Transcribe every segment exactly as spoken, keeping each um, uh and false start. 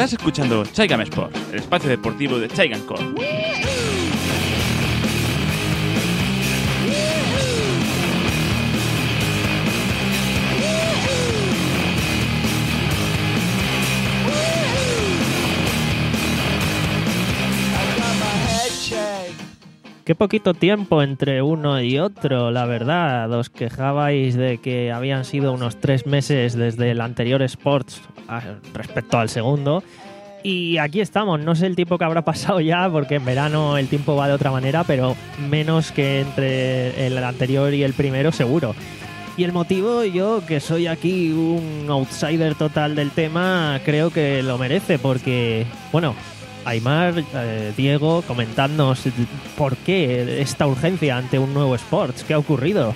Estás escuchando Chaigam Sport, el espacio deportivo de Chaigam Corp. Qué poquito tiempo entre uno y otro, la verdad. Os quejabais de que habían sido unos tres meses desde el anterior Sports respecto al segundo. Y aquí estamos. No sé el tiempo que habrá pasado ya, porque en verano el tiempo va de otra manera, pero menos que entre el anterior y el primero, seguro. Y el motivo, yo que soy aquí un outsider total del tema, creo que lo merece, porque, bueno... Aymar, eh, Diego, comentadnos por qué esta urgencia ante un nuevo Sports. ¿Qué ha ocurrido?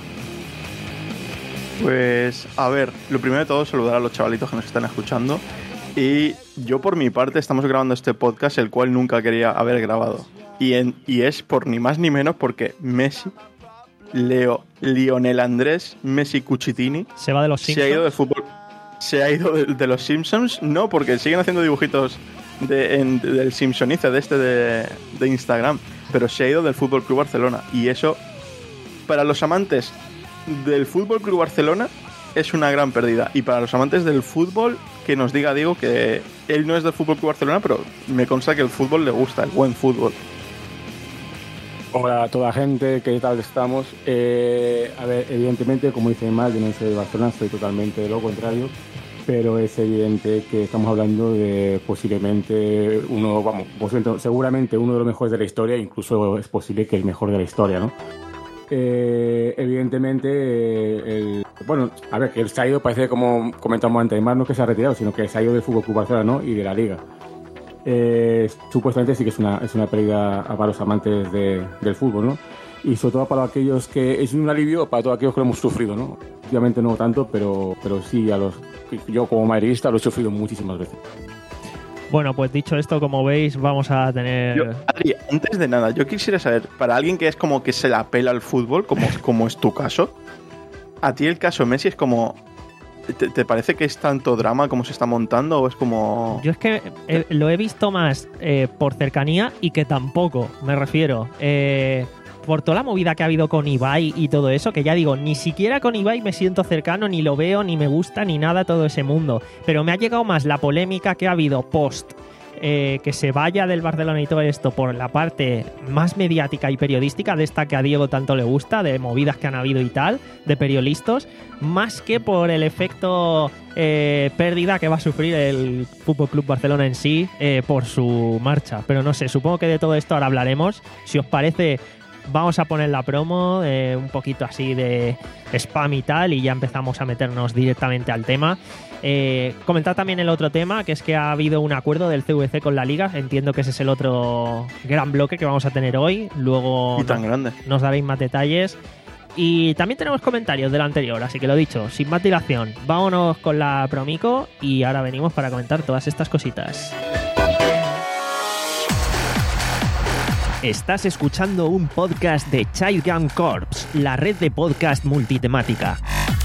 Pues, a ver, lo primero de todo, saludar a los chavalitos que nos están escuchando. Y yo, por mi parte, estamos grabando este podcast, el cual nunca quería haber grabado. Y, en, y es por ni más ni menos porque Messi, Leo, Lionel Andrés, Messi Cucitini... ¿Se va de los Simpsons? Se ha ido de fútbol. Se ha ido de, de los Simpsons, no, porque siguen haciendo dibujitos... De, en, del Simpsonice, de este de, de Instagram, pero se ha ido del F C Barcelona, y eso para los amantes del F C Barcelona es una gran pérdida, y para los amantes del fútbol, que nos diga Diego que él no es del F C Barcelona, pero me consta que el fútbol le gusta, el buen fútbol. Hola a toda gente, ¿qué tal estamos? Eh, a ver, evidentemente, como dice Mar, yo no soy de Barcelona, soy totalmente de lo contrario. Pero es evidente que estamos hablando de posiblemente uno, vamos, posiblemente, seguramente uno de los mejores de la historia, incluso es posible que el mejor de la historia, ¿no? Eh, evidentemente, el, bueno, a ver, que él se ha ido, parece como comentamos antes, más no que se ha retirado, sino que se ha ido del F C Barcelona, ¿no? Y de la Liga. Eh, supuestamente sí que es una, es una pérdida para los amantes de, del fútbol, ¿no? Y sobre todo para aquellos que es un alivio para todos aquellos que lo hemos sufrido, ¿no? Obviamente no tanto, pero, pero sí, a los yo como madridista lo he sufrido muchísimas veces. Bueno, pues dicho esto, como veis, vamos a tener... Yo, Adri, antes de nada, yo quisiera saber, para alguien que es como que se la pela al fútbol, como, como es tu caso, ¿a ti el caso Messi es como... ¿Te, te parece que es tanto drama como se está montando o es como...? Yo es que eh, lo he visto más eh, por cercanía y que tampoco, me refiero... Eh, por toda la movida que ha habido con Ibai y todo eso, que ya digo, ni siquiera con Ibai me siento cercano, ni lo veo, ni me gusta, ni nada todo ese mundo. Pero me ha llegado más la polémica que ha habido post eh, que se vaya del Barcelona y todo esto por la parte más mediática y periodística de esta que a Diego tanto le gusta, de movidas que han habido y tal, de periodistas, más que por el efecto eh, pérdida que va a sufrir el F C Barcelona en sí eh, por su marcha. Pero no sé, supongo que de todo esto ahora hablaremos. Si os parece... Vamos a poner la promo, eh, un poquito así de spam y tal, y ya empezamos a meternos directamente al tema. Eh, comentar también el otro tema, que es que ha habido un acuerdo del C V C con la Liga. Entiendo que ese es el otro gran bloque que vamos a tener hoy. Luego y tan nos, grande. nos daréis más detalles. Y también tenemos comentarios del anterior, así que lo dicho, sin más dilación, vámonos con la promico y ahora venimos para comentar todas estas cositas. Estás escuchando un podcast de Chaigam Corps, la red de podcast multitemática.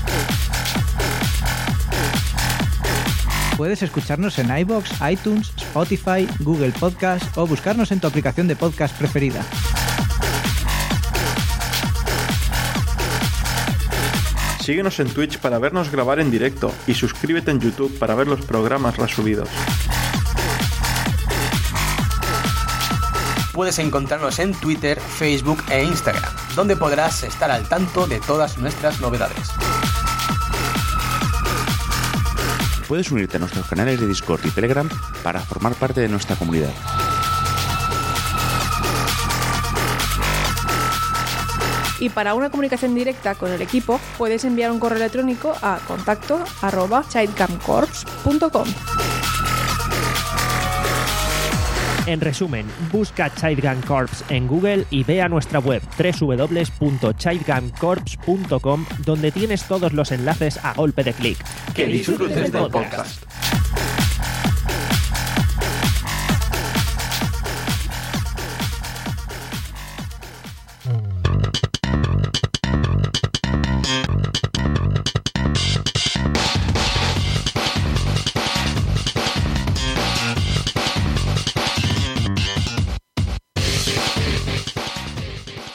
Puedes escucharnos en iVoox, iTunes, Spotify, Google Podcast o buscarnos en tu aplicación de podcast preferida. Síguenos en Twitch para vernos grabar en directo y suscríbete en YouTube para ver los programas resubidos. Puedes encontrarnos en Twitter, Facebook e Instagram, donde podrás estar al tanto de todas nuestras novedades. Puedes unirte a nuestros canales de Discord y Telegram para formar parte de nuestra comunidad. Y para una comunicación directa con el equipo, puedes enviar un correo electrónico a contacto arroba chaidgamcorps punto com. En resumen, busca Chaigam Corps en Google y ve a nuestra web doble u doble u doble u punto chaidgamcorps punto com, donde tienes todos los enlaces a golpe de clic. Que disfrutes del podcast.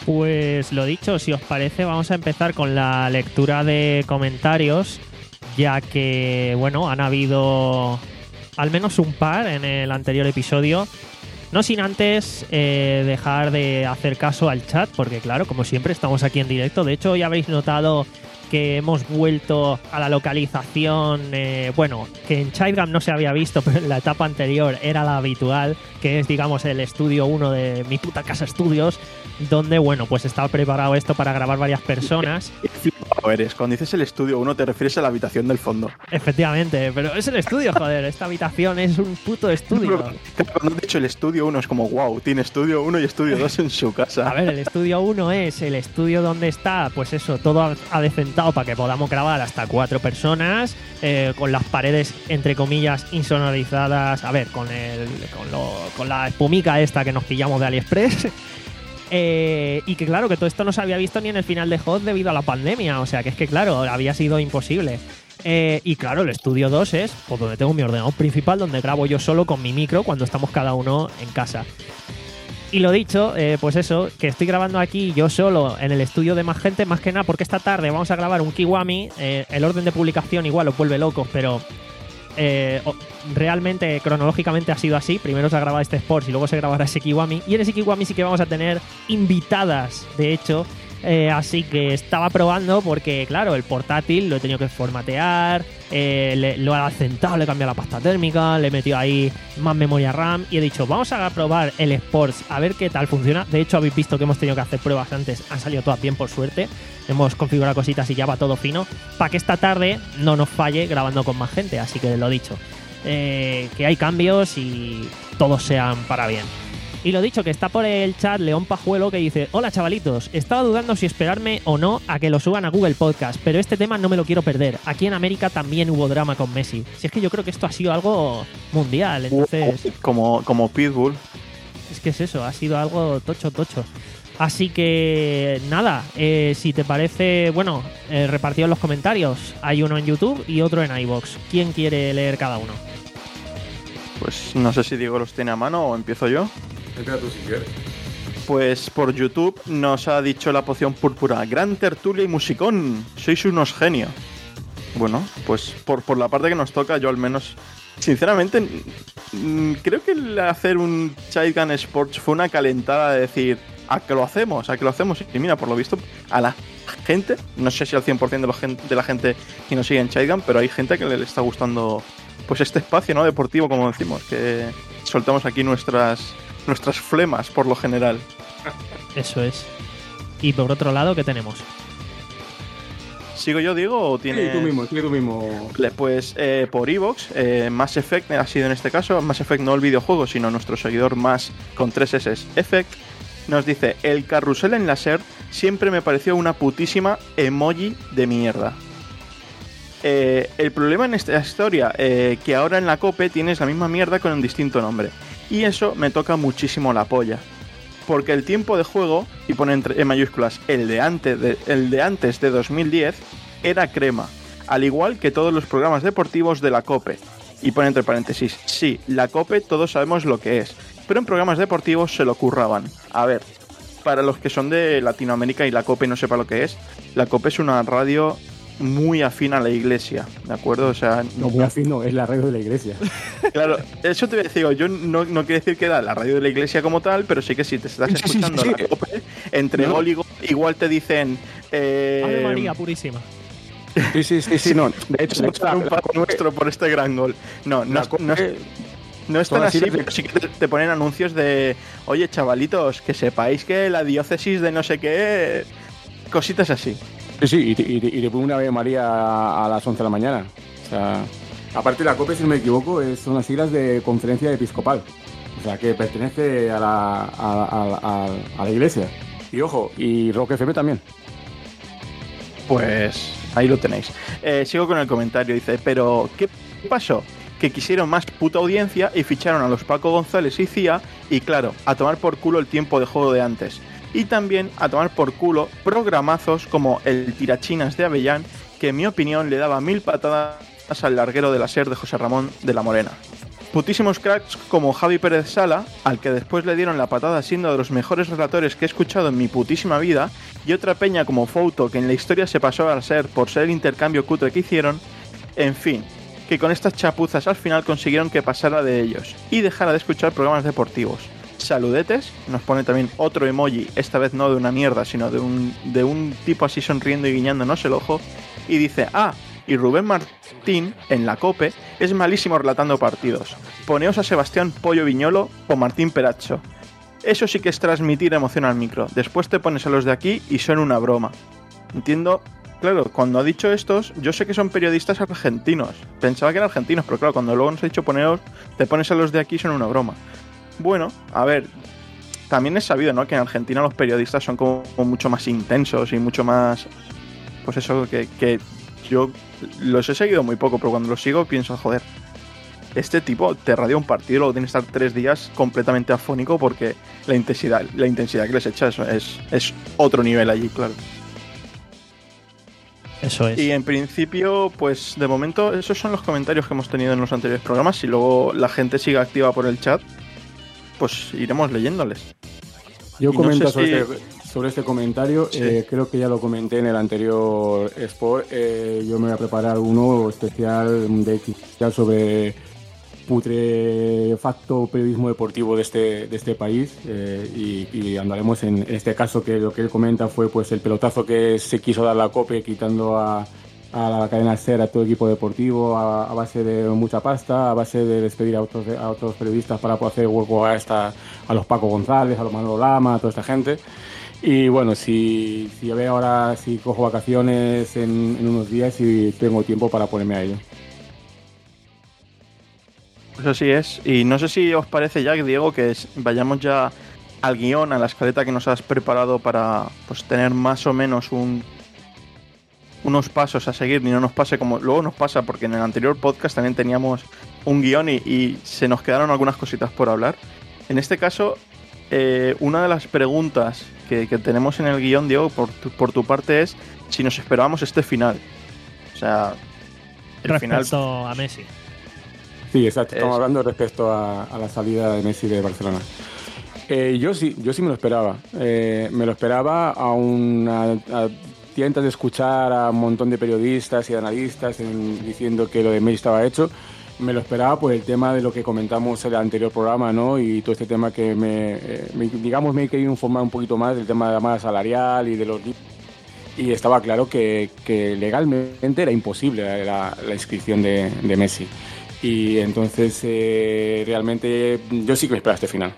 Pues lo dicho, si os parece, vamos a empezar con la lectura de comentarios, ya que, bueno, han habido al menos un par en el anterior episodio. No sin antes eh, dejar de hacer caso al chat, porque claro, como siempre estamos aquí en directo. De hecho, ya habéis notado que hemos vuelto a la localización, eh, bueno, que en Childgam no se había visto, pero en la etapa anterior era la habitual, que es, digamos, el estudio uno de mi puta casa estudios, donde, bueno, pues estaba preparado esto para grabar varias personas. A ver, es cuando dices el estudio uno te refieres a la habitación del fondo. Efectivamente, pero es el estudio, joder, esta habitación es un puto estudio. Pero, cuando has dicho el estudio uno es como, wow, tiene estudio uno y estudio dos en su casa. A ver, el estudio uno es el estudio donde está, pues eso, todo adecentado para que podamos grabar hasta cuatro personas, eh, con las paredes, entre comillas, insonorizadas, a ver, con, el, con, lo, con la espumica esta que nos pillamos de AliExpress. Eh, y que claro, que todo esto no se había visto ni en el final de H O T debido a la pandemia, o sea que es que claro, había sido imposible. Eh, y claro, el estudio dos es pues, donde tengo mi ordenador principal, donde grabo yo solo con mi micro cuando estamos cada uno en casa. Y lo dicho, eh, pues eso, que estoy grabando aquí yo solo en el estudio de más gente, más que nada porque esta tarde vamos a grabar un Kiwami. Eh, el orden de publicación igual os vuelve locos, pero eh, realmente, cronológicamente ha sido así. Primero se ha grabado este Sports y luego se grabará ese Kiwami. Y en ese Kiwami sí que vamos a tener invitadas, de hecho. Eh, así que estaba probando porque, claro, el portátil lo he tenido que formatear, eh, le, lo he asentado, le he cambiado la pasta térmica, le he metido ahí más memoria RAM y he dicho, vamos a probar el Sports a ver qué tal funciona. De hecho, habéis visto que hemos tenido que hacer pruebas antes, han salido todas bien por suerte. Hemos configurado cositas y ya va todo fino para que esta tarde no nos falle grabando con más gente. Así que lo dicho, eh, que hay cambios y todos sean para bien. Y lo dicho, que está por el chat León Pajuelo, que dice: hola chavalitos, estaba dudando si esperarme o no a que lo suban a Google Podcast, pero este tema no me lo quiero perder. Aquí en América también hubo drama con Messi. Si es que yo creo que esto ha sido algo mundial, entonces... Como, como Pitbull. Es que es eso, ha sido algo tocho, tocho. Así que nada, eh, si te parece, bueno, eh, repartido en los comentarios. Hay uno en YouTube y otro en iVoox. ¿Quién quiere leer cada uno? Pues no sé si Diego los tiene a mano o empiezo yo. Empieza tú si quieres. Pues por YouTube nos ha dicho la poción púrpura: gran tertulia y musicón, sois unos genios. Bueno, pues por, por la parte que nos toca, yo al menos, sinceramente, mmm, creo que el hacer un Childgam Sports fue una calentada de decir, ¿a que lo hacemos? ¿A que lo hacemos? Y mira, por lo visto, a la gente, no sé si al cien por ciento de la gente, de la gente que nos sigue en Childgam, pero hay gente que le está gustando pues este espacio, ¿no? Deportivo, como decimos, que soltamos aquí nuestras... nuestras flemas, por lo general. Eso es. Y por otro lado, ¿qué tenemos? ¿Sigo yo, Diego, o tienes...? Sí, tú mismo, sí, tú mismo. Pues eh, por iVoox, eh, Mass Effect ha sido en este caso, Mass Effect no el videojuego, sino nuestro seguidor más con tres S, Effect, nos dice: el carrusel en la SER siempre me pareció una putísima emoji de mierda. Eh, el problema en esta historia, eh, que ahora en la COPE tienes la misma mierda con un distinto nombre. Y eso me toca muchísimo la polla. Porque el tiempo de juego, y pone entre, en mayúsculas, el de, antes de, el de antes de dos mil diez, era crema. Al igual que todos los programas deportivos de la COPE. Y pone entre paréntesis, sí, la COPE todos sabemos lo que es. Pero en programas deportivos se lo curraban. A ver, para los que son de Latinoamérica y la COPE no sepa lo que es, la COPE es una radio muy afín a la iglesia, ¿de acuerdo? O sea, no, muy afín no, es la radio de la iglesia. Claro, eso te voy a decir, yo no, no quiero decir que era la radio de la iglesia como tal, pero sí que si te estás escuchando sí, sí, sí. la COPE, entre no. gol y gol, igual te dicen... Eh, Ave María purísima. Sí, sí, sí, sí, no. De hecho, de hecho la, un la, la, nuestro por este gran gol. No, no, no, no, no es tan así, pero sí que te, te ponen anuncios de: oye, chavalitos, que sepáis que la diócesis de no sé qué... Cositas así. Sí, sí, y te, y te, y te pone una Ave María a, a las once de la mañana. O sea, aparte la COPE, si no me equivoco, es, son las siglas de Conferencia Episcopal. O sea, que pertenece a la, a, a, a, a la iglesia. Y ojo, y Rock F M también. Pues ahí lo tenéis. Eh, sigo con el comentario. Dice: pero ¿qué pasó? Que quisieron más puta audiencia y ficharon a los Paco González y Cía. Y claro, a tomar por culo el tiempo de juego de antes. Y también a tomar por culo programazos como el Tirachinas de Avellán, que en mi opinión le daba mil patadas al larguero de la SER de José Ramón de la Morena. putísimos cracks como Javi Pérez Sala, al que después le dieron la patada siendo de los mejores relatores que he escuchado en mi putísima vida, y otra peña como Fouto, que en la historia se pasó a ser por ser el intercambio cutre que hicieron. En fin, que con estas chapuzas al final consiguieron que pasara de ellos y dejara de escuchar programas deportivos. Saludetes, nos pone también otro emoji, esta vez no de una mierda, sino de un, de un tipo así sonriendo y guiñándonos el ojo, y dice, ah, y Rubén Martín, en la COPE, es malísimo relatando partidos. Poneos a Sebastián Pollo Viñolo o Martín Peracho. Eso sí que es transmitir emoción al micro. Después te pones a los de aquí y son una broma. Entiendo, claro, cuando ha dicho estos, yo sé que son periodistas argentinos. Pensaba que eran argentinos, pero claro, cuando luego nos ha dicho poneos, te pones a los de aquí y son una broma. Bueno, a ver, también es sabido, ¿no?, que en Argentina los periodistas son como mucho más intensos y mucho más... Pues eso, que, que yo los he seguido muy poco, pero cuando los sigo pienso, joder, este tipo te radia un partido y luego tiene que estar tres días completamente afónico porque la intensidad, la intensidad que les echa eso es, es otro nivel allí, claro. Eso es. Y en principio, pues de momento, esos son los comentarios que hemos tenido en los anteriores programas. Si luego la gente sigue activa por el chat, pues iremos leyéndoles. Yo y comento no sé sobre, si... este, sobre este comentario, Sí. eh, creo que ya lo comenté en el anterior Sport. Eh, yo me voy a preparar uno especial de ya sobre putrefacto periodismo deportivo de este, de este país, eh, y, y andaremos en, en este caso, que lo que él comenta fue pues el pelotazo que se quiso dar la COPE quitando a a la cadena SER, a todo equipo deportivo, a, a base de mucha pasta, a base de despedir a otros, a otros periodistas para poder hacer hueco a, esta, a los Paco González, a los Manolo Lama, a toda esta gente. Y bueno, si, si veo ahora, si cojo vacaciones en, en unos días y tengo tiempo para ponerme a ello. Pues así es. Y no sé si os parece, Jack, Diego, que es, vayamos ya al guión, a la escaleta que nos has preparado para pues tener más o menos un... unos pasos a seguir, ni no nos pase como luego nos pasa, porque en el anterior podcast también teníamos un guión y, y se nos quedaron algunas cositas por hablar. En este caso, eh, una de las preguntas que, que tenemos en el guión, Diego, por tu, por tu parte, es si nos esperábamos este final. O sea, el respecto final... a Messi. Sí, exacto. Estamos es... hablando respecto a, a la salida de Messi de Barcelona. Eh, yo sí, yo sí me lo esperaba. Eh, me lo esperaba a una... A, tientas de escuchar a un montón de periodistas y analistas en, diciendo que lo de Messi estaba hecho. Me lo esperaba por el tema de lo que comentamos en el anterior programa, ¿no? Y todo este tema que me, eh, me digamos, me he querido informar un poquito más del tema de la masa salarial y de los... Y estaba claro que, que legalmente era imposible la, la inscripción de, de Messi. Y entonces, eh, realmente, yo sí que me esperaba este final.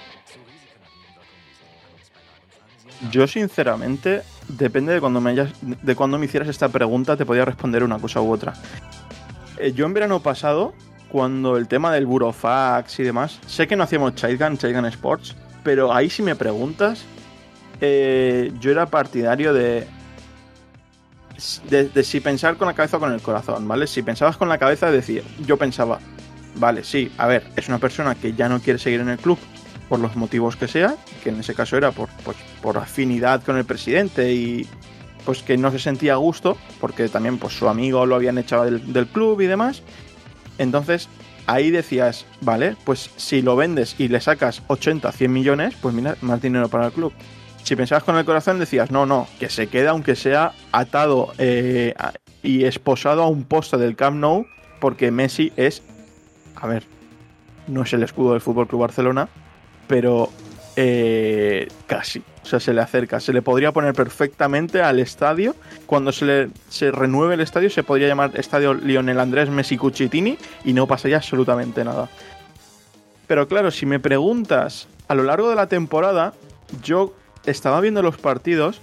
Yo, sinceramente, depende de cuando me hayas, de cuando me hicieras esta pregunta, te podía responder una cosa u otra. Eh, yo en verano pasado, cuando el tema del Burofax y demás, sé que no hacíamos Chaitgan, Chaitgan Sports, pero ahí si me preguntas, eh, yo era partidario de, de, de si pensar con la cabeza o con el corazón, ¿vale? Si pensabas con la cabeza, decir, yo pensaba, vale, sí, a ver, es una persona que ya no quiere seguir en el club, por los motivos que sea, que en ese caso era por, pues, por afinidad con el presidente y pues que no se sentía a gusto, porque también pues su amigo lo habían echado del, del club y demás. Entonces ahí decías, vale, pues si lo vendes y le sacas ochenta, cien millones, pues mira, más dinero para el club. Si pensabas con el corazón decías, no, no, que se queda aunque sea atado eh, y esposado a un poste del Camp Nou, porque Messi es, a ver, no es el escudo del F C Barcelona, pero eh, casi, o sea, se le acerca, se le podría poner perfectamente al estadio. Cuando se le se renueve el estadio se podría llamar Estadio Lionel Andrés Messi Cucitini y no pasaría absolutamente nada. Pero claro, si me preguntas, a lo largo de la temporada yo estaba viendo los partidos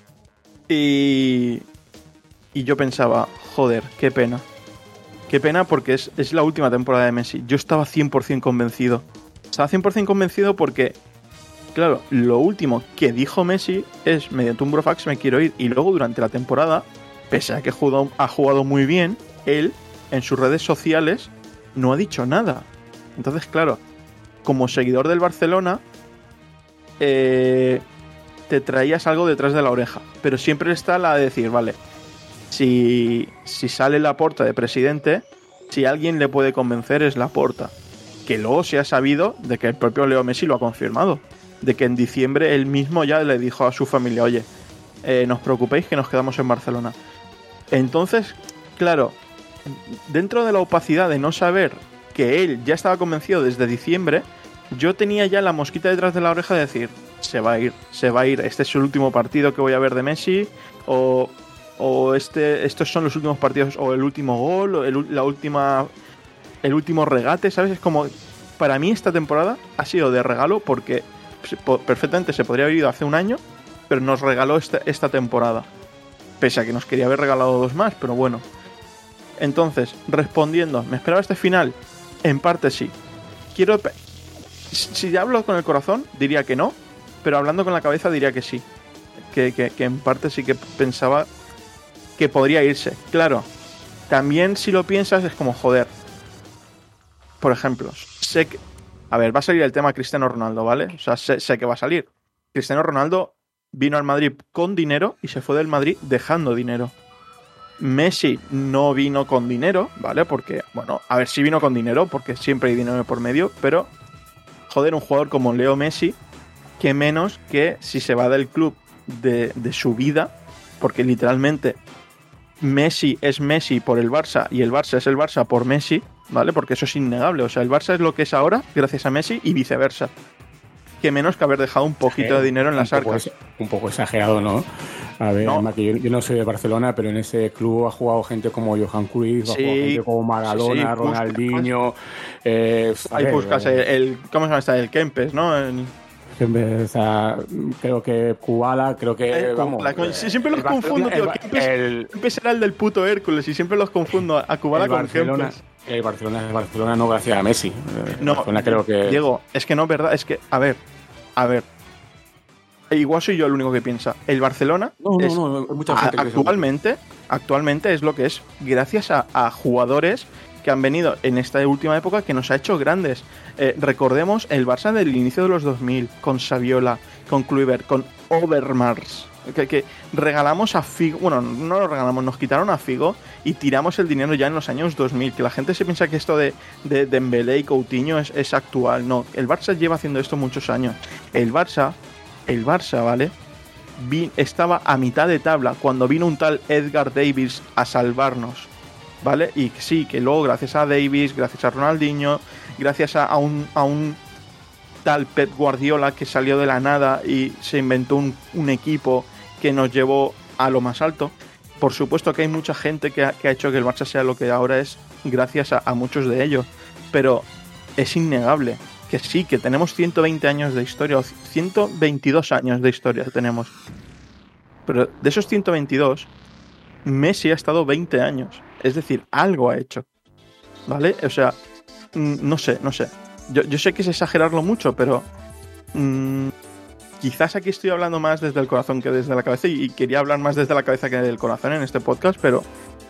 y y yo pensaba, joder, qué pena, qué pena, porque es, es la última temporada de Messi. Yo estaba cien por ciento convencido. Estaba cien por ciento convencido porque, claro, lo último que dijo Messi es, mediante un burofax me quiero ir. Y luego durante la temporada, pese a que jugado, ha jugado muy bien, él en sus redes sociales no ha dicho nada. Entonces, claro, como seguidor del Barcelona, eh, te traías algo detrás de la oreja. Pero siempre está la de decir, vale, si, si sale Laporta de presidente, si alguien le puede convencer es Laporta. que luego se ha sabido de que el propio Leo Messi lo ha confirmado, de que en diciembre él mismo ya le dijo a su familia, oye, eh, no os preocupéis que nos quedamos en Barcelona. Entonces, claro, dentro de la opacidad de no saber que él ya estaba convencido desde diciembre, yo tenía ya la mosquita detrás de la oreja de decir, se va a ir, se va a ir, este es el último partido que voy a ver de Messi, o, o este, estos son los últimos partidos, o el último gol, o el, la última, el último regate, ¿sabes? Es como, para mí esta temporada ha sido de regalo porque perfectamente se podría haber ido hace un año, pero nos regaló esta, esta temporada, pese a que nos quería haber regalado dos más, pero bueno. Entonces, respondiendo, ¿me esperaba este final? En parte sí. Quiero... Si hablo con el corazón, diría que no, pero hablando con la cabeza diría que sí. Que, que, que en parte sí que pensaba que podría irse. Claro, también si lo piensas es como, joder. Por ejemplo, sé que... A ver, va a salir el tema Cristiano Ronaldo, ¿vale? O sea, sé, sé que va a salir. Cristiano Ronaldo vino al Madrid con dinero y se fue del Madrid dejando dinero. Messi no vino con dinero, ¿vale? Porque, bueno, a ver, sí vino con dinero, porque siempre hay dinero por medio, pero... Joder, un jugador como Leo Messi, que menos que si se va del club de, de su vida, porque literalmente Messi es Messi por el Barça y el Barça es el Barça por Messi, ¿vale? Porque eso es innegable. O sea, el Barça es lo que es ahora gracias a Messi y viceversa. Que menos que haber dejado un poquito de dinero en las arcas. Es, un poco exagerado, ¿no? A ver, no. Que yo, yo no soy de Barcelona, pero en ese club ha jugado gente como Johan Cruyff, sí, ha jugado gente como Maradona, sí, Ronaldinho. Eh, Ahí ver, buscas el, el. ¿Cómo se llama esta? El Kempes, ¿no? El... O sea, creo que Kubala, creo que. El, vamos, la, eh, siempre los confundo, tío. Kempes, el, Kempes era el del puto Hércules y siempre los confundo a Kubala con Barcelona, Kempes. El Barcelona es Barcelona no gracias a Messi. No, Barcelona creo que... Diego, es que no, ¿verdad? Es que, a ver, a ver. Igual soy yo el único que piensa. El Barcelona no, no, es, no, no, mucha gente a, actualmente, actualmente es lo que es gracias a, a jugadores que han venido en esta última época que nos ha hecho grandes. Eh, recordemos el Barça del inicio de los dos mil, con Saviola, con Kluivert, con Overmars. Que, que regalamos a Figo, bueno, no lo regalamos, nos quitaron a Figo y tiramos el dinero ya en los años dos mil, que la gente se piensa que esto de, de Dembélé y Coutinho es, es actual. No, el Barça lleva haciendo esto muchos años. El Barça, el Barça, ¿vale? Vi, estaba a mitad de tabla cuando vino un tal Edgar Davis a salvarnos, ¿vale? Y sí, que luego gracias a Davis, gracias a Ronaldinho, gracias a, a un... A un tal Pep Guardiola que salió de la nada y se inventó un, un equipo que nos llevó a lo más alto. Por supuesto que hay mucha gente que ha, que ha hecho que el Barça sea lo que ahora es gracias a, a muchos de ellos, pero es innegable que sí, que tenemos ciento veinte años de historia, o ciento veintidós años de historia tenemos, pero de esos ciento veintidós Messi ha estado veinte años, es decir, algo ha hecho, ¿vale? O sea, no sé, no sé Yo, yo sé que es exagerarlo mucho, pero mmm, quizás aquí estoy hablando más desde el corazón que desde la cabeza y, y quería hablar más desde la cabeza que del corazón en este podcast, pero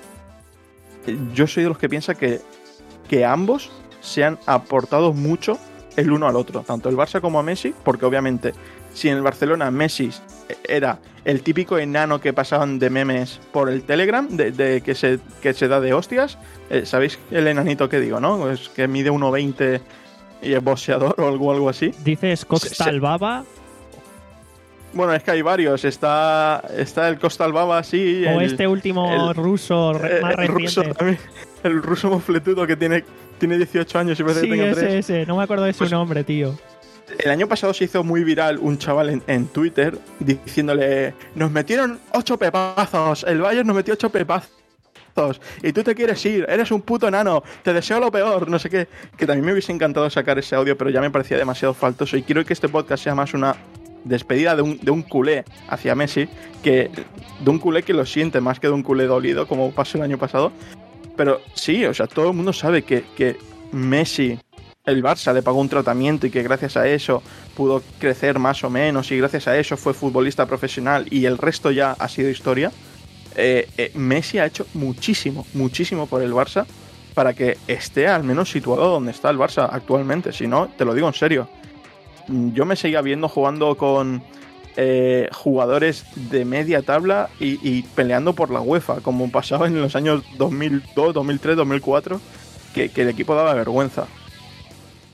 yo soy de los que piensa que, que ambos se han aportado mucho el uno al otro, tanto el Barça como a Messi, porque obviamente si en el Barcelona Messi era el típico enano que pasaban de memes por el Telegram, de, de que, se, que se da de hostias, eh, ¿sabéis el enanito que digo, no? Pues que mide uno veinte... y es boxeador o algo, algo así. ¿Dices Costal Baba? Bueno, es que hay varios. Está, está el Costal Baba, sí. O el, este último el, ruso re, más el reciente. Ruso también, el ruso mofletudo que tiene, tiene dieciocho años y parece sí, que tenga ese, tres. ese. No me acuerdo de su pues, nombre, tío. El año pasado se hizo muy viral un chaval en, en Twitter diciéndole: nos metieron ocho pepazos. El Bayern nos metió ocho pepazos. Y tú te quieres ir, eres un puto enano, te deseo lo peor, no sé qué. Que también me hubiese encantado sacar ese audio, pero ya me parecía demasiado faltoso. Y quiero que este podcast sea más una despedida de un, de un culé hacia Messi, que de un culé que lo siente más que de un culé dolido, como pasó el año pasado. Pero sí, o sea, todo el mundo sabe que, que Messi, el Barça le pagó un tratamiento y que gracias a eso pudo crecer más o menos y gracias a eso fue futbolista profesional y el resto ya ha sido historia. Eh, eh, Messi ha hecho muchísimo, muchísimo por el Barça para que esté al menos situado donde está el Barça actualmente. Si no, te lo digo en serio, yo me seguía viendo jugando con eh, jugadores de media tabla y, y peleando por la UEFA, como pasaba en los años dos mil dos, dos mil tres, dos mil cuatro, que, que el equipo daba vergüenza.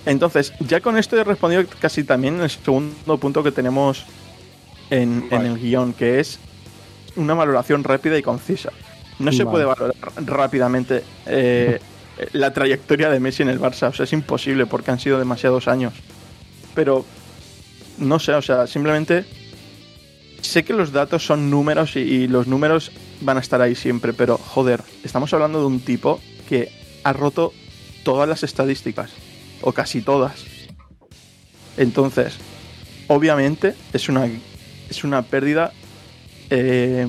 Entonces, ya con esto he respondido casi también el segundo punto que tenemos en, vale. en el guión, que es una valoración rápida y concisa. No vale. se puede valorar rápidamente eh, la trayectoria de Messi en el Barça. O sea, es imposible porque han sido demasiados años. Pero, no sé, o sea, simplemente sé que los datos son números y, y los números van a estar ahí siempre. Pero, joder, estamos hablando de un tipo que ha roto todas las estadísticas. O casi todas. Entonces, obviamente, es una, es una pérdida... Eh,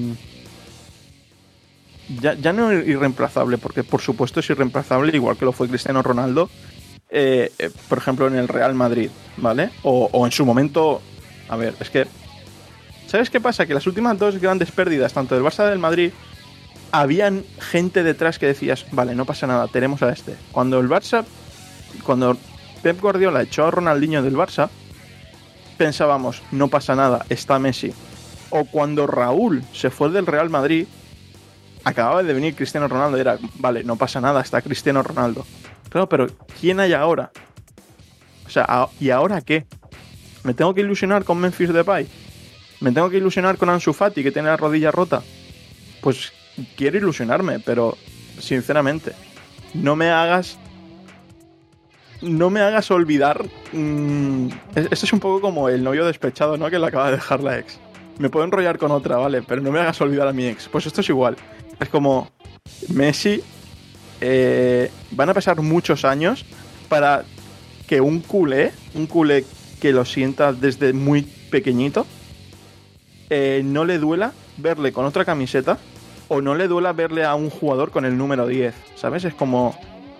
Ya, ya no es irreemplazable, porque por supuesto es irreemplazable, igual que lo fue Cristiano Ronaldo, eh, eh, por ejemplo, en el Real Madrid, ¿vale? O, o en su momento... A ver, es que... ¿Sabes qué pasa? Que las últimas dos grandes pérdidas, tanto del Barça como del Madrid, habían gente detrás que decías, vale, no pasa nada, tenemos a este. Cuando el Barça... Cuando Pep Guardiola echó a Ronaldinho del Barça, pensábamos, no pasa nada, está Messi. O cuando Raúl se fue del Real Madrid... Acababa de venir Cristiano Ronaldo y era, vale, no pasa nada, está Cristiano Ronaldo. Claro, pero ¿quién hay ahora? O sea, ¿y ahora qué? ¿Me tengo que ilusionar con Memphis Depay? ¿Me tengo que ilusionar con Ansu Fati, que tiene la rodilla rota? Pues quiero ilusionarme, pero sinceramente, no me hagas... No me hagas olvidar... Mmm, esto es un poco como el novio despechado, ¿no? Que le acaba de dejar la ex. Me puedo enrollar con otra, ¿vale? Pero no me hagas olvidar a mi ex. Pues esto es igual. Es como Messi, eh, van a pasar muchos años para que un culé, un culé que lo sienta desde muy pequeñito, eh, no le duela verle con otra camiseta o no le duela verle a un jugador con el número diez, ¿sabes? Es como...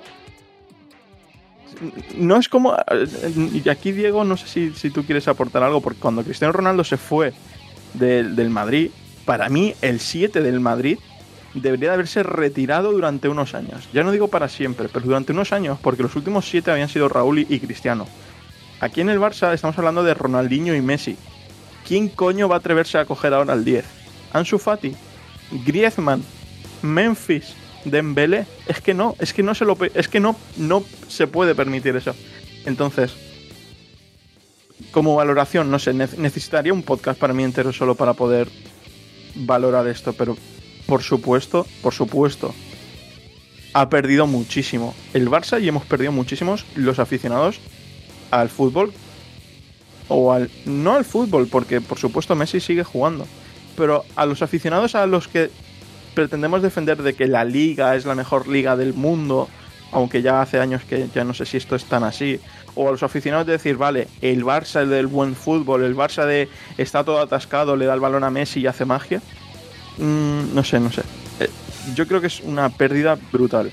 No es como... Y aquí, Diego, no sé si, si tú quieres aportar algo, porque cuando Cristiano Ronaldo se fue del, del Madrid, para mí el siete del Madrid debería de haberse retirado durante unos años. Ya no digo para siempre, pero durante unos años, porque los últimos siete habían sido Raúl y, y Cristiano. Aquí en el Barça estamos hablando de Ronaldinho y Messi. ¿Quién coño va a atreverse a coger ahora el diez? ¿Ansu Fati? ¿Griezmann? ¿Memphis? ¿Dembélé? Es que no, es que no se lo, es que no, no se puede permitir eso. Entonces, como valoración, no sé, necesitaría un podcast para mí entero solo para poder valorar esto, pero por supuesto, por supuesto, ha perdido muchísimo el Barça y hemos perdido muchísimos los aficionados al fútbol, o al no al fútbol, porque por supuesto Messi sigue jugando, pero a los aficionados a los que pretendemos defender de que la liga es la mejor liga del mundo, aunque ya hace años que ya no sé si esto es tan así, o a los aficionados de decir, vale, el Barça el del buen fútbol, el Barça de está todo atascado, le da el balón a Messi y hace magia. Mm, no sé, no sé. Eh, yo creo que es una pérdida brutal.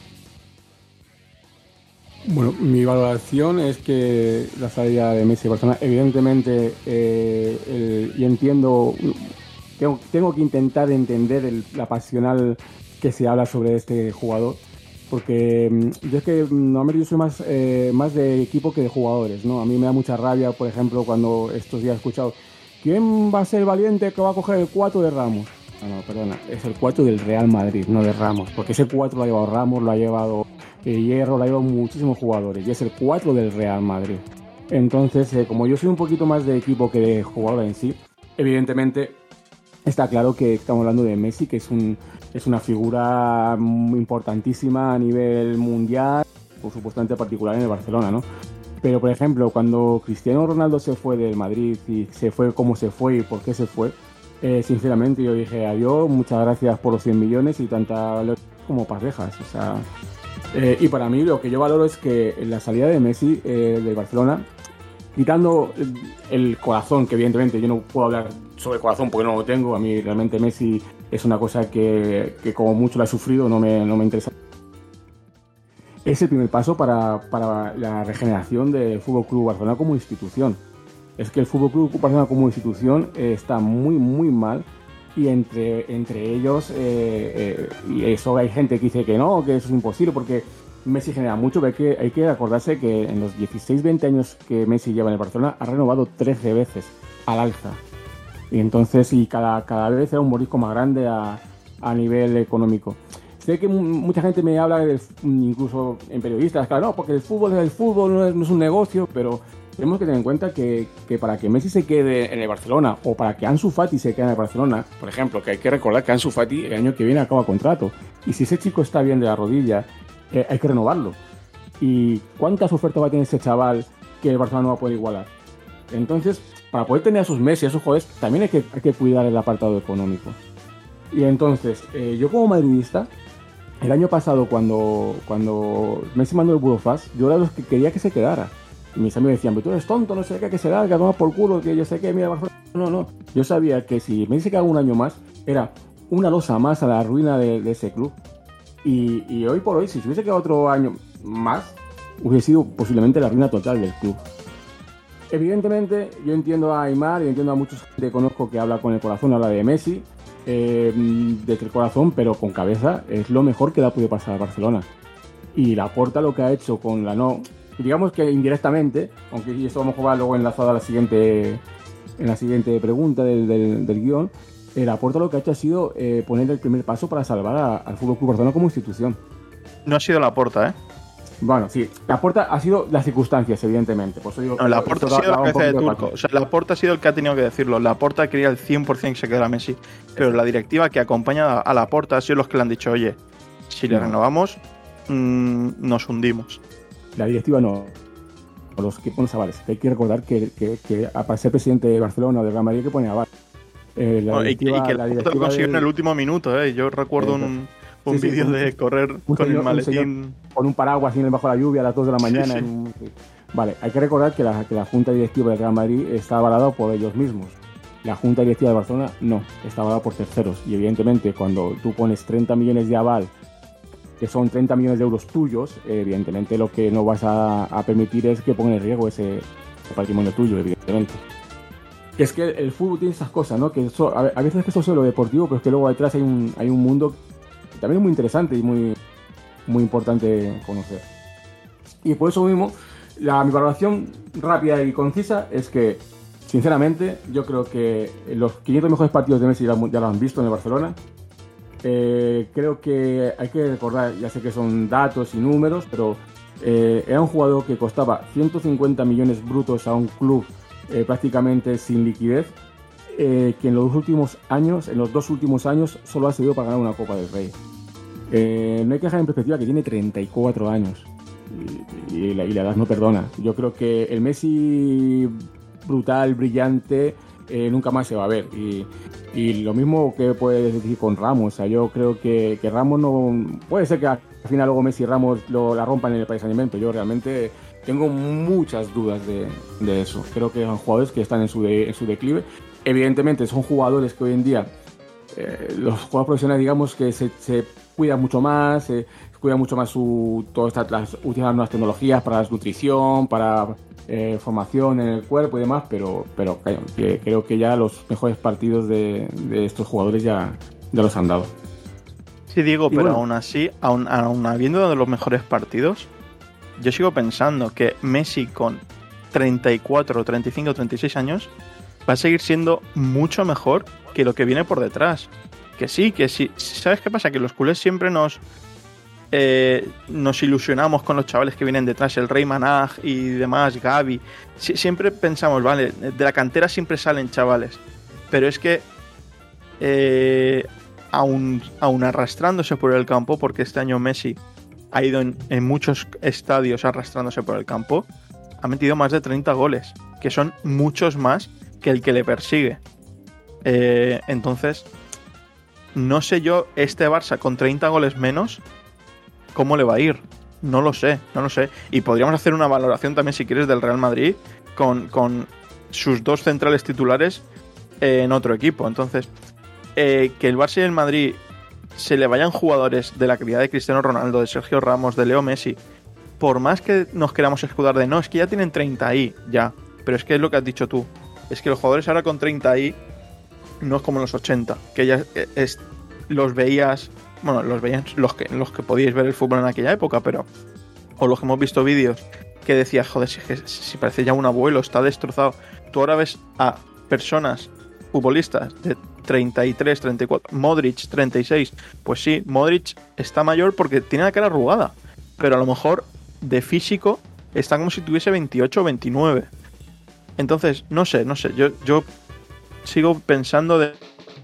Bueno, mi valoración es que la salida de Messi de Barcelona, evidentemente, eh, el, y entiendo, tengo, tengo que intentar entender el, la pasional que se habla sobre este jugador, porque yo es que normalmente yo soy más, eh, más de equipo que de jugadores, ¿no? A mí me da mucha rabia, por ejemplo, cuando estos días he escuchado, ¿quién va a ser el valiente que va a coger el cuatro de Ramos? No, no, perdona, es el cuatro del Real Madrid, no de Ramos, porque ese cuatro lo ha llevado Ramos, lo ha llevado eh, Hierro, lo ha llevado muchísimos jugadores, y es el cuatro del Real Madrid. Entonces, eh, como yo soy un poquito más de equipo que de jugador en sí, evidentemente está claro que estamos hablando de Messi, que es, un, es una figura muy importantísima a nivel mundial, por supuesto particular en el Barcelona, ¿no? Pero, por ejemplo, cuando Cristiano Ronaldo se fue del Madrid y se fue como se fue y por qué se fue, Eh, sinceramente yo dije adiós, muchas gracias por los cien millones y tanta como parejas, o sea, eh, y para mí lo que yo valoro es que la salida de Messi eh, de Barcelona, quitando el, el corazón, que evidentemente yo no puedo hablar sobre el corazón porque no lo tengo, a mí realmente Messi es una cosa que, que como mucho la he sufrido, no me, no me interesa. Es el primer paso para, para la regeneración del F C Barcelona como institución. Es que el F C Barcelona como institución eh, está muy, muy mal, y entre, entre ellos, eh, eh, y eso hay gente que dice que no, que eso es imposible porque Messi genera mucho, pero hay que, hay que acordarse que en los dieciséis veinte años que Messi lleva en el Barcelona ha renovado trece veces al alza, y entonces y cada, cada vez era un morisco más grande a, a nivel económico. sé que m- mucha gente me habla, del, incluso en periodistas, claro, no, porque el fútbol es el fútbol, no es, no es un negocio, pero tenemos que tener en cuenta que, que para que Messi se quede en el Barcelona o para que Ansu Fati se quede en el Barcelona, por ejemplo, que hay que recordar que Ansu Fati el año que viene acaba contrato. Y si ese chico está bien de la rodilla, eh, hay que renovarlo. ¿Y cuántas ofertas va a tener ese chaval que el Barcelona no va a poder igualar? Entonces, para poder tener a sus Messi, a sus jugadores, también hay que, hay que cuidar el apartado económico. Y entonces, eh, yo como madridista, el año pasado cuando, cuando Messi mandó el Burofax, yo era los que quería que se quedara. Y mis amigos decían, pero tú eres tonto, no sé qué, que se larga, toma por culo, que yo sé que, mira, Barcelona. No, no. Yo sabía que si Messi se quedaba un año más, era una losa más a la ruina de, de ese club. Y, y hoy por hoy, si se hubiese quedado otro año más, hubiese sido posiblemente la ruina total del club. Evidentemente, yo entiendo a Aimar y entiendo a muchos que conozco que habla con el corazón, habla de Messi, eh, desde el corazón, pero con cabeza, es lo mejor que le ha podido pasar a Barcelona. Y Laporta lo que ha hecho con la no... Digamos que indirectamente, aunque esto vamos a jugar luego enlazado a la siguiente, en la siguiente pregunta del, del, del guión, el Laporta lo que ha hecho ha sido eh, poner el primer paso para salvar a, al F C Barcelona como institución. No ha sido Laporta, ¿eh? Bueno, sí, Laporta ha sido las circunstancias, evidentemente. Por eso digo, no, Laporta ha sido la cabeza de turco. O sea, Laporta ha sido el que ha tenido que decirlo. Laporta quería el cien por ciento que se quedara Messi. Pero la directiva que acompaña a Laporta ha sido los que le han dicho, oye, si le renovamos, mmm, nos hundimos. La directiva no. Los que ponen avales. Hay que recordar que, que, que para ser presidente de Barcelona o de Real Madrid hay que poner aval. Eh, la bueno, y, y que la Laporta lo consiguió del... en el último minuto, ¿eh? Yo recuerdo eh, un, un sí, vídeo sí, de correr con señor, el maletín. Un con un paraguas bajo la lluvia a las dos de la mañana. Sí, sí. Un... Vale, hay que recordar que la, que la Junta Directiva del Real Madrid está avalada por ellos mismos. La Junta Directiva de Barcelona no, está avalada por terceros. Y evidentemente cuando tú pones treinta millones de aval, que son treinta millones de euros tuyos, evidentemente lo que no vas a, a permitir es que pongan en riesgo ese, ese patrimonio tuyo, evidentemente. Es que el fútbol tiene esas cosas, ¿no? Que eso, a veces es que eso es lo deportivo, pero es que luego detrás hay un, hay un mundo también muy interesante y muy, muy importante conocer. Y por eso mismo, la, mi valoración rápida y concisa es que, sinceramente, yo creo que los quinientos mejores partidos de Messi ya, ya lo han visto en el Barcelona. Eh, creo que hay que recordar, ya sé que son datos y números, pero eh, era un jugador que costaba ciento cincuenta millones brutos a un club eh, prácticamente sin liquidez, eh, que en los últimos años, en los dos últimos años, solo ha servido para ganar una Copa del Rey. Eh, no hay que dejar en perspectiva que tiene treinta y cuatro años y, y, la, y la edad no perdona. Yo creo que el Messi brutal, brillante, Eh, nunca más se va a ver y, y lo mismo que puedes decir con Ramos. O sea, yo creo que, que Ramos no puede ser que al final luego Messi y Ramos lo, la rompan en el Paris Saint-Germain, pero yo realmente tengo muchas dudas de, de eso. Creo que son jugadores que están en su, de, en su declive. Evidentemente son jugadores que hoy en día eh, los jugadores profesionales, digamos que se, se cuidan mucho más, se cuida mucho más su todas estas las utilizan nuevas tecnologías para la nutrición, para Eh, formación en el cuerpo y demás, pero, pero que, creo que ya los mejores partidos de, de estos jugadores ya, ya los han dado. Sí, Diego, y pero bueno, aún así, aún, aún habiendo dado los mejores partidos, yo sigo pensando que Messi con treinta y cuatro, treinta y cinco, treinta y seis años va a seguir siendo mucho mejor que lo que viene por detrás. Que sí, que sí. ¿Sabes qué pasa? Que los culés siempre nos... Eh, nos ilusionamos con los chavales que vienen detrás, el Rey Manaj y demás, Gavi. Sie- siempre pensamos, vale, de la cantera siempre salen chavales, pero es que eh, aún, aún arrastrándose por el campo, porque este año Messi ha ido en, en muchos estadios arrastrándose por el campo, ha metido más de treinta goles, que son muchos más que el que le persigue. Eh, entonces, no sé yo, este Barça con treinta goles menos, ¿cómo le va a ir? No lo sé, no lo sé. Y podríamos hacer una valoración también, si quieres, del Real Madrid con, con sus dos centrales titulares eh, en otro equipo. Entonces, eh, que el Barça y el Madrid se le vayan jugadores de la calidad de Cristiano Ronaldo, de Sergio Ramos, de Leo Messi, por más que nos queramos escudar de no, es que ya tienen treinta ahí, ya. Pero es que es lo que has dicho tú. Es que los jugadores ahora con treinta ahí no es como en los ochenta, que ya es, los veías... Bueno, los veían los que, los que podíais ver el fútbol en aquella época, pero... O los que hemos visto vídeos que decías, joder, si, si parece ya un abuelo, está destrozado. Tú ahora ves a personas futbolistas de treinta y tres, treinta y cuatro, Modric treinta y seis, pues sí, Modric está mayor porque tiene la cara arrugada, pero a lo mejor de físico está como si tuviese veintiocho o veintinueve. Entonces, no sé, no sé, yo, yo sigo pensando de...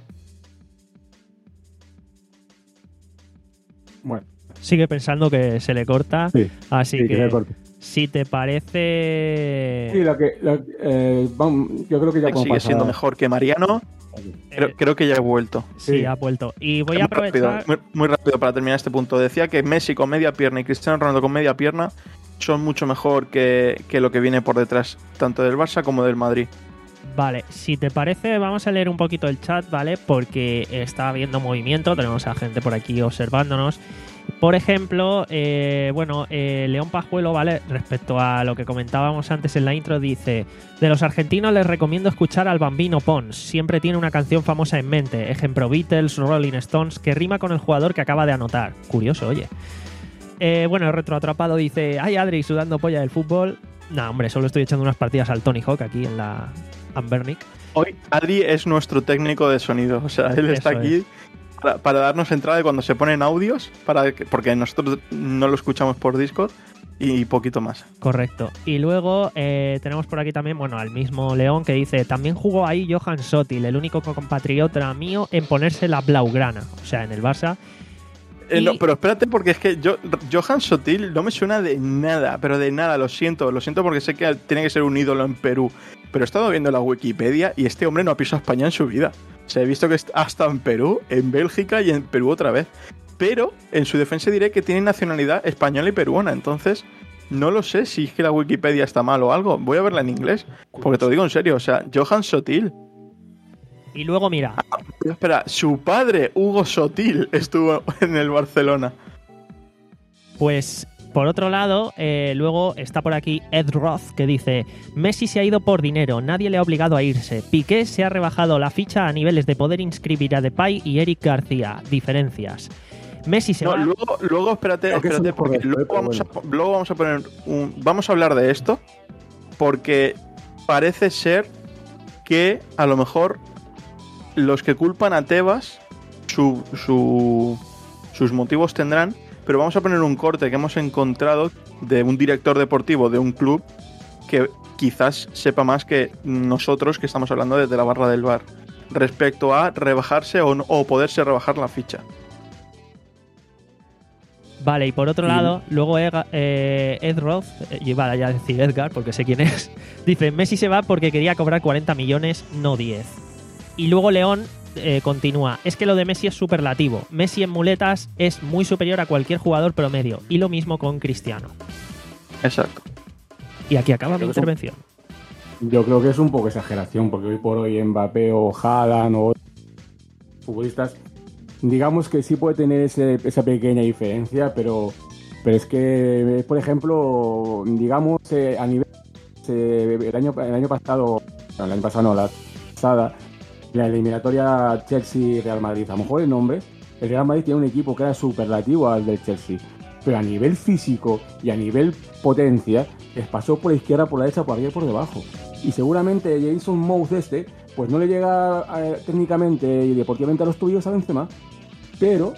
Bueno. Sigue pensando que se le corta, Sí, así sí, que que, se le corta. si te parece... Sí, la que, la- eh, vamos, yo creo que ya podemos sigue pasar. siendo mejor que Mariano. Creo, Eh, creo que ya he vuelto. sí, sí. ha vuelto. Y voy a muy, aprovechar... rápido, muy, muy rápido para terminar este punto. Decía que Messi con media pierna y Cristiano Ronaldo con media pierna son mucho mejor que, que lo que viene por detrás, tanto del Barça como del Madrid. Vale, si te parece, vamos a leer un poquito el chat, ¿vale? Porque está habiendo movimiento, tenemos a gente por aquí observándonos. Por ejemplo, eh, bueno, eh, León Pajuelo, ¿vale? Respecto a lo que comentábamos antes en la intro, dice: de los argentinos les recomiendo escuchar al Bambino Pons, siempre tiene una canción famosa en mente, ejemplo Beatles, Rolling Stones, que rima con el jugador que acaba de anotar. Curioso, oye. Eh, bueno, el retroatrapado dice: ay, Adri, sudando polla del fútbol. No, hombre, solo estoy echando unas partidas al Tony Hawk aquí en la Ambernic. Hoy Adri es nuestro técnico de sonido, o sea, él está Eso aquí es. para, para darnos entrada de cuando se ponen audios, para que- porque nosotros no lo escuchamos por Discord y poquito más. Correcto. Y luego eh, tenemos por aquí también, bueno, al mismo León que dice: también jugó ahí Johan Sotil, el único compatriota mío en ponerse la blaugrana, o sea, en el Barça. Eh, Y- no, pero espérate, porque es que yo, Johan Sotil no me suena de nada, pero de nada, lo siento, lo siento porque sé que tiene que ser un ídolo en Perú, pero he estado viendo la Wikipedia y este hombre no ha pisado España en su vida. O sea, he visto que ha estado en Perú, en Bélgica y en Perú otra vez. Pero en su defensa diré que tiene nacionalidad española y peruana, entonces no lo sé si es que la Wikipedia está mal o algo. Voy a verla en inglés, porque te lo digo en serio, o sea, Johan Sotil. Y luego, mira, Pero espera, su padre, Hugo Sotil, estuvo en el Barcelona. pues por otro lado, eh, luego está por aquí Ed Roth que dice: Messi se ha ido por dinero, nadie le ha obligado a irse. Piqué se ha rebajado la ficha a niveles de poder inscribir a Depay y Eric García. Diferencias. Messi se No, va... luego, luego espérate, Creo que espérate, es un porque correcto, luego eh, pero vamos, a, bueno. luego vamos a poner un. Vamos a hablar de esto, porque parece ser que a lo mejor los que culpan a Tebas, su, su, sus motivos tendrán, pero vamos a poner un corte que hemos encontrado de un director deportivo de un club que quizás sepa más que nosotros que estamos hablando desde la barra del bar, respecto a rebajarse o, no- o poderse rebajar la ficha. Vale, y por otro lado, luego Ega- eh, Ed Roth, eh, iba ya a decir Edgar porque sé quién es, dice: Messi se va porque quería cobrar cuarenta millones, no diez. Y luego León eh, continúa: es que lo de Messi es superlativo. Messi en muletas es muy superior a cualquier jugador promedio. Y lo mismo con Cristiano. Exacto. Y aquí acaba mi Creo que son- intervención. Yo creo que es un poco exageración, porque hoy por hoy Mbappé o Haaland o futbolistas, digamos que sí puede tener ese- esa pequeña diferencia, pero, pero es que, por ejemplo, digamos, eh, a nivel. eh, el, año, el año pasado, no, el año pasado no, la pasada, la eliminatoria Chelsea-Real Madrid, a lo mejor el nombre, el Real Madrid tiene un equipo que era superlativo al del Chelsea, pero a nivel físico y a nivel potencia, les pasó por la izquierda, por la derecha, por arriba y por debajo. Y seguramente Jason Mouth este, pues no le llega eh, técnicamente y deportivamente a los tuyos a Benzema, pero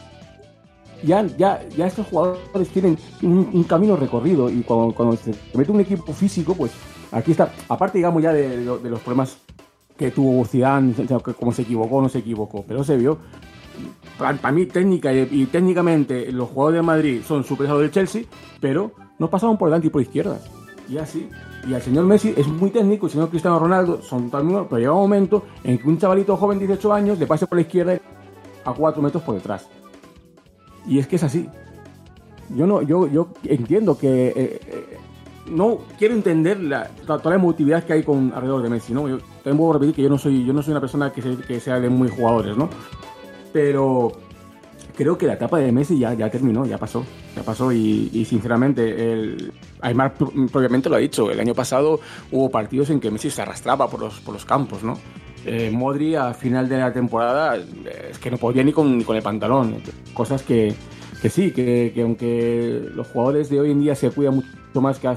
ya, ya, ya estos jugadores tienen un, un camino recorrido y cuando, cuando se mete un equipo físico, pues aquí está. Aparte, digamos, ya de, de, de los problemas que tuvo Zidane, o sea, que como se equivocó o no se equivocó, pero se vio. Para, para mí, técnica y, y técnicamente, los jugadores de Madrid son superiores a los del Chelsea, pero no pasaban por delante y por izquierda. Y así. Y el señor Messi es muy técnico, el señor Cristiano Ronaldo son tan buenos, pero llega un momento en que un chavalito joven de dieciocho años le pase por la izquierda a cuatro metros por detrás. Y es que es así. Yo no, yo, yo entiendo que eh, eh, no quiero entender la, toda la emotividad que hay con alrededor de Messi, ¿no? Yo también puedo repetir que yo no soy, yo no soy una persona que, se, que sea de muy jugadores, ¿no? Pero creo que la etapa de Messi ya, ya terminó, ya pasó, ya pasó y, y sinceramente el Aymar propiamente lo ha dicho. El año pasado hubo partidos en que Messi se arrastraba por los, por los campos, ¿no? Eh, Modri a final de la temporada eh, es que no podía ni con, ni con el pantalón. Cosas que, que sí, que, que aunque los jugadores de hoy en día se cuidan mucho más que hace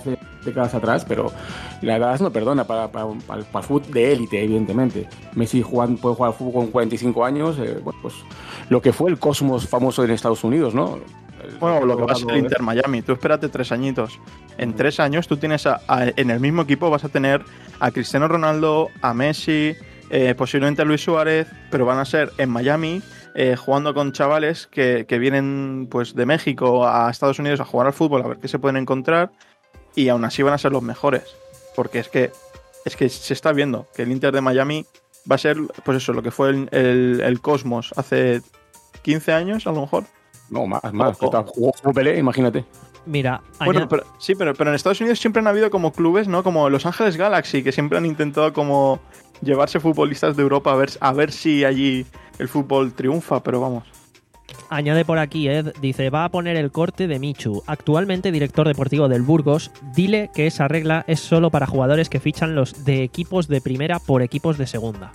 décadas atrás, pero la edad no perdona para, para, para, para el fútbol de élite, evidentemente. Messi juega, puede jugar al fútbol con cuarenta y cinco años, eh, bueno, pues lo que fue el Cosmos famoso en Estados Unidos, ¿no? El, bueno, lo que va a ser el Inter Miami. Tú espérate tres añitos. En tres años tú tienes a, a, en el mismo equipo vas a tener a Cristiano Ronaldo, a Messi, eh, posiblemente a Luis Suárez, pero van a ser en Miami eh, jugando con chavales que, que vienen pues de México a Estados Unidos a jugar al fútbol, a ver qué se pueden encontrar. Y aún así van a ser los mejores. Porque es que es que se está viendo que el Inter de Miami va a ser, pues eso, lo que fue el, el, el Cosmos hace quince años, a lo mejor. No, más, más. Oh, oh. Jugó, jugó Pelé, imagínate. Mira, bueno, añad... pero, sí, pero, pero en Estados Unidos siempre han habido como clubes, ¿no? Como Los Ángeles Galaxy, que siempre han intentado como llevarse futbolistas de Europa a ver, a ver si allí el fútbol triunfa, pero vamos. Añade por aquí, Ed, dice, va a poner el corte de Michu, actualmente director deportivo del Burgos. Dile que esa regla es solo para jugadores que fichan los de equipos de primera por equipos de segunda.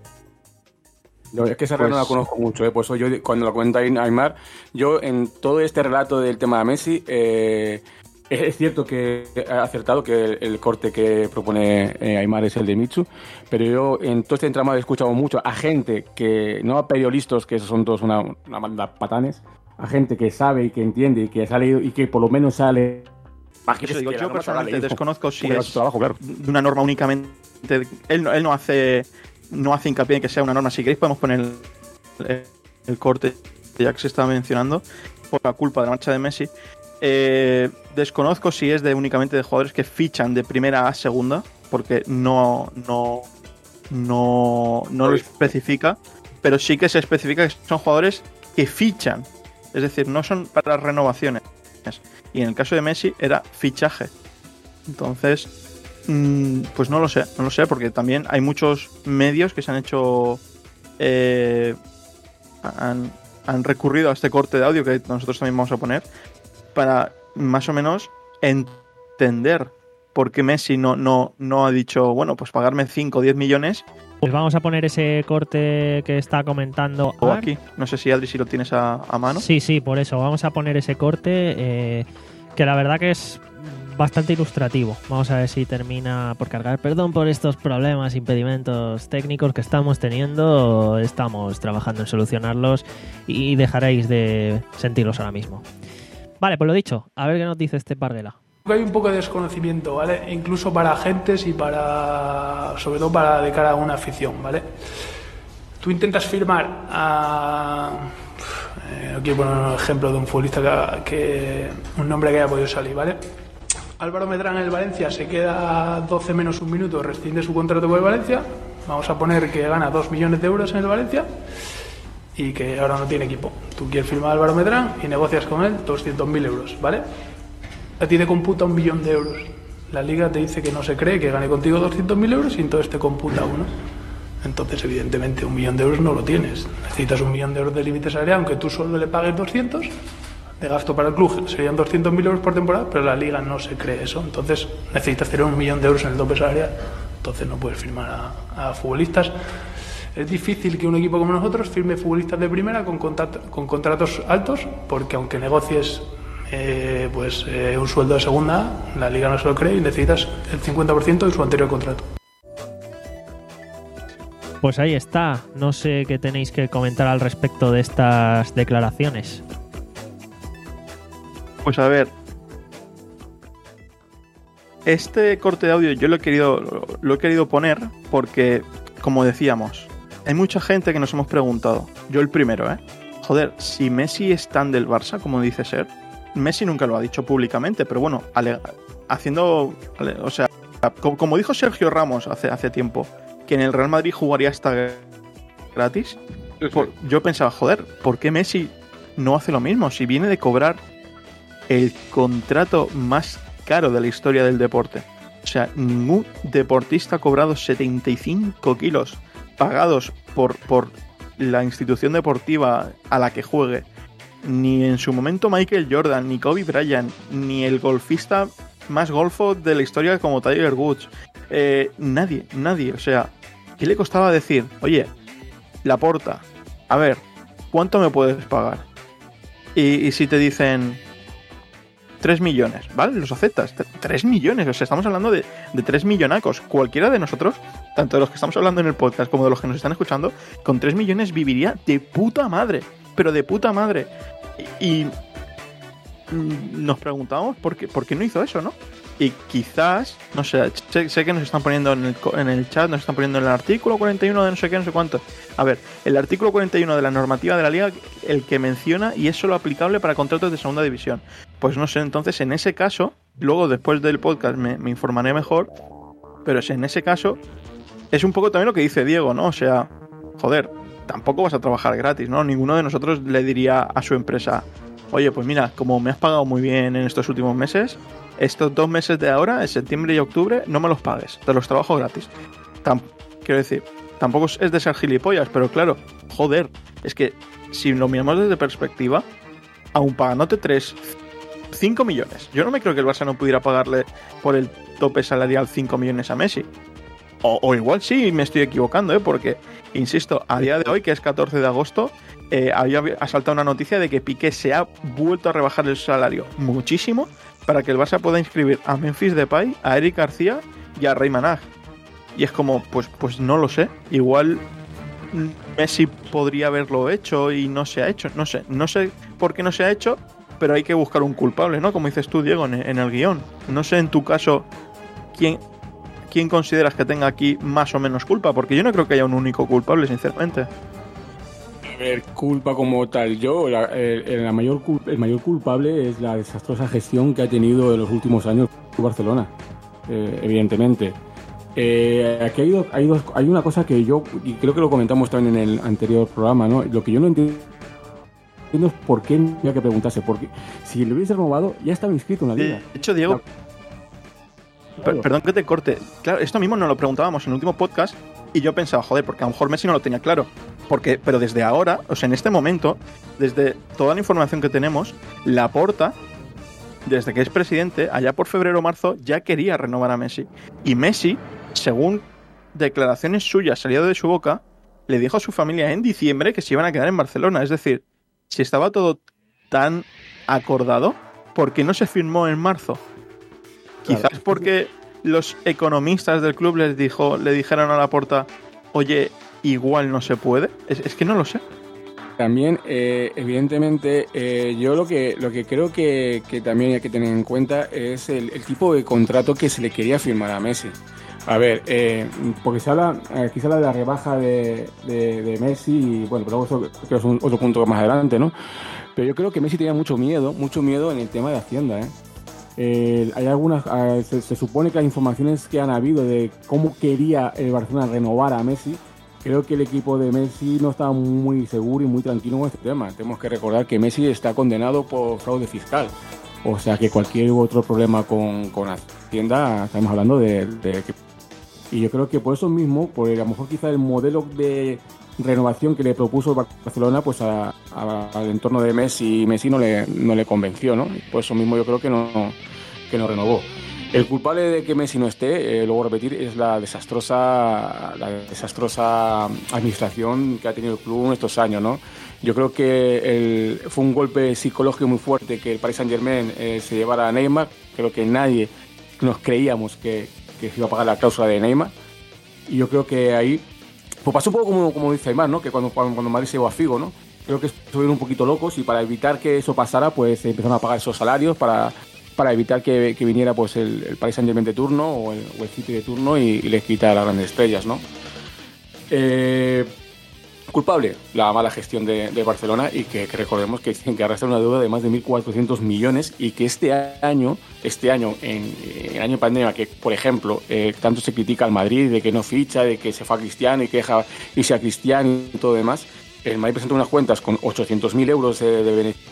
No, es que esa regla pues, no la conozco mucho, ¿eh? Por eso yo, cuando lo cuenta Aimar, yo en todo este relato del tema de Messi, eh, es cierto que ha acertado que el, el corte que propone eh, Aimar es el de Michu, pero yo en todo este entramado he escuchado mucho a gente que, no a periodistas, que esos son todos una, una banda patanes, a gente que sabe y que entiende y que ha leído y que por lo menos sale... Eso digo, yo personalmente desconozco si es trabajo, claro. de una norma únicamente... Él, él no hace... no hace hincapié en que sea una norma. Si queréis podemos poner el, el corte ya que se está mencionando por la culpa de la marcha de Messi. Eh, desconozco si es de únicamente de jugadores que fichan de primera a segunda, porque no no no, no lo especifica, pero sí que se especifica que son jugadores que fichan, es decir, no son para renovaciones, y en el caso de Messi era fichaje. Entonces pues no lo sé, no lo sé, porque también hay muchos medios que se han hecho eh, han, han recurrido a este corte de audio que nosotros también vamos a poner para más o menos entender por qué Messi no, no, no ha dicho, bueno, pues pagarme cinco o diez millones. Pues vamos a poner ese corte que está comentando o aquí, no sé si Adri si lo tienes a, a mano. Sí, sí, por eso, vamos a poner ese corte eh, que la verdad que es bastante ilustrativo. Vamos a ver si termina por cargar. Perdón por estos problemas, impedimentos técnicos que estamos teniendo. Estamos trabajando en solucionarlos y dejaréis de sentirlos ahora mismo. Vale, pues lo dicho. A ver qué nos dice este Parguela. Hay un poco de desconocimiento, ¿vale? Incluso para agentes y para... sobre todo para de cara a una afición, ¿vale? Tú intentas firmar a... Eh, no quiero poner un ejemplo de un futbolista que, que... un nombre que haya podido salir, ¿vale? Álvaro Medrán en el Valencia se queda doce menos un minuto, rescinde su contrato con el Valencia. Vamos a poner que gana dos millones de euros en el Valencia y que ahora no tiene equipo. Tú quieres firmar a Álvaro Medrán y negocias con él doscientos mil euros, ¿vale? A ti te computa un millón de euros. La liga te dice que no se cree que gane contigo doscientos mil euros y entonces te computa uno. Entonces, evidentemente, un millón de euros no lo tienes. Necesitas un millón de euros de límite salarial, aunque tú solo le pagues doscientos. De gasto para el club serían doscientos mil euros por temporada, pero la liga no se cree eso. Entonces necesitas tener un millón de euros en el tope salarial. Entonces no puedes firmar a, a futbolistas. Es difícil que un equipo como nosotros firme futbolistas de primera con, contrat, con contratos altos, porque aunque negocies eh, pues eh, un sueldo de segunda, la liga no se lo cree y necesitas el cincuenta por ciento de su anterior contrato. Pues ahí está. No sé qué tenéis que comentar al respecto de estas declaraciones. Pues a ver, este corte de audio yo lo he querido lo he querido poner porque, como decíamos, hay mucha gente que nos hemos preguntado, yo el primero, ¿eh? Joder, si Messi es tan del Barça, como dice ser, Messi nunca lo ha dicho públicamente, pero bueno, ale, haciendo, ale, o sea, como, como dijo Sergio Ramos hace, hace tiempo, que en el Real Madrid jugaría hasta gratis, sí, sí. Por, yo pensaba, joder, ¿por qué Messi no hace lo mismo? Si viene de cobrar el contrato más caro de la historia del deporte. O sea, ningún deportista ha cobrado setenta y cinco kilos pagados por, por la institución deportiva a la que juegue. Ni en su momento Michael Jordan, ni Kobe Bryant, ni el golfista más golfo de la historia como Tiger Woods. Eh, nadie, nadie. O sea, ¿qué le costaba decir? Oye, Laporta, a ver, ¿cuánto me puedes pagar? Y, y si te dicen tres millones, ¿vale? Los aceptas. tres millones, o sea, estamos hablando de, de tres millonacos. Cualquiera de nosotros, tanto de los que estamos hablando en el podcast como de los que nos están escuchando, con tres millones viviría de puta madre. Pero de puta madre. Y, y nos preguntábamos por qué, por qué no hizo eso, ¿no? Y quizás, no sé, sé, sé que nos están poniendo en el, en el chat, nos están poniendo en el artículo cuarenta y uno de no sé qué, no sé cuánto. A ver, el artículo cuarenta y uno de la normativa de la Liga, el que menciona, y es solo aplicable para contratos de segunda división. Pues no sé, entonces en ese caso, luego después del podcast me, me informaré mejor, pero en ese caso es un poco también lo que dice Diego, ¿no? O sea, joder, tampoco vas a trabajar gratis, ¿no? Ninguno de nosotros le diría a su empresa, oye, pues mira, como me has pagado muy bien en estos últimos meses, estos dos meses de ahora, en septiembre y octubre, no me los pagues, te los trabajo gratis. Tam- quiero decir, tampoco es de ser gilipollas, pero claro, joder, es que si lo miramos desde perspectiva, aún pagándote tres, cinco millones, yo no me creo que el Barça no pudiera pagarle por el tope salarial cinco millones a Messi. O, o igual sí, me estoy equivocando, ¿eh? Porque, insisto, a día de hoy, que es catorce de agosto, eh, había ha saltado una noticia de que Piqué se ha vuelto a rebajar el salario muchísimo para que el Barça pueda inscribir a Memphis Depay, a Eric García y a Rey Manaj. Y es como, pues, pues no lo sé. Igual Messi podría haberlo hecho y no se ha hecho. No sé, no sé por qué no se ha hecho, pero hay que buscar un culpable, ¿no? Como dices tú, Diego, en, en el guión. No sé en tu caso quién, quién consideras que tenga aquí más o menos culpa, porque yo no creo que haya un único culpable, sinceramente. A ver, culpa como tal, yo, la, el, la mayor, el mayor culpable es la desastrosa gestión que ha tenido en los últimos años Barcelona, eh, evidentemente. Eh, aquí hay, dos, hay, dos, hay una cosa que yo, y creo que lo comentamos también en el anterior programa, ¿no? Lo que yo no entiendo es por qué había que preguntarse, porque si lo hubiese renovado, ya estaba inscrito en la liga. De hecho, Diego, la... per, perdón que te corte, claro, esto mismo nos lo preguntábamos en el último podcast, y yo pensaba, joder, porque a lo mejor Messi no lo tenía claro. Porque, pero desde ahora, o sea, en este momento, desde toda la información que tenemos, Laporta, desde que es presidente, allá por febrero o marzo, ya quería renovar a Messi. Y Messi, según declaraciones suyas salidas de su boca, le dijo a su familia en diciembre que se iban a quedar en Barcelona. Es decir, si estaba todo tan acordado, ¿por qué no se firmó en marzo? Claro. Quizás porque los economistas del club les dijo, le dijeron a Laporta, oye, igual no se puede. Es, es que no lo sé. También, eh, evidentemente, eh, yo lo que lo que creo que, que también hay que tener en cuenta es el, el tipo de contrato que se le quería firmar a Messi. A ver, eh, porque se habla, aquí se habla de la rebaja de, de, de Messi, y bueno, pero eso creo que es un, otro punto más adelante, ¿no? Pero yo creo que Messi tenía mucho miedo, mucho miedo en el tema de Hacienda, ¿eh? Eh, hay algunas, eh, se, se supone que las informaciones que han habido de cómo quería el Barcelona renovar a Messi, creo que el equipo de Messi no estaba muy seguro y muy tranquilo con este tema. Tenemos que recordar que Messi está condenado por fraude fiscal. O sea que cualquier otro problema con, con Hacienda, estamos hablando de, de... Y yo creo que por eso mismo, por a lo mejor quizá el modelo de renovación que le propuso Barcelona pues a, a, al entorno de Messi, Messi no le, no le convenció, ¿no? Por eso mismo yo creo que no, que no renovó. El culpable de que Messi no esté, eh, luego repetir, es la desastrosa, la desastrosa administración que ha tenido el club en estos años, ¿no? Yo creo que el, fue un golpe psicológico muy fuerte que el Paris Saint-Germain eh, se llevara a Neymar. Creo que nadie nos creíamos que, que se iba a pagar la cláusula de Neymar. Y yo creo que ahí pues pasó un poco como, como dice Aymar, ¿no? Que cuando, cuando, cuando Madrid se llevó a Figo, ¿no? Creo que estuvieron un poquito locos y para evitar que eso pasara, pues empezaron a pagar esos salarios para... para evitar que, que viniera pues el, el Paris Saint-Germain de turno o el, o el City de turno y, y les quitara las grandes estrellas, ¿no? Eh, culpable, la mala gestión de, de Barcelona y que, que recordemos que tienen que arrastrar una deuda de más de mil cuatrocientos millones y que este año, este año, en, en año de pandemia, que por ejemplo, eh, tanto se critica al Madrid de que no ficha, de que se fue a Cristiano y que deja irse a Cristiano y todo demás, el Madrid presentó unas cuentas con ochocientos mil euros de, de beneficio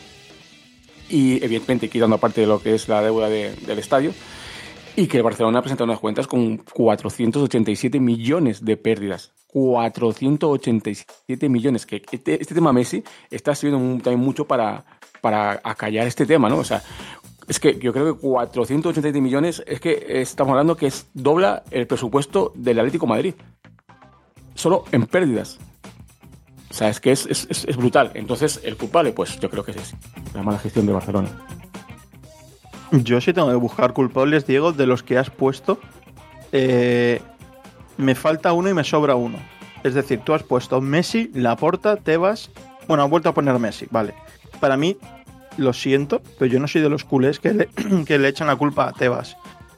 y evidentemente quitando aparte de lo que es la deuda de, del estadio, y que el Barcelona ha presentado unas cuentas con cuatrocientos ochenta y siete millones de pérdidas. cuatrocientos ochenta y siete millones, que este, este tema Messi está sirviendo también mucho para, para acallar este tema, ¿no? O sea, es que yo creo que cuatrocientos ochenta y siete millones es que estamos hablando que es dobla el presupuesto del Atlético de Madrid. Solo en pérdidas. O sea, es que es, es, es brutal. Entonces, el culpable, pues yo creo que es ese, la mala gestión de Barcelona. Yo sí tengo que buscar culpables, Diego, de los que has puesto. Eh, me falta uno y me sobra uno. Es decir, tú has puesto Messi, Laporta, Tebas. Bueno, has vuelto a poner Messi, vale. Para mí, lo siento, pero yo no soy de los culés que le, que le echan la culpa a Tebas.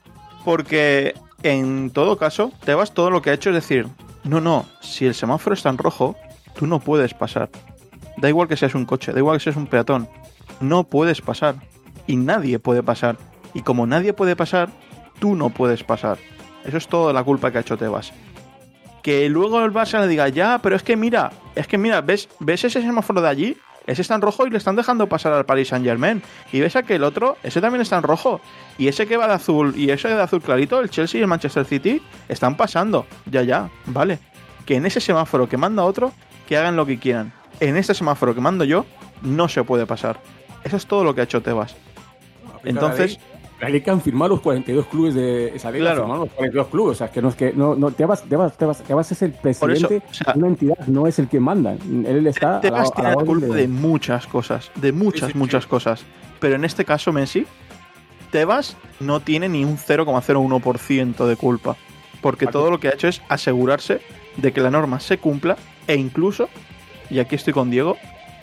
Porque, en todo caso, Tebas todo lo que ha hecho es decir, no, no, si el semáforo está en rojo, tú no puedes pasar. Da igual que seas un coche, da igual que seas un peatón. No puedes pasar. Y nadie puede pasar. Y como nadie puede pasar, tú no puedes pasar. Eso es toda la culpa que ha hecho Tebas. Que luego el Barça le diga, ya, pero es que mira, es que mira, ¿ves, ¿ves ese semáforo de allí? Ese está en rojo y le están dejando pasar al Paris Saint-Germain. Y ves aquel otro, ese también está en rojo. Y ese que va de azul, y ese de azul clarito, el Chelsea y el Manchester City, están pasando. Ya, ya, vale. Que en ese semáforo que manda otro, que hagan lo que quieran. En este semáforo que mando yo, no se puede pasar. Eso es todo lo que ha hecho Tebas. Entonces... La ley que han firmado los cuarenta y dos clubes de esa ley, claro. Han firmado los cuarenta y dos clubes, o sea, que no es que no, no Tebas, Tebas, Tebas, Tebas es el presidente eso, o sea, de una entidad, no es el que manda. Él está Tebas a, a tiene la la culpa de... de muchas cosas, de muchas, sí, sí, muchas sí. cosas. Pero en este caso Messi, Tebas no tiene ni un cero coma cero uno por ciento de culpa, porque todo lo que ha hecho es asegurarse de que la norma se cumpla e incluso, y aquí estoy con Diego,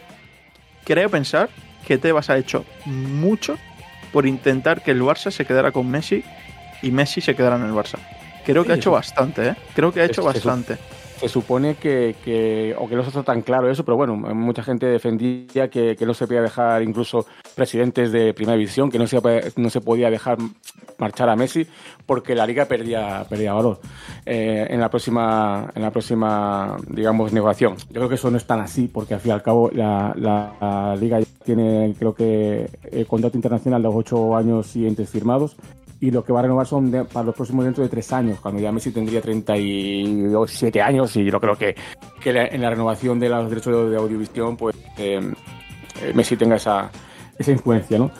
creo pensar que Tebas ha hecho mucho por intentar que el Barça se quedara con Messi y Messi se quedara en el Barça. Creo que sí, ha hecho eso. bastante, ¿eh? Creo que ha hecho Eso, bastante. Eso. Se supone que, que, o que no está tan claro eso, pero bueno, mucha gente defendía que, que no se podía dejar incluso presidentes de primera división, que no se, no se podía dejar marchar a Messi porque la liga perdía, perdía valor eh, en la próxima, en la próxima, digamos, negociación. Yo creo que eso no es tan así, porque al fin y al cabo la, la, la liga tiene, creo que, el contrato internacional de los ocho años siguientes firmados. Y lo que va a renovar son de, para los próximos dentro de tres años, cuando ya Messi tendría treinta y siete años, y yo creo que, que la, en la renovación de los derechos de, de audiovisión, pues eh, Messi tenga esa, esa influencia, ¿no?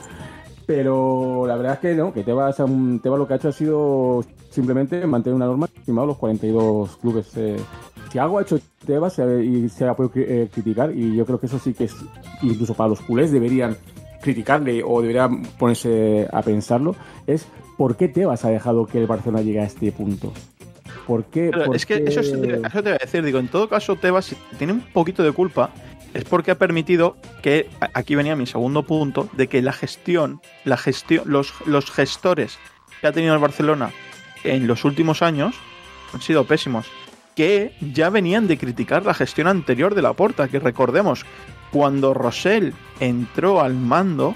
Pero la verdad es que no, que Tebas, Tebas lo que ha hecho ha sido simplemente mantener una norma firmado los cuarenta y dos clubes. Eh, si algo ha hecho Tebas eh, y se ha podido eh, criticar, y yo creo que eso sí que es, incluso para los culés deberían criticarle o deberían ponerse a pensarlo, es ¿por qué Tebas ha dejado que el Barcelona llegue a este punto? ¿Por qué? Pero por es que qué... eso, es, eso te voy a decir, digo, en todo caso Tebas, si tiene un poquito de culpa, es porque ha permitido que, aquí venía mi segundo punto, de que la gestión, la gestión, los, los gestores que ha tenido el Barcelona en los últimos años han sido pésimos, que ya venían de criticar la gestión anterior de Laporta, que recordemos, cuando Rosell entró al mando,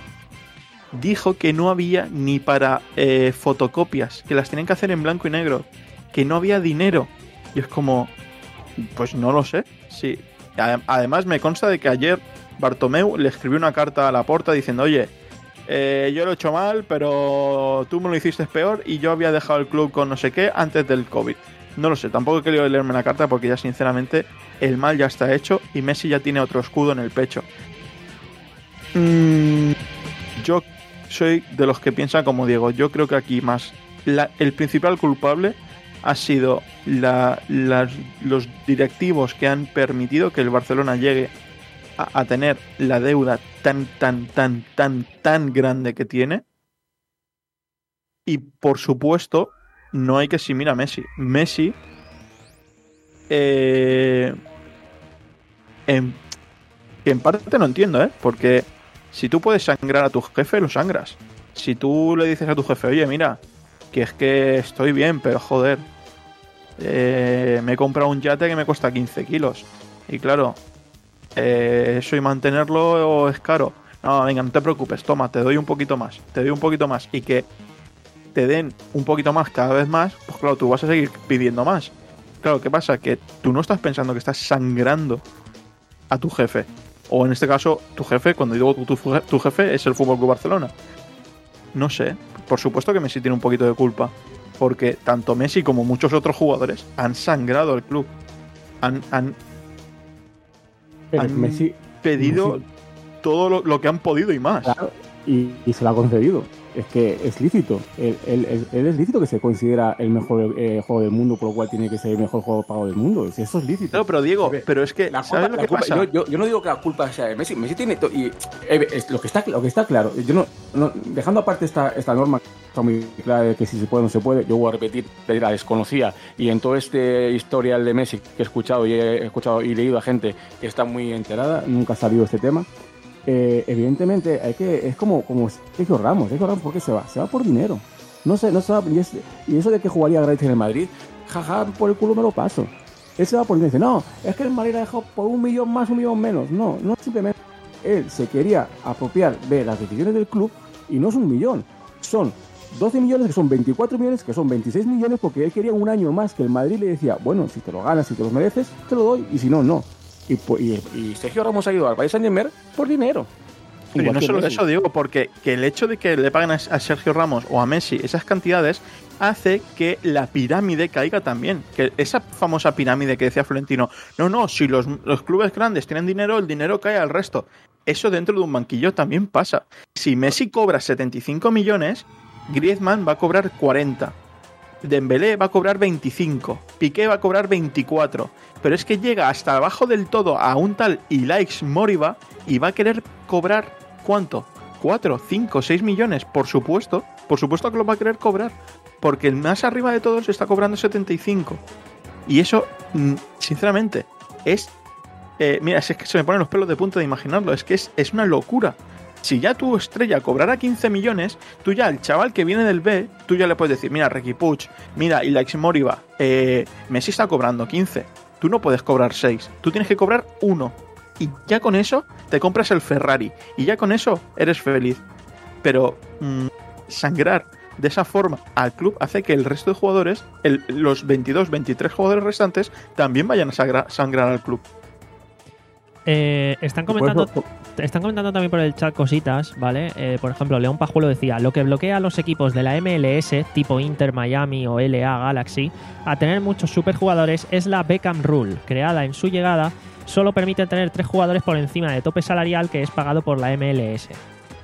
dijo que no había ni para eh, fotocopias, que las tenían que hacer en blanco y negro, que no había dinero. Y es como, pues no lo sé. Sí. Además me consta de que ayer Bartomeu le escribió una carta a Laporta diciendo, oye, eh, yo lo he hecho mal, pero tú me lo hiciste peor y yo había dejado el club con no sé qué antes del COVID. No lo sé, tampoco he querido leerme la carta porque ya sinceramente el mal ya está hecho y Messi ya tiene otro escudo en el pecho. Mm, yo soy de los que piensan como Diego. Yo creo que aquí más la, el principal culpable ha sido la, la, los directivos que han permitido que el Barcelona llegue a, a tener la deuda tan, tan, tan, tan, tan grande que tiene. Y por supuesto, no hay que eximir a Messi. Messi, eh, en, en parte no entiendo, ¿eh? Porque si tú puedes sangrar a tu jefe, lo sangras. Si tú le dices a tu jefe, oye, mira, que es que estoy bien, pero joder, eh, me he comprado un yate que me cuesta quince kilos. Y claro, eh, eso y mantenerlo es caro. No, venga, no te preocupes, toma, te doy un poquito más, te doy un poquito más. Y que te den un poquito más cada vez más, pues claro, tú vas a seguir pidiendo más. Claro, ¿qué pasa? Que tú no estás pensando que estás sangrando a tu jefe. O en este caso, tu jefe, cuando digo tu, tu, tu jefe, es el F C Barcelona. No sé, por supuesto que Messi tiene un poquito de culpa, porque tanto Messi como muchos otros jugadores han sangrado al club. Han, han, han Messi, pedido Messi, todo lo, lo que han podido y más. Claro, y, y se lo ha concedido. es que es lícito. Él, él, él, él es lícito que se considera el mejor eh, juego del mundo, por lo cual tiene que ser el mejor juego pago del mundo. Eso es lícito. No, pero Diego, pero es que la ¿sabes culpa, lo que culpa, pasa? Yo, yo, yo no digo que la culpa sea de Messi. Messi tiene to- y eh, es, lo que está lo que está claro. Yo no, no dejando aparte esta esta norma que está muy clara de que si se puede o no se puede. Yo voy a repetir, la desconocía y en todo este historial de Messi que he escuchado y he escuchado y leído a gente que está muy enterada, nunca ha salido este tema. Eh, evidentemente hay que es como como Sergio Ramos, Sergio Ramos ¿por qué se va? Se va por dinero. No sé, no se va, y, es, y eso de que jugaría gratis en el Madrid, jaja, por el culo me lo paso. Él se va por dinero, dice, no, es que el Madrid ha dejado por un millón más, un millón menos. No, no simplemente él se quería apropiar de las decisiones del club y no es un millón, son doce millones, que son veinticuatro millones, que son veintiséis millones, porque él quería un año más que el Madrid le decía, bueno, si te lo ganas, si te lo mereces, te lo doy, y si no, no. Y, y, y Sergio Ramos ha ido al Paris Saint-Germain por dinero. Pero no solo Messi. eso, digo, porque que el hecho de que le paguen a, a Sergio Ramos o a Messi esas cantidades hace que la pirámide caiga también. Que esa famosa pirámide que decía Florentino, no, no, si los, los clubes grandes tienen dinero, el dinero cae al resto. Eso dentro de un banquillo también pasa. Si Messi cobra setenta y cinco millones, Griezmann va a cobrar cuarenta. Dembélé va a cobrar veinticinco, Piqué va a cobrar veinticuatro, pero es que llega hasta abajo del todo a un tal Ilaix Moriba y va a querer cobrar ¿cuánto? cuatro, cinco, seis millones, por supuesto, por supuesto que lo va a querer cobrar, porque el más arriba de todos está cobrando setenta y cinco, y eso, sinceramente, es, eh, mira, es que se me ponen los pelos de punta de imaginarlo, es que es, es una locura. Si ya tu estrella cobrara quince millones, tú ya, el chaval que viene del B, tú ya le puedes decir, mira, Riqui Puig, mira, Ilaix Moriba, eh, Messi está cobrando quince. Tú no puedes cobrar seis, tú tienes que cobrar uno. Y ya con eso te compras el Ferrari. Y ya con eso eres feliz. Pero mmm, sangrar de esa forma al club hace que el resto de jugadores, el, los veintidós, veintitrés jugadores restantes, también vayan a sangrar, sangrar al club. Eh, están comentando están comentando también por el chat cositas, ¿vale? Eh, por ejemplo, León Pajuelo decía, lo que bloquea a los equipos de la M L S, tipo Inter, Miami o L A Galaxy, a tener muchos superjugadores es la Beckham Rule, creada en su llegada, solo permite tener tres jugadores por encima de tope salarial que es pagado por la M L S.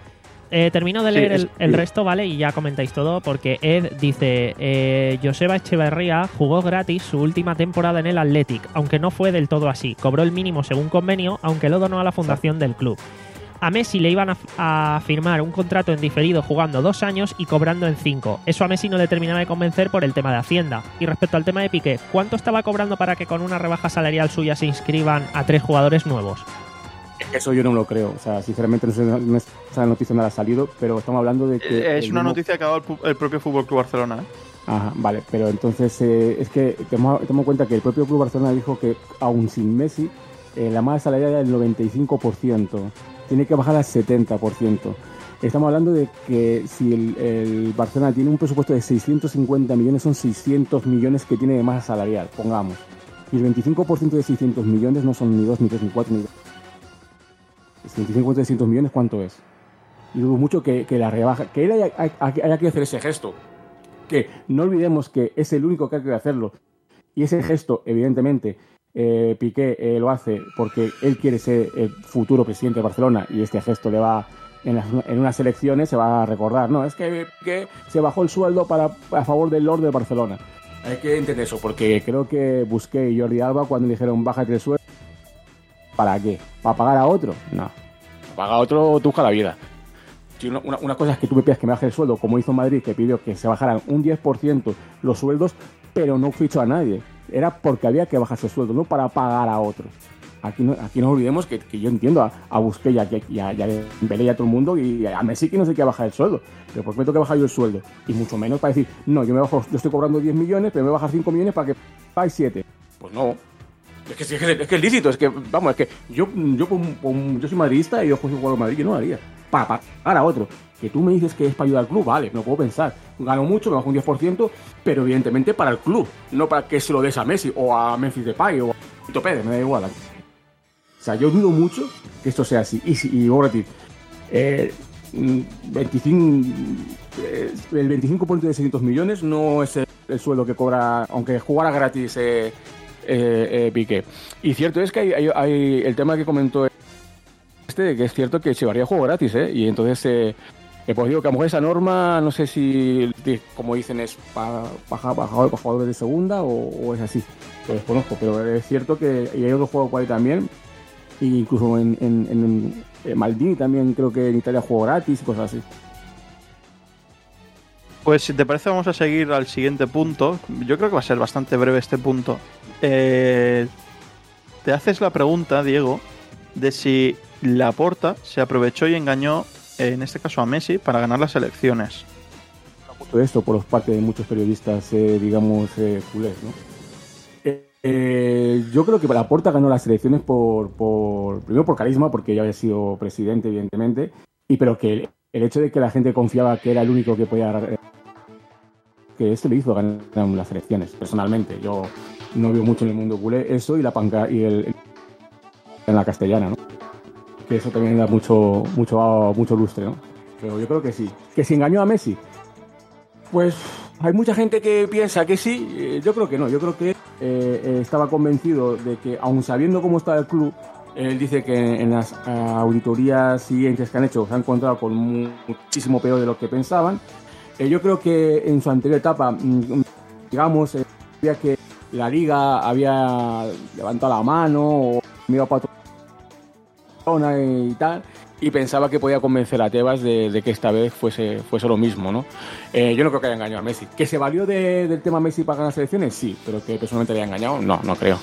Eh, termino de leer sí, es, el, el sí. resto, ¿vale? Y ya comentáis todo, porque Ed dice, eh, Joseba Echeverría jugó gratis su última temporada en el Athletic, aunque no fue del todo así. Cobró el mínimo según convenio, aunque lo donó a la fundación sí. del club. A Messi le iban a, a firmar un contrato en diferido jugando dos años y cobrando en cinco. Eso a Messi no le terminaba de convencer por el tema de Hacienda. Y respecto al tema de Piqué, ¿cuánto estaba cobrando para que con una rebaja salarial suya se inscriban a tres jugadores nuevos? Eso yo no lo creo, o sea, sinceramente no sé, no esa noticia no ha salido, pero estamos hablando de que... Es una mismo... noticia que ha dado el, el propio Fútbol Club Barcelona, ¿eh? Ajá, vale, pero entonces eh, es que tenemos en cuenta que el propio Club Barcelona dijo que aún sin Messi, eh, la masa salarial era del noventa y cinco por ciento, tiene que bajar al setenta por ciento. Estamos hablando de que si el, el Barcelona tiene un presupuesto de seiscientos cincuenta millones, son seiscientos millones que tiene de masa salarial, pongamos. Y el veinticinco por ciento de seiscientos millones no son ni dos, ni tres, ni cuatro, ni... setenta y cinco por ciento de seiscientos millones, ¿cuánto es? Y dudo mucho que, que la rebaja, que él haya, haya, haya que hacer ese gesto. Que no olvidemos que es el único que hay que hacerlo. Y ese gesto, evidentemente, eh, Piqué eh, lo hace porque él quiere ser el futuro presidente de Barcelona y este gesto le va, en, las, en unas elecciones se va a recordar. No, es que Piqué se bajó el sueldo para, a favor del Lord de Barcelona. Hay que entender eso, porque creo que Busqué y Jordi Alba cuando le dijeron bájate el sueldo, ¿para qué? ¿Para pagar a otro? No. Para pagar a otro, tú busca la vida. Si una, una, una cosa es que tú me pidas que me baje el sueldo, como hizo Madrid, que pidió que se bajaran un diez por ciento los sueldos, pero no fichó a nadie. Era porque había que bajarse el sueldo, no para pagar a otros. Aquí no, aquí no olvidemos que, que yo entiendo a, a Busquets y a, y a, y a Dembélé y a todo el mundo, y a Messi que no sé qué bajar el sueldo. Pero ¿por qué me tengo que bajar yo el sueldo? Y mucho menos para decir, no, yo me bajo, yo estoy cobrando diez millones, pero me voy a bajar cinco millones para que pague siete. Pues no. Es que, es, que, es que es lícito, es que, vamos, es que yo, yo, yo, yo soy madridista y yo juego jugador de Madrid, yo no lo haría. Para pagar a otro. Que tú me dices que es para ayudar al club, vale, me lo puedo pensar. Gano mucho, me bajo un diez por ciento, pero evidentemente para el club, no para que se lo des a Messi o a Memphis Depay o a Tito Pérez, me da igual. O sea, yo dudo mucho que esto sea así. Y, y voy a repetir, eh, veinticinco, eh, el veinticinco por ciento de seiscientos millones no es el, el sueldo que cobra, aunque jugara gratis eh, eh, eh, Piqué. Y cierto es que hay, hay, hay el tema que comentó este, que es cierto que se varía juego gratis, ¿eh? Y entonces eh, Eh, pues digo que a lo mejor esa norma, no sé si, como dicen, es para pa, pa, pa, pa jugadores de segunda o, o es así. Lo desconozco, pero es cierto que y hay otros juegos por ahí también, e incluso en, en, en, en Maldini también creo que en Italia juego gratis y cosas así. Pues si te parece vamos a seguir al siguiente punto. Yo creo que va a ser bastante breve este punto. Eh, te haces la pregunta, Diego, de si Laporta se aprovechó y engañó, en este caso a Messi, para ganar las elecciones. Todo esto por parte de muchos periodistas, eh, digamos, eh, culés, ¿no? Eh, eh, yo creo que Laporta ganó las elecciones por, por primero por carisma, porque ya había sido presidente, evidentemente, y pero que el, el hecho de que la gente confiaba que era el único que podía eh, que esto le hizo ganar las elecciones. Personalmente, yo no veo mucho en el mundo culé eso y la panca y el, el en la castellana, ¿no? Que eso también da mucho, mucho, mucho lustre, ¿no? Pero yo creo que sí. ¿Que si engañó a Messi? Pues hay mucha gente que piensa que sí. Eh, yo creo que no. Yo creo que eh, eh, estaba convencido de que, aun sabiendo cómo está el club, él dice que en las uh, auditorías siguientes que han hecho se ha encontrado con muchísimo peor de lo que pensaban. Eh, yo creo que en su anterior etapa, digamos, eh, había que la Liga había levantado la mano o me iba para y tal, y pensaba que podía convencer a Tebas de, de que esta vez fuese, fuese lo mismo, ¿no? Eh, yo no creo que haya engañado a Messi. ¿Que se valió de, del tema Messi para ganar las elecciones? Sí, pero que personalmente le haya engañado, no, no creo.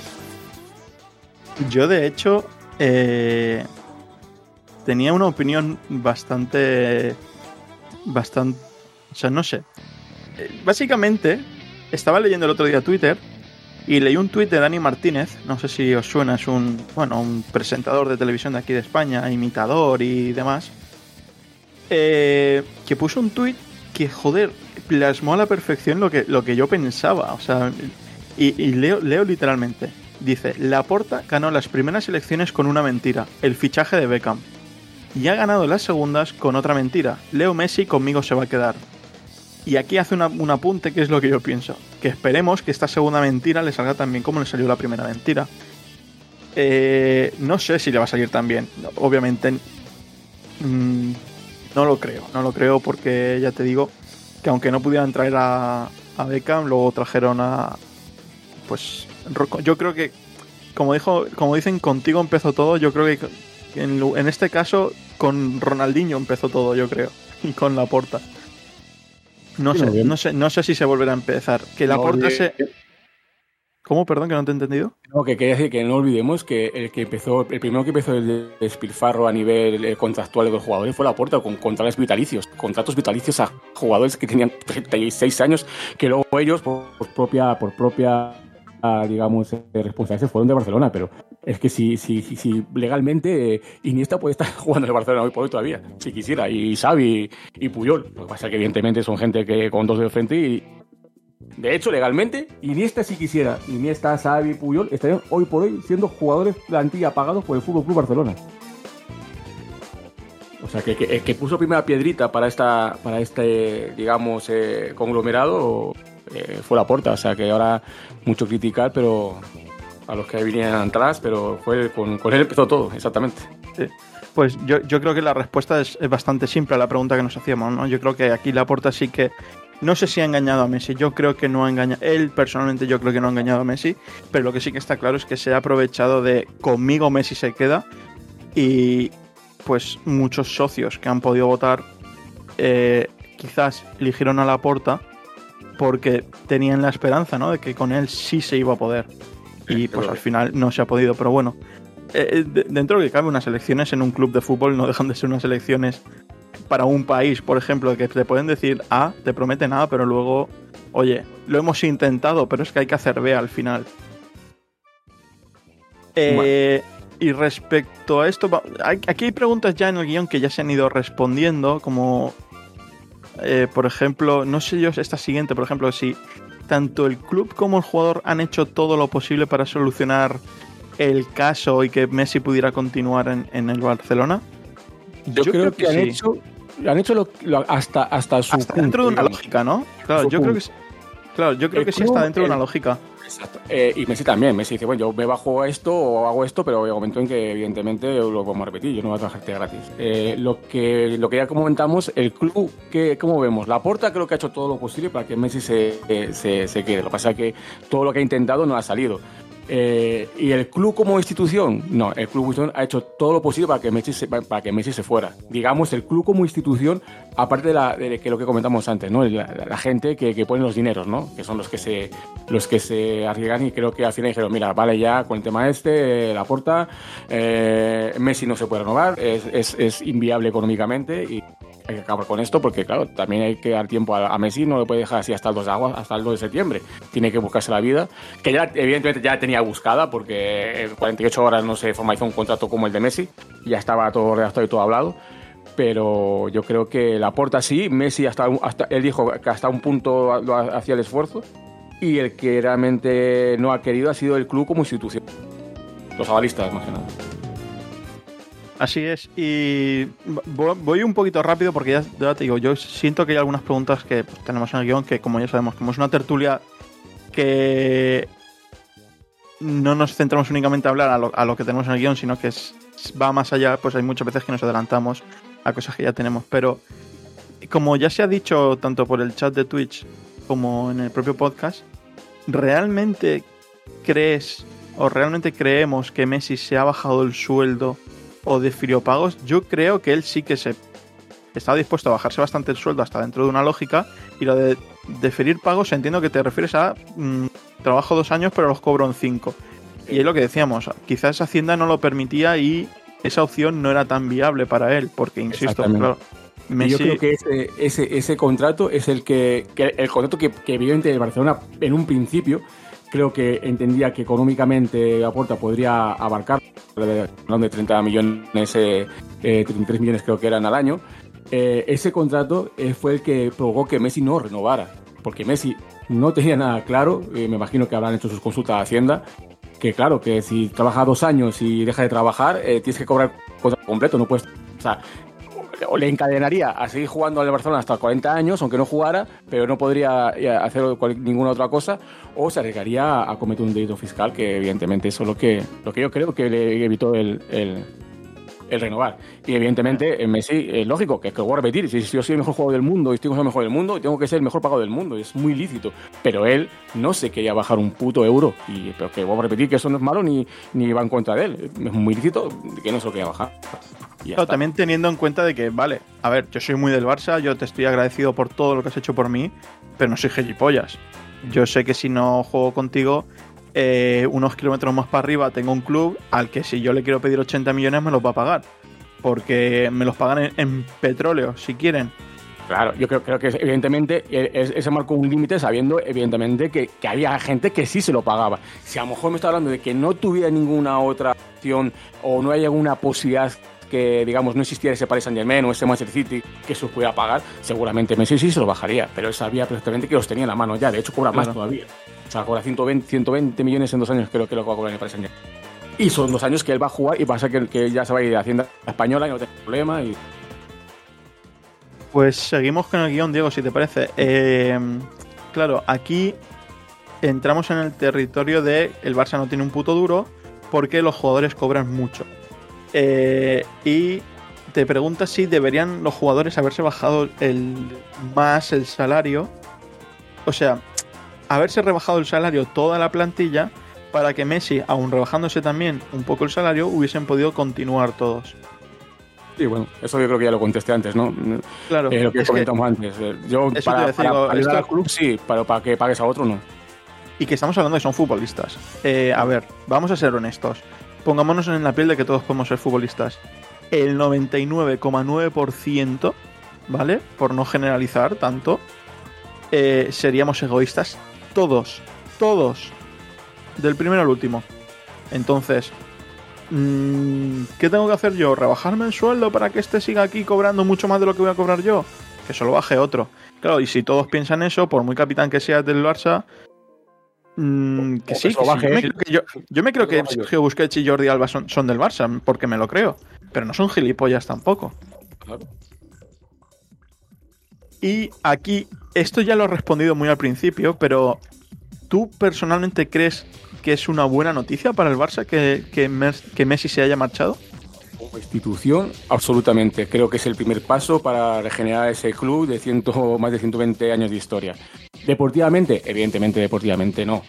Yo, de hecho, eh, tenía una opinión bastante... bastante... O sea, no sé. Eh, básicamente, estaba leyendo el otro día Twitter y leí un tuit de Dani Martínez, no sé si os suena, es un, bueno, un presentador de televisión de aquí de España, imitador y demás, eh, que puso un tuit que, joder, plasmó a la perfección lo que, lo que yo pensaba. O sea, y, y leo, leo literalmente. Dice, Laporta ganó las primeras elecciones con una mentira, el fichaje de Beckham. Y ha ganado las segundas con otra mentira, Leo Messi conmigo se va a quedar. Y aquí hace una, un apunte que es lo que yo pienso. Que esperemos que esta segunda mentira le salga tan bien como le salió la primera mentira. Eh, no sé si le va a salir tan bien. Obviamente mmm, no lo creo. No lo creo porque ya te digo que aunque no pudieran traer a, a Beckham, luego trajeron a... Pues yo creo que, como dijo, como dicen, contigo empezó todo. Yo creo que en, en este caso con Ronaldinho empezó todo, yo creo. Y con Laporta. No sé, no sé, no sé si se volverá a empezar. Que Laporta no, se... ¿Cómo? Perdón, que no te he entendido. No, que quería decir que no olvidemos que el que empezó, el primero que empezó el despilfarro a nivel contractual de los jugadores fue Laporta, con contratos vitalicios, contratos vitalicios a jugadores que tenían treinta y seis años, que luego ellos por, por propia, por propia, digamos, responsabilidad se fueron de Barcelona, pero es que si, si, si legalmente eh, Iniesta puede estar jugando en el Barcelona hoy por hoy todavía, si quisiera, y Xavi y Puyol. Lo que pasa es que evidentemente son gente que con dos de frente y de hecho legalmente Iniesta si quisiera, Iniesta, Xavi, Puyol estarían hoy por hoy siendo jugadores plantilla pagados por el Fútbol Club Barcelona. O sea que, que, que puso primera piedrita para esta, para este, digamos, eh, conglomerado eh, fue Laporta. O sea que ahora mucho criticar, pero a los que vinieron atrás, pero fue con, con él empezó todo, exactamente. Sí. Pues yo, yo creo que la respuesta es, es bastante simple a la pregunta que nos hacíamos, ¿no? Yo creo que aquí Laporta sí que, no sé si ha engañado a Messi, yo creo que no ha engañado, él personalmente yo creo que no ha engañado a Messi, pero lo que sí que está claro es que se ha aprovechado de conmigo Messi se queda, y pues muchos socios que han podido votar eh, quizás eligieron a Laporta porque tenían la esperanza, ¿no?, de que con él sí se iba a poder. Y pues al final no se ha podido, pero bueno, eh, dentro de lo que cabe, unas elecciones en un club de fútbol no dejan de ser unas elecciones para un país, por ejemplo, que te pueden decir A, te prometen A, pero luego, oye, lo hemos intentado, pero es que hay que hacer B al final. Eh, bueno. Y respecto a esto, hay, aquí hay preguntas ya en el guión que ya se han ido respondiendo, como, eh, por ejemplo, no sé yo, esta siguiente, por ejemplo, si tanto el club como el jugador han hecho todo lo posible para solucionar el caso y que Messi pudiera continuar en, en el Barcelona. Yo, yo creo, creo que, que han, sí. hecho, han hecho lo, lo, hasta hasta su hasta punto, dentro de una digamos. lógica, ¿no? Claro, yo punto. creo que claro, yo creo el que sí está dentro el, de una lógica. Exacto. Eh, y Messi también. Messi dice, bueno, yo me bajo esto o hago esto, pero hay un momento en que evidentemente lo vamos a repetir. Yo no voy a trabajarte gratis. Eh, lo que lo que ya comentamos, el club, que, ¿cómo vemos? Laporta creo que ha hecho todo lo posible para que Messi se, eh, se, se quede. Lo que pasa es que todo lo que ha intentado no ha salido. Eh, y el club como institución, no, el club como institución ha hecho todo lo posible para que Messi se, para que Messi se fuera. Digamos, el club como institución, aparte de, la, de que lo que comentamos antes, ¿no? La, la gente que, que pone los dineros, ¿no? Que son los que se los que se arriesgan, y creo que al final dijeron, mira, vale ya con el tema este, Laporta, eh, Messi no se puede renovar, es, es, es inviable económicamente y hay que acabar con esto porque, claro, también hay que dar tiempo a, a Messi, no le puede dejar así hasta el dos de agua, hasta el dos de septiembre. Tiene que buscarse la vida, que ya evidentemente ya tenía buscada porque en cuarenta y ocho horas no se formalizó un contrato como el de Messi, ya estaba todo redactado y todo hablado, pero yo creo que Laporta sí, Messi hasta, hasta él dijo que hasta un punto lo hacía el esfuerzo, y el que realmente no ha querido ha sido el club como institución, los avalistas más que nada. Así es, y voy un poquito rápido porque ya, ya te digo, yo siento que hay algunas preguntas que pues, tenemos en el guión que, como ya sabemos, como es una tertulia que no nos centramos únicamente a hablar a lo, a lo que tenemos en el guión, sino que es, va más allá, pues hay muchas veces que nos adelantamos a cosas que ya tenemos. Pero como ya se ha dicho tanto por el chat de Twitch como en el propio podcast, ¿realmente crees o realmente creemos que Messi se ha bajado el sueldo o de pagos? Yo creo que él sí que se estaba dispuesto a bajarse bastante el sueldo hasta dentro de una lógica, y lo de deferir pagos entiendo que te refieres a mmm, trabajo dos años pero los cobro en cinco, y es lo que decíamos, quizás Hacienda no lo permitía y esa opción no era tan viable para él, porque insisto, claro, Messi... Yo creo que ese, ese, ese contrato es el que, que el contrato que, que evidentemente el Barcelona en un principio creo que entendía que económicamente Laporta podría abarcar, hablando de treinta millones, eh, eh, treinta y tres millones creo que eran al año. Eh, ese contrato eh, fue el que provocó que Messi no renovara, porque Messi no tenía nada claro, eh, me imagino que habrán hecho sus consultas a Hacienda, que claro, que si trabaja dos años y deja de trabajar, eh, tienes que cobrar contrato completo, no puedes... O sea, o le encadenaría a seguir jugando al Barcelona hasta cuarenta años, aunque no jugara, pero no podría hacer ninguna otra cosa, o se arriesgaría a cometer un delito fiscal, que evidentemente eso es lo que, lo que yo creo que le evitó el, el, el renovar. Y evidentemente Messi, es lógico, que, que lo voy a repetir, si yo soy el mejor jugador del mundo y estoy con el mejor del mundo, tengo que ser el mejor pagado del mundo, es muy lícito, pero él no se quería bajar un puto euro, y, pero que voy a repetir que eso no es malo ni, ni va en contra de él, es muy lícito que no se lo quería bajar. Claro, también teniendo en cuenta de que, vale, a ver, yo soy muy del Barça, yo te estoy agradecido por todo lo que has hecho por mí, pero no soy gilipollas. Yo sé que si no juego contigo, eh, unos kilómetros más para arriba tengo un club al que si yo le quiero pedir ochenta millones me los va a pagar, porque me los pagan en, en petróleo, si quieren. Claro, yo creo, creo que evidentemente ese marcó un límite sabiendo evidentemente que, que había gente que sí se lo pagaba. Si a lo mejor me está hablando de que no tuviera ninguna otra opción o no hay alguna posibilidad que, digamos, no existiera ese Paris Saint-Germain o ese Manchester City que se los pudiera pagar, seguramente Messi sí se lo bajaría, pero él sabía perfectamente que los tenía en la mano ya, de hecho cobra claro. más todavía. O sea, cobra ciento veinte millones en dos años, creo que lo va a cobrar en el Paris Saint-Germain. Y son dos años que él va a jugar y pasa que, que ya se va a ir a Hacienda Española y no tiene problema. Y... Pues seguimos con el guión, Diego, si te parece. Eh, claro, aquí entramos en el territorio de el Barça no tiene un puto duro porque los jugadores cobran mucho. Eh, y te preguntas si deberían los jugadores haberse bajado el más el salario, o sea, haberse rebajado el salario toda la plantilla para que Messi, aun rebajándose también un poco el salario, hubiesen podido continuar todos. Sí, bueno, eso yo creo que ya lo contesté antes, ¿no? Claro. Eh, lo que comentamos que, antes. Yo, para, decir, para, para ayudar al club, sí, pero para que pagues a otro, no. Y que estamos hablando de que son futbolistas. Eh, a ver, vamos a ser honestos. Pongámonos en la piel de que todos podemos ser futbolistas. El noventa y nueve coma nueve por ciento, ¿vale? Por no generalizar tanto, eh, seríamos egoístas. Todos, todos. Del primero al último. Entonces, mmm, ¿qué tengo que hacer yo? ¿Rebajarme el sueldo para que este siga aquí cobrando mucho más de lo que voy a cobrar yo? Que solo baje otro. Claro, y si todos piensan eso, por muy capitán que seas del Barça... Mm, que sí, que sí. Yo, me creo que yo, yo me creo que Sergio Busquets y Jordi Alba son, son del Barça, porque me lo creo, pero no son gilipollas tampoco. Claro. Y aquí, esto ya lo he respondido muy al principio, pero ¿tú personalmente crees que es una buena noticia para el Barça que, que, Mes, que Messi se haya marchado? Como institución, absolutamente. Creo que es el primer paso para regenerar ese club de ciento, más de ciento veinte años de historia. Deportivamente, evidentemente deportivamente no.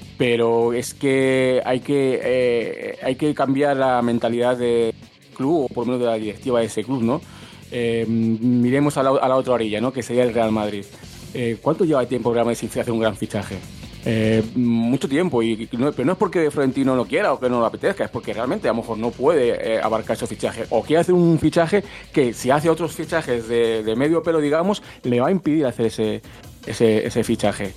Pero es que hay que, eh, hay que cambiar la mentalidad del club, o por lo menos de la directiva de ese club, ¿no? Eh, miremos a la, a la otra orilla, ¿no? Que sería el Real Madrid. Eh, ¿Cuánto lleva de tiempo el Real Madrid sin hacer un gran fichaje? Eh, mucho tiempo, y, y no, pero no es porque Florentino no quiera o que no lo apetezca, es porque realmente a lo mejor no puede eh, abarcar esos fichajes, o quiere hacer un fichaje que si hace otros fichajes de, de medio pelo, digamos, le va a impedir hacer ese, ese, ese fichaje.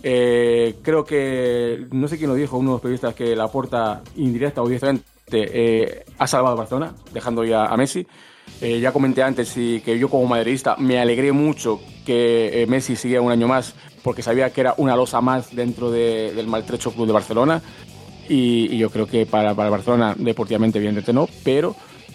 Eh, creo que, no sé quién lo dijo, uno de los periodistas, que Laporta indirecta o directamente eh, ha salvado a Barcelona, dejando ya a Messi. Eh, ya comenté antes y que yo como madridista me alegré mucho que eh, Messi siguiera un año más, porque sabía que era una losa más dentro de, del maltrecho club de Barcelona, y, y yo creo que para, para Barcelona deportivamente evidentemente no, pero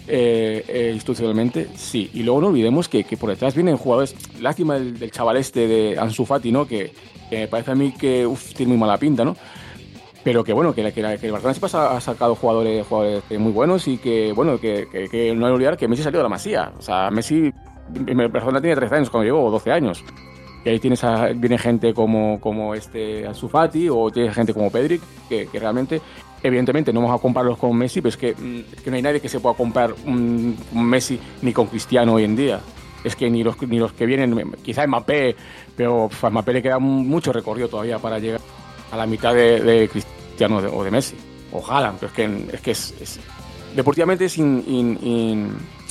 eh, eh, institucionalmente sí. Y luego no olvidemos que, que por detrás vienen jugadores, lástima del, del chaval este de Ansu Fati, ¿no? que, que me parece a mí que uf, tiene muy mala pinta, ¿no? Pero que bueno, que, que, que el Barcelona siempre ha sacado jugadores, jugadores muy buenos, y que bueno, que, que, que no hay que olvidar que Messi salió de la Masía. O sea, Messi, el Barcelona tiene trece años cuando llegó, o doce años. Y ahí tienes a, viene gente como, como este Ansu Fati, o tienes gente como Pedri, que, que realmente, evidentemente, no vamos a compararlos con Messi, pero es que, es que no hay nadie que se pueda comparar un, un Messi ni con Cristiano hoy en día. Es que ni los, ni los que vienen, quizá Mbappé, pero a Mbappé le queda mucho recorrido todavía para llegar a la mitad de, de Cristiano o de Messi, o Haaland, pero es que es, que es, es deportivamente es in, in, in,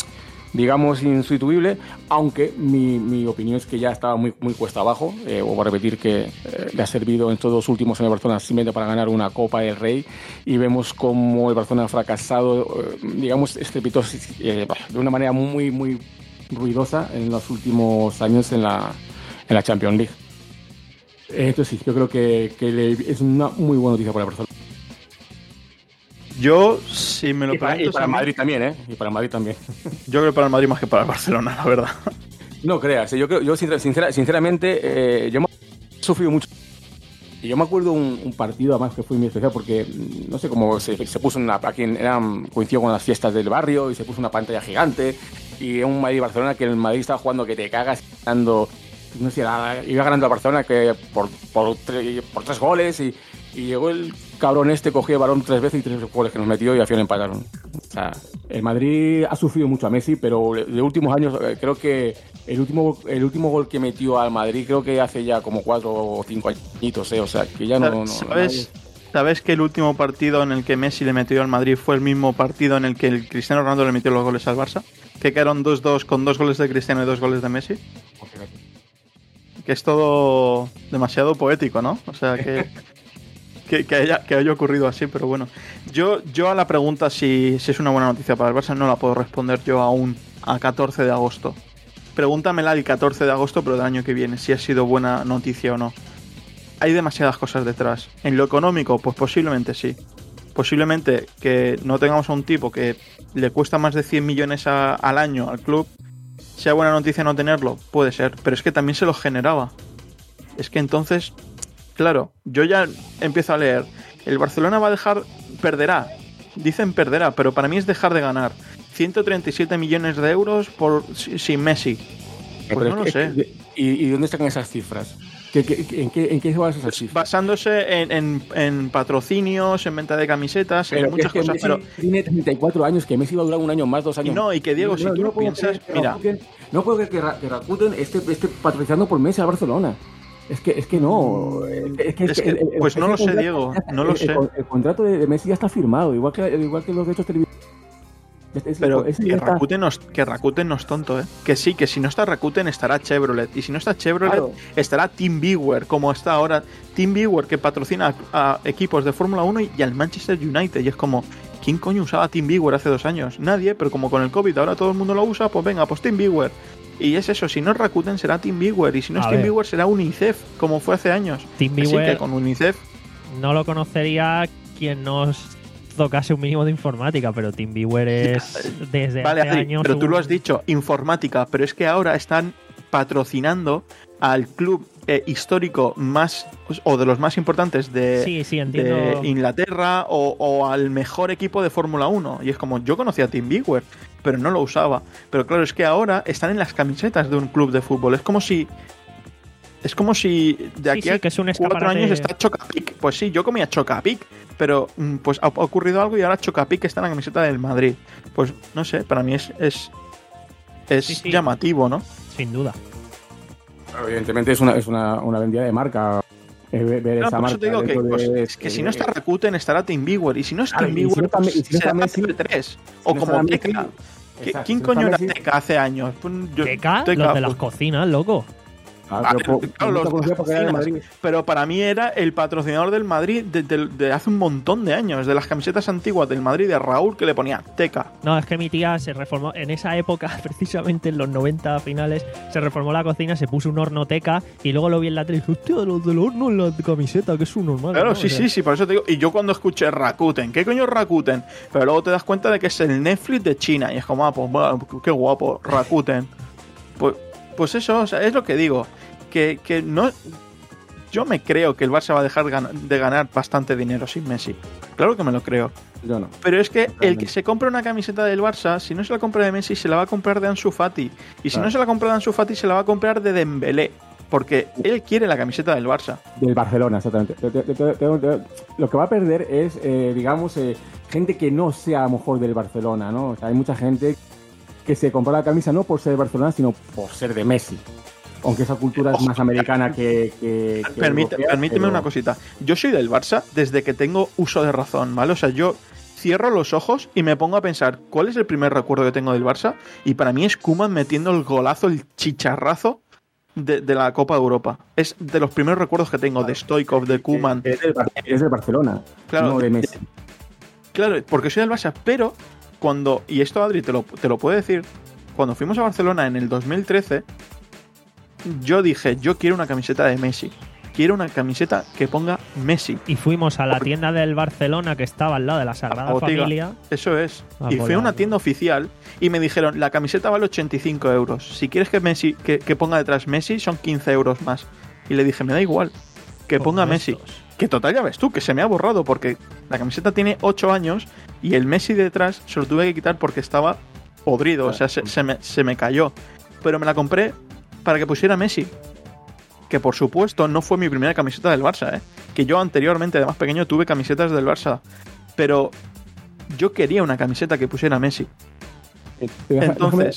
digamos insustituible, aunque mi, mi opinión es que ya estaba muy, muy cuesta abajo. Eh, vuelvo a repetir que eh, le ha servido en estos dos últimos años de Barcelona simplemente para ganar una Copa del Rey, y vemos cómo el Barcelona ha fracasado, eh, digamos, estrepitoso, eh, de una manera muy, muy ruidosa en los últimos años en la, en la Champions League. Esto sí, yo creo que, que le, es una muy buena noticia para Barcelona. Yo, si me lo y para, preguntas, y para a mí, Madrid también, ¿eh? Y para Madrid también. Yo creo que para el Madrid más que para el Barcelona, la verdad. No creas, yo creo, yo sincera, sinceramente, eh, yo me he sufrido mucho. Y yo me acuerdo un, un partido además que fue muy especial, porque no sé cómo se, se puso una, aquí eran, coincidió con las fiestas del barrio, y se puso una pantalla gigante, y un Madrid-Barcelona que el Madrid estaba jugando que te cagas, ganando, no sé, iba ganando a Barcelona que por, por, tre, por tres goles, y, y llegó el cabrón este, cogió el balón tres veces y tres goles que nos metió, y al final empataron. O sea, el Madrid ha sufrido mucho a Messi, pero de últimos años creo que el último el último gol que metió al Madrid creo que hace ya como cuatro o cinco añitos, ¿eh? O sea, que ya no... no ¿Sabes, ¿Sabes que el último partido en el que Messi le metió al Madrid fue el mismo partido en el que el Cristiano Ronaldo le metió los goles al Barça? Que quedaron dos dos con dos goles de Cristiano y dos goles de Messi. Que es todo demasiado poético, ¿no? O sea, que... Que, que, haya, que haya ocurrido así, pero bueno. Yo, yo a la pregunta si, si es una buena noticia para el Barça no la puedo responder yo aún a catorce de agosto. Pregúntamela el catorce de agosto, pero del año que viene, si ha sido buena noticia o no. Hay demasiadas cosas detrás. En lo económico, pues posiblemente sí. Posiblemente que no tengamos a un tipo que le cuesta más de cien millones a, al año al club. Sea buena noticia no tenerlo, puede ser. Pero es que también se lo generaba. Es que entonces... Claro, yo ya empiezo a leer. El Barcelona va a dejar... Perderá. Dicen perderá, pero para mí es dejar de ganar. ciento treinta y siete millones de euros por sin Messi. Pues pero no es, lo sé. Es, ¿y, ¿Y dónde están esas cifras? ¿Qué, qué, en, qué, ¿En qué se basan esas cifras? Basándose en, en, en patrocinios, en venta de camisetas, pero en muchas que cosas. Messi pero tiene treinta y cuatro años, que Messi va a durar un año más, dos años. Y no, y que Diego, no, si no, tú no lo piensas... Que mira, Rakuten, no puedo creer que, que Rakuten esté, esté patrocinando por Messi a Barcelona. Es que, es que no. Es que, es que, el, el, pues no lo sé, Diego. No lo el, sé. El, el contrato de, de Messi ya está firmado, igual que, igual que los derechos televisivos. Es, Pero es, que, Rakuten no, que Rakuten no es tonto, ¿eh? Que sí, que si no está Rakuten estará Chevrolet. Y si no está Chevrolet, claro, estará Team Beware, como está ahora. Team Beware, que patrocina a, a equipos de Fórmula uno y al Manchester United. Y es como, ¿quién coño usaba Team Beware hace dos años? Nadie, pero como con el COVID ahora todo el mundo lo usa, pues venga, pues Team Beware. Y es eso, si no es Rakuten será Team Beware, y si no es Team Beware será UNICEF, como fue hace años. Team Beware, que con UNICEF no lo conocería quien nos tocase un mínimo de informática, pero Team Beware es desde vale, hace Adri, años... pero tú un... lo has dicho, informática, pero es que ahora están patrocinando al club eh, histórico más o de los más importantes de, sí, sí, entiendo. de Inglaterra o, o al mejor equipo de Fórmula uno. Y es como, yo conocía a Team Bigware, pero no lo usaba. Pero claro, es que ahora están en las camisetas de un club de fútbol. Es como si... Es como si de aquí sí, sí, a que es un cuatro años está Chocapic. Pues sí, yo comía Chocapic, pero pues ha ocurrido algo y ahora Chocapic está en la camiseta del Madrid. Pues no sé, para mí es, es, es sí, sí. llamativo, ¿no? Sin duda. Evidentemente es una, es una, una vendida de marca. Ver, ver no, esa por marca eso te digo que, de, pues, de, es que si no está Rakuten estará Team Bigware. Y si no es Team Bigware, si no pues, si no será Messi, T tres. Si o no como Messi, Teca. exacto, ¿Quién si coño no era Messi, Teca hace años? Yo, ¿Teca? Teca, Los de pues, las cocinas, loco. Ah, vale, pero, por, claro, por, los por, porque era de Madrid. Pero para mí era el patrocinador del Madrid de, de, de hace un montón de años, de las camisetas antiguas del Madrid de Raúl, que le ponía Teca. No, es que mi tía se reformó en esa época, precisamente en los noventa finales, se reformó la cocina, se puso un horno Teca y luego lo vi en la tele y dije, hostia, los del horno en la camiseta, que es un normal. Claro, ¿no? sí, O sea, sí, sí, por eso te digo. Y yo cuando escuché Rakuten, ¿qué coño es Rakuten? Pero luego te das cuenta de que es el Netflix de China y es como, ah, pues bueno, qué guapo, Rakuten. Pues, pues eso, o sea, es lo que digo. Que, que no. Yo me creo que el Barça va a dejar de ganar bastante dinero sin Messi. Claro que me lo creo. Yo no. Pero es que el que se compra una camiseta del Barça, si no se la compra de Messi, se la va a comprar de Ansu Fati. Y si claro. no se la compra de Ansu Fati, se la va a comprar de Dembélé. Porque él quiere la camiseta del Barça. Del Barcelona, exactamente. Te, te, te, te, te, lo que va a perder es, eh, digamos, eh, gente que no sea a lo mejor del Barcelona, ¿no? O sea, hay mucha gente que se compra la camisa no por ser de Barcelona, sino por ser de Messi. Aunque esa cultura es más americana que... que, que Permite, europea, permíteme pero... una cosita. Yo soy del Barça desde que tengo uso de razón, ¿vale? O sea, yo cierro los ojos y me pongo a pensar cuál es el primer recuerdo que tengo del Barça y para mí es Koeman metiendo el golazo, el chicharrazo de, de la Copa de Europa. Es de los primeros recuerdos que tengo de Stoichkov, de Koeman. Es del, es del Barcelona, claro, no de Messi. Claro, porque soy del Barça, pero cuando, y esto Adri te lo, te lo puede decir, cuando fuimos a Barcelona en el dos mil trece... yo dije, yo quiero una camiseta de Messi. Quiero una camiseta que ponga Messi. Y fuimos a la tienda del Barcelona que estaba al lado de la Sagrada Botiga. Familia. Eso es. Ah, y fui a volado. una tienda oficial y me dijeron, la camiseta vale ochenta y cinco euros. Si quieres que Messi que, que ponga detrás Messi, son quince euros más. Y le dije, me da igual, que Con ponga estos. Messi. Que total, ya ves tú, que se me ha borrado porque la camiseta tiene ocho años y el Messi detrás se lo tuve que quitar porque estaba podrido, o sea, se, se, me, se me cayó. Pero me la compré para que pusiera Messi. Que por supuesto no fue mi primera camiseta del Barça, ¿eh? Que yo anteriormente, de más pequeño, tuve camisetas del Barça. Pero yo quería una camiseta que pusiera Messi. Entonces...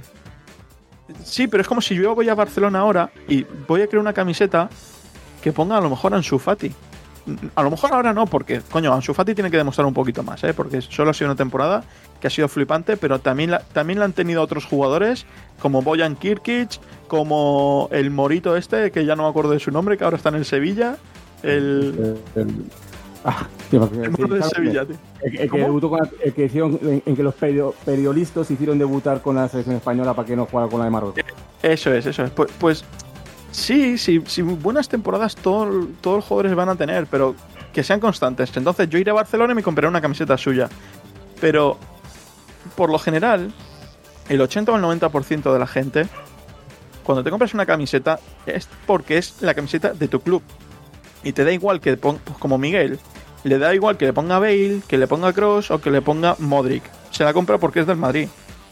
Sí, pero es como si yo voy a Barcelona ahora y voy a crear una camiseta que ponga a lo mejor Ansu Fati. A lo mejor ahora no, porque, coño, Ansu Fati tiene que demostrar un poquito más, ¿eh? Porque solo ha sido una temporada que ha sido flipante, pero también la, también la han tenido otros jugadores, como Bojan Kirkic, como el morito este, que ya no me acuerdo de su nombre, que ahora está en el Sevilla. El... el, el ah, tío, el moro de Sevilla, tío. El, el que debutó con la, el que hicieron, en, en que los perio, periodistas hicieron debutar con la selección española para que no jugara con la de Marruecos. Eso es, eso es. Pues... pues Sí, sí, sí, buenas temporadas todo, todos los jugadores van a tener, pero que sean constantes. Entonces yo iré a Barcelona y me compraré una camiseta suya. Pero, por lo general, el ochenta o el noventa por ciento de la gente, cuando te compras una camiseta, es porque es la camiseta de tu club. Y te da igual que, ponga, pues como Miguel, le da igual que le ponga Bale, que le ponga Kroos o que le ponga Modric. Se la compra porque es del Madrid.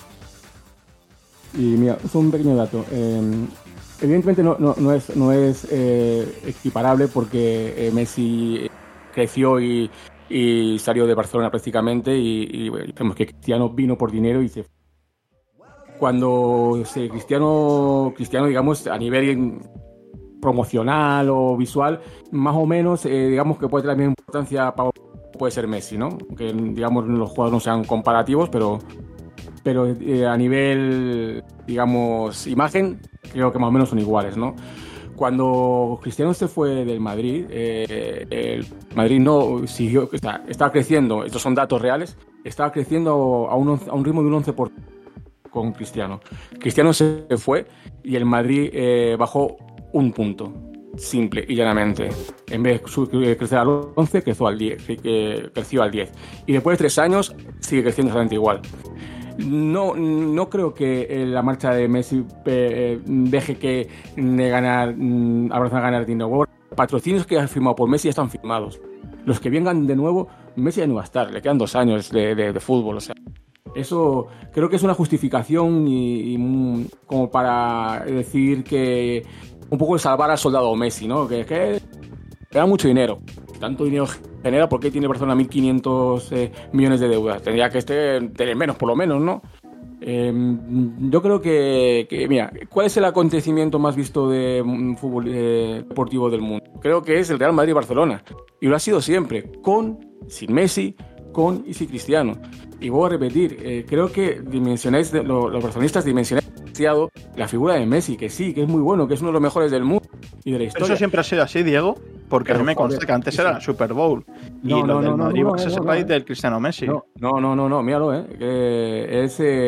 Y mira, es un pequeño dato. Eh, Evidentemente no, no, no es, no es eh, equiparable porque eh, Messi creció y, y salió de Barcelona prácticamente y, y bueno, digamos que Cristiano vino por dinero y se fue. Cuando se, Cristiano, Cristiano, digamos, a nivel promocional o visual, más o menos, eh, digamos que puede tener la misma importancia para puede ser Messi, ¿no? Que digamos los jugadores no sean comparativos, pero, pero eh, a nivel, digamos, imagen, creo que más o menos son iguales, ¿no? Cuando Cristiano se fue del Madrid, eh, el Madrid no siguió, está, estaba creciendo, estos son datos reales, estaba creciendo a un, a un ritmo de un once por ciento con Cristiano. Cristiano se fue y el Madrid eh, bajó un punto, simple y llanamente. En vez de crecer al once, creció al diez, creció al diez. Y después de tres años sigue creciendo exactamente igual. no, no creo que eh, la marcha de Messi eh, deje que de ganar, mm, a Barcelona ganar dinero. Patrocinios que han firmado por Messi ya están firmados. Los que vengan de nuevo, Messi ya no va a estar, le quedan dos años de, de, de fútbol, o sea. Eso creo que es una justificación y, y como para decir que un poco de salvar al soldado Messi, ¿no? Que, que da mucho dinero. Tanto dinero genera, ¿por qué tiene Barcelona mil quinientos eh, millones de deudas? Tendría que este, tener menos, por lo menos, ¿no? Eh, yo creo que, que, mira, ¿cuál es el acontecimiento más visto de um, fútbol eh, deportivo del mundo? Creo que es el Real Madrid-Barcelona. Y lo ha sido siempre, con, sin Messi, con y sin Cristiano. Y voy a repetir, eh, creo que dimensionáis, lo, los barcelonistas dimensionáis demasiado la figura de Messi, que sí, que es muy bueno, que es uno de los mejores del mundo y de la historia. Eso siempre ha sido así, Diego, porque Pero, a mí me consta joder, que antes sí. era la Super Bowl. No, y no, lo del no, no, Madrid no, no, es no, el no, país no. del Cristiano Messi. No, no, no, no, no, míralo, ¿eh? Que es... Eh,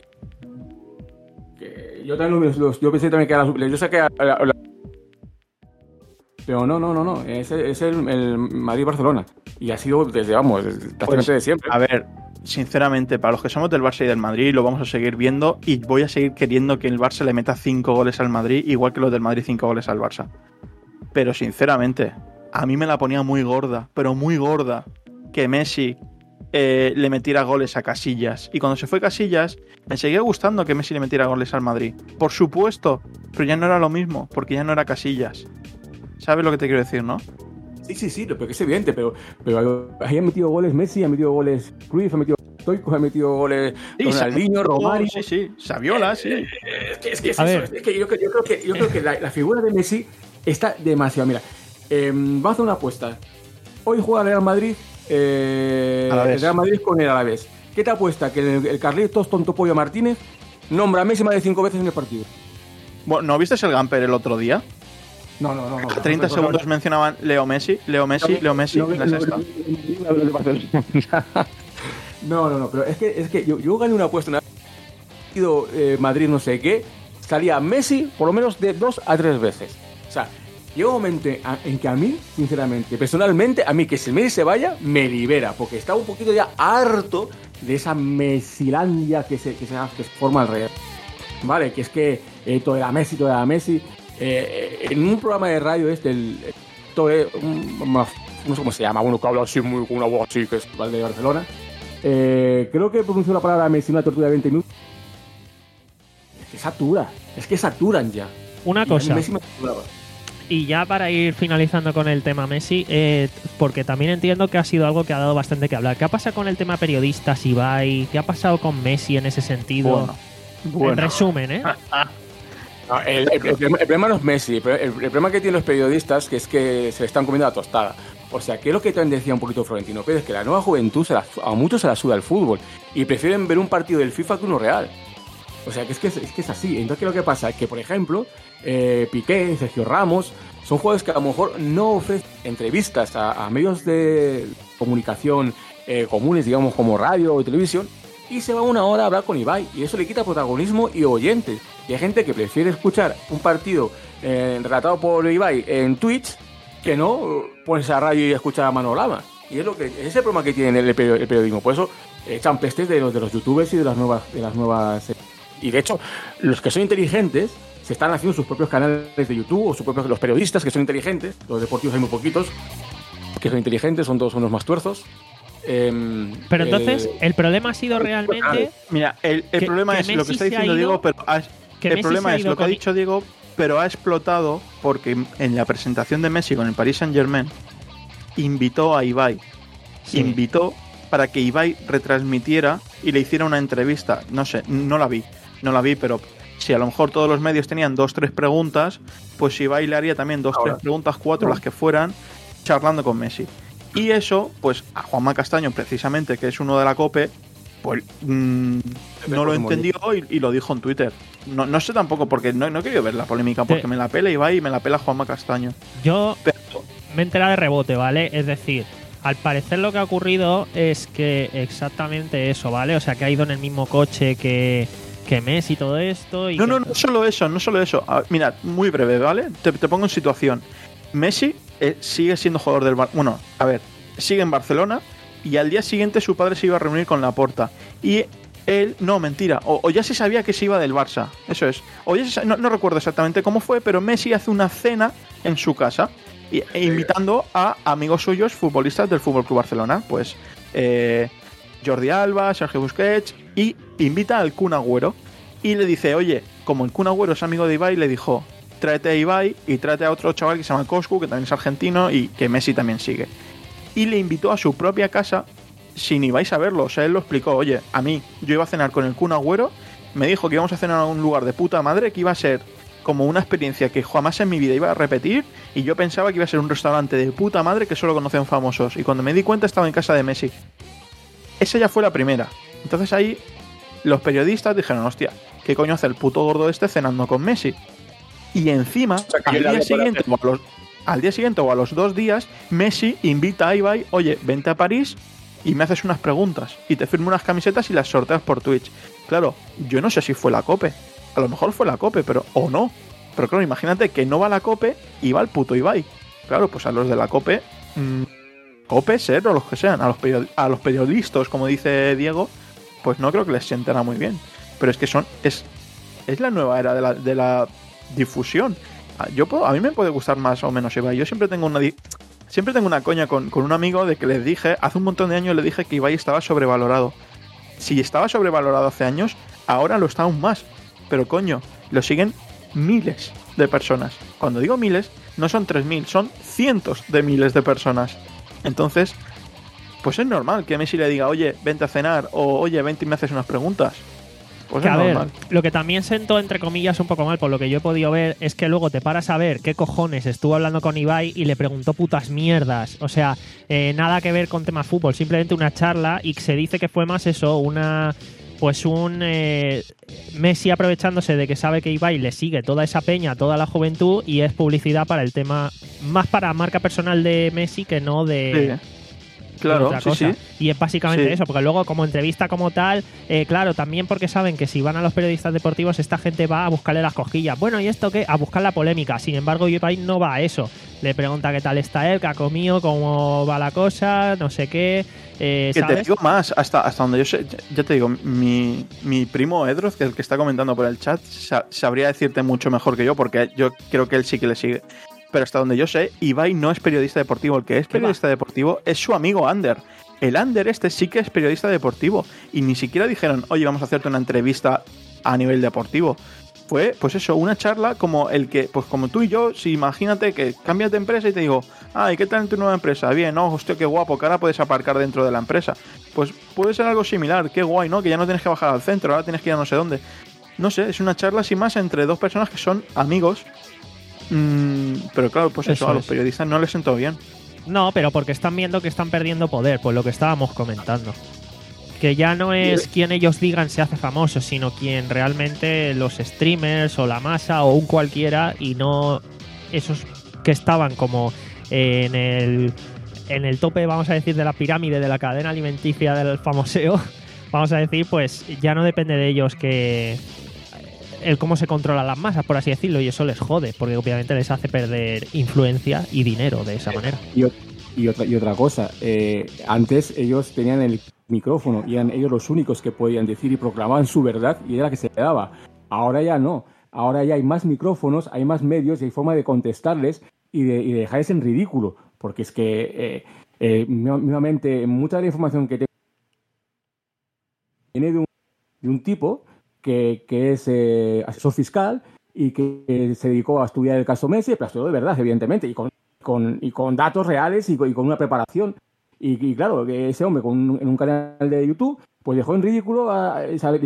que yo también lo, los, yo pensé también que era la Super, yo saqué a, a, a, a, pero no, no, no, no, es, es el, el Madrid-Barcelona. Y ha sido desde, vamos, prácticamente Pues, de siempre. A ver, sinceramente, para los que somos del Barça y del Madrid, lo vamos a seguir viendo y voy a seguir queriendo que el Barça le meta cinco goles al Madrid, igual que los del Madrid cinco goles al Barça. Pero sinceramente, a mí me la ponía muy gorda, pero muy gorda, que Messi eh, le metiera goles a Casillas. Y cuando se fue Casillas, me seguía gustando que Messi le metiera goles al Madrid. Por supuesto, pero ya no era lo mismo, porque ya no era Casillas. ¿Sabes lo que te quiero decir, no? Sí, sí, sí, porque es evidente, pero, pero ahí han metido goles Messi, han metido goles Cruyff, han metido Stoichkos, han metido goles Sí, Ronaldinho, Romario. Sí, sí, Saviola, sí. Eh, es que, es que es A eso, ver. es que yo, yo creo que, yo creo que la, la figura de Messi está demasiado. Mira, eh, vamos a hacer una apuesta. Hoy juega el Real Madrid, eh, Alavés. el Real Madrid con el Alavés. ¿Qué te apuesta? Que el, el Carlitos Tonto Pollo Martínez nombra a Messi más de cinco veces en el partido. Bueno, ¿no viste el Gamper el otro día? No, no, no. no A treinta segundos mencionaban Leo Messi, Leo Messi, Leo Messi No, en la no, sexta. No, no, no, pero es que, es que yo, yo gané una apuesta, una partido eh, Madrid no sé qué, salía Messi por lo menos de dos a tres veces. O sea, llega un momento a- en que a mí, sinceramente, personalmente, a mí que si Messi se vaya, me libera, porque estaba un poquito ya harto de esa Messilandia que se, que se, que se forma alrededor. Vale, que es que eh, todo era Messi, todo era Messi. Eh, en un programa de radio este, el, el- todo es un- una- no sé cómo se llama, uno que habla así muy con una voz así, que es ¿vale? de Barcelona. Eh, creo que pronunció la palabra Messi una tortura de veinte minutos. Es que satura, es que saturan ya. Una Y a mí cosa, Messi me saturaba. y ya para ir finalizando con el tema Messi, eh, porque también entiendo que ha sido algo que ha dado bastante que hablar. ¿Qué ha pasado con el tema periodistas, Ibai? ¿Qué ha pasado con Messi en ese sentido? Bueno, En bueno. resumen, ¿eh? No, el, el- el problema, el problema no es Messi, el, el problema que tienen los periodistas que es que se le están comiendo la tostada. O sea, que es lo que también decía un poquito Florentino Pérez, que la nueva juventud se la- a muchos se la suda el fútbol y prefieren ver un partido del FIFA que uno real. O sea, que es que es, es que es así. Entonces, ¿qué es lo que pasa? Que, por ejemplo, eh, Piqué, Sergio Ramos, son jugadores que a lo mejor no ofrecen entrevistas a, a medios de comunicación eh, comunes, digamos, como radio o televisión, y se va una hora a hablar con Ibai, y eso le quita protagonismo y oyentes. Y hay gente que prefiere escuchar un partido eh, relatado por Ibai en Twitch que no ponerse a radio y escuchar a Manolo Lama. Y es lo que es el problema que tiene el, peri- el periodismo. Por eso echan pestes de los de los youtubers y de las nuevas de las nuevas eh, y de hecho los que son inteligentes se están haciendo sus propios canales de YouTube o sus propios los periodistas que son inteligentes. Los deportivos hay muy poquitos que son inteligentes, son todos unos más tuerzos. Eh, Pero entonces, eh, el problema ha sido realmente Mía, el, el Que- problema que es lo Messi que está se ha diciendo ido- Diego, pero ha- que el Messi se problema ha es ido lo que ha con- dicho Diego, pero ha explotado porque en la presentación de Messi con el Paris Saint-Germain invitó a Ibai. Sí. Invitó para que Ibai retransmitiera y le hiciera una entrevista. No sé, no la vi, no la vi, pero si a lo mejor todos los medios tenían dos, tres preguntas, pues Ibai le haría también dos, Ahora. tres preguntas, cuatro, las que fueran, charlando con Messi. Y eso, pues a Juanma Castaño, precisamente, que es uno de la COPE, pues mm, no lo entendió y, y lo dijo en Twitter. No, no sé tampoco, porque no, no he querido ver la polémica, porque Te- me la pela Ibai y me la pela Juanma Castaño. yo Pero me he enterado de rebote, ¿vale? Es decir, al parecer lo que ha ocurrido es que exactamente eso, ¿vale? O sea, que ha ido en el mismo coche que, que Messi y todo esto. Y No, que- no, no solo eso, no solo eso. A- Mira, muy breve, ¿vale? Te, te pongo en situación. Messi eh, sigue siendo jugador del Bar... Bueno, a ver, sigue en Barcelona y al día siguiente su padre se iba a reunir con Laporta. Y él, no, mentira, o, o ya se sabía que se iba del Barça, eso es, o ya se, no, no recuerdo exactamente cómo fue, pero Messi hace una cena en su casa, y, e invitando a amigos suyos futbolistas del F C Barcelona, pues eh, Jordi Alba, Sergio Busquets, y invita al Kun Agüero, y le dice, oye, como el Kun Agüero es amigo de Ibai, le dijo, tráete a Ibai y tráete a otro chaval que se llama Coscu, que también es argentino y que Messi también sigue. Y le invitó a su propia casa sin Ibai saberlo, o sea, él lo explicó, oye, a mí, yo iba a cenar con el Kun Agüero, me dijo que íbamos a cenar a un lugar de puta madre, que iba a ser como una experiencia que jamás en mi vida iba a repetir, y yo pensaba que iba a ser un restaurante de puta madre que solo conocían famosos, y cuando me di cuenta estaba en casa de Messi. Esa ya fue la primera. Entonces ahí los periodistas dijeron, hostia, ¿qué coño hace el puto gordo este cenando con Messi? Y encima, o sea, al día siguiente o a los, al día siguiente o a los dos días, Messi invita a Ibai, oye, vente a París y me haces unas preguntas y te firmo unas camisetas y las sorteas por Twitch. Claro, yo no sé si fue la COPE. A lo mejor fue la COPE, pero o no. Pero claro, imagínate que no va la COPE y va el puto Ibai. Claro, pues a los de la COPE, mmm, COPE, SER o los que sean, a los, period- a los periodistas, como dice Diego, pues no creo que les sientará muy bien. Pero es que son es, es la nueva era de la, de la difusión. Yo puedo, a mí me puede gustar más o menos Ibai. Yo siempre tengo una... Di- Siempre tengo una coña con, con un amigo de que les dije, hace un montón de años le dije que Ibai estaba sobrevalorado. Si estaba sobrevalorado hace años, ahora lo está aún más. Pero coño, lo siguen miles de personas. Cuando digo miles, no son tres mil, son cientos de miles de personas. Entonces, pues es normal que Messi le diga, oye, vente a cenar, o oye, vente y me haces unas preguntas. Pues que es a ver, normal. lo que también sentó entre comillas un poco mal, por lo que yo he podido ver, es que luego te paras a ver qué cojones estuvo hablando con Ibai y le preguntó putas mierdas. O sea, eh, nada que ver con tema fútbol, simplemente una charla, y se dice que fue más eso, una... Pues un eh, Messi aprovechándose de que sabe que Ibai le sigue toda esa peña, toda la juventud, y es publicidad para el tema, más para marca personal de Messi que no de... Sí. Claro, otra sí, cosa. sí. Y es básicamente Sí. eso, porque luego como entrevista como tal, eh, claro, también porque saben que si van a los periodistas deportivos, esta gente va a buscarle las cosquillas. Bueno, ¿y esto qué? A buscar la polémica. Sin embargo, Ibai no va a eso. Le pregunta qué tal está él, qué ha comido, cómo va la cosa, no sé qué. Eh, Que ¿sabes? te digo más, hasta, hasta donde yo sé, ya- ya te digo, mi, mi primo Edroz, que es el que está comentando por el chat, sa- sabría decirte mucho mejor que yo, porque yo creo que él sí que le sigue. Pero hasta donde yo sé, Ibai no es periodista deportivo. El que es periodista deportivo es su amigo Ander. El Ander este sí que es periodista deportivo. Y ni siquiera dijeron, oye, vamos a hacerte una entrevista a nivel deportivo. Fue, pues eso, una charla como el que, pues como tú y yo, si imagínate que cambias de empresa y te digo, ay, ¿qué tal en tu nueva empresa? Bien, ¿no? Hostia, qué guapo, que ahora puedes aparcar dentro de la empresa. Pues puede ser algo similar, qué guay, ¿no? Que ya no tienes que bajar al centro, ahora tienes que ir a no sé dónde. No sé, es una charla sin más entre dos personas que son amigos. Mm, pero claro, pues eso, Eso a los es. periodistas no les sentó bien. No, pero porque están viendo que están perdiendo poder, por lo que estábamos comentando. Que ya no es quien ellos digan se hace famoso, sino quien realmente los streamers o la masa o un cualquiera, y no esos que estaban como en el en el tope, vamos a decir, de la pirámide de la cadena alimenticia del famoseo, vamos a decir, pues ya no depende de ellos que el cómo se controlan las masas, por así decirlo, y eso les jode, porque obviamente les hace perder influencia y dinero de esa manera. Y, o- y otra, y otra cosa, eh, antes ellos tenían el micrófono y eran ellos los únicos que podían decir y proclamaban su verdad y era la que se daba. Ahora ya no. Ahora ya hay más micrófonos, hay más medios y hay forma de contestarles y de, y de dejarles en ridículo. Porque es que, eh, eh, mismamente, mucha de la información que tengo viene de un, de un tipo que, que es eh, asesor fiscal y que eh, se dedicó a estudiar el caso Messi, pero estudió de verdad, evidentemente, y con, con, y con datos reales y con, y con una preparación. Y, y claro, que ese hombre con un, en un canal de YouTube, pues dejó en ridículo a, a, dejó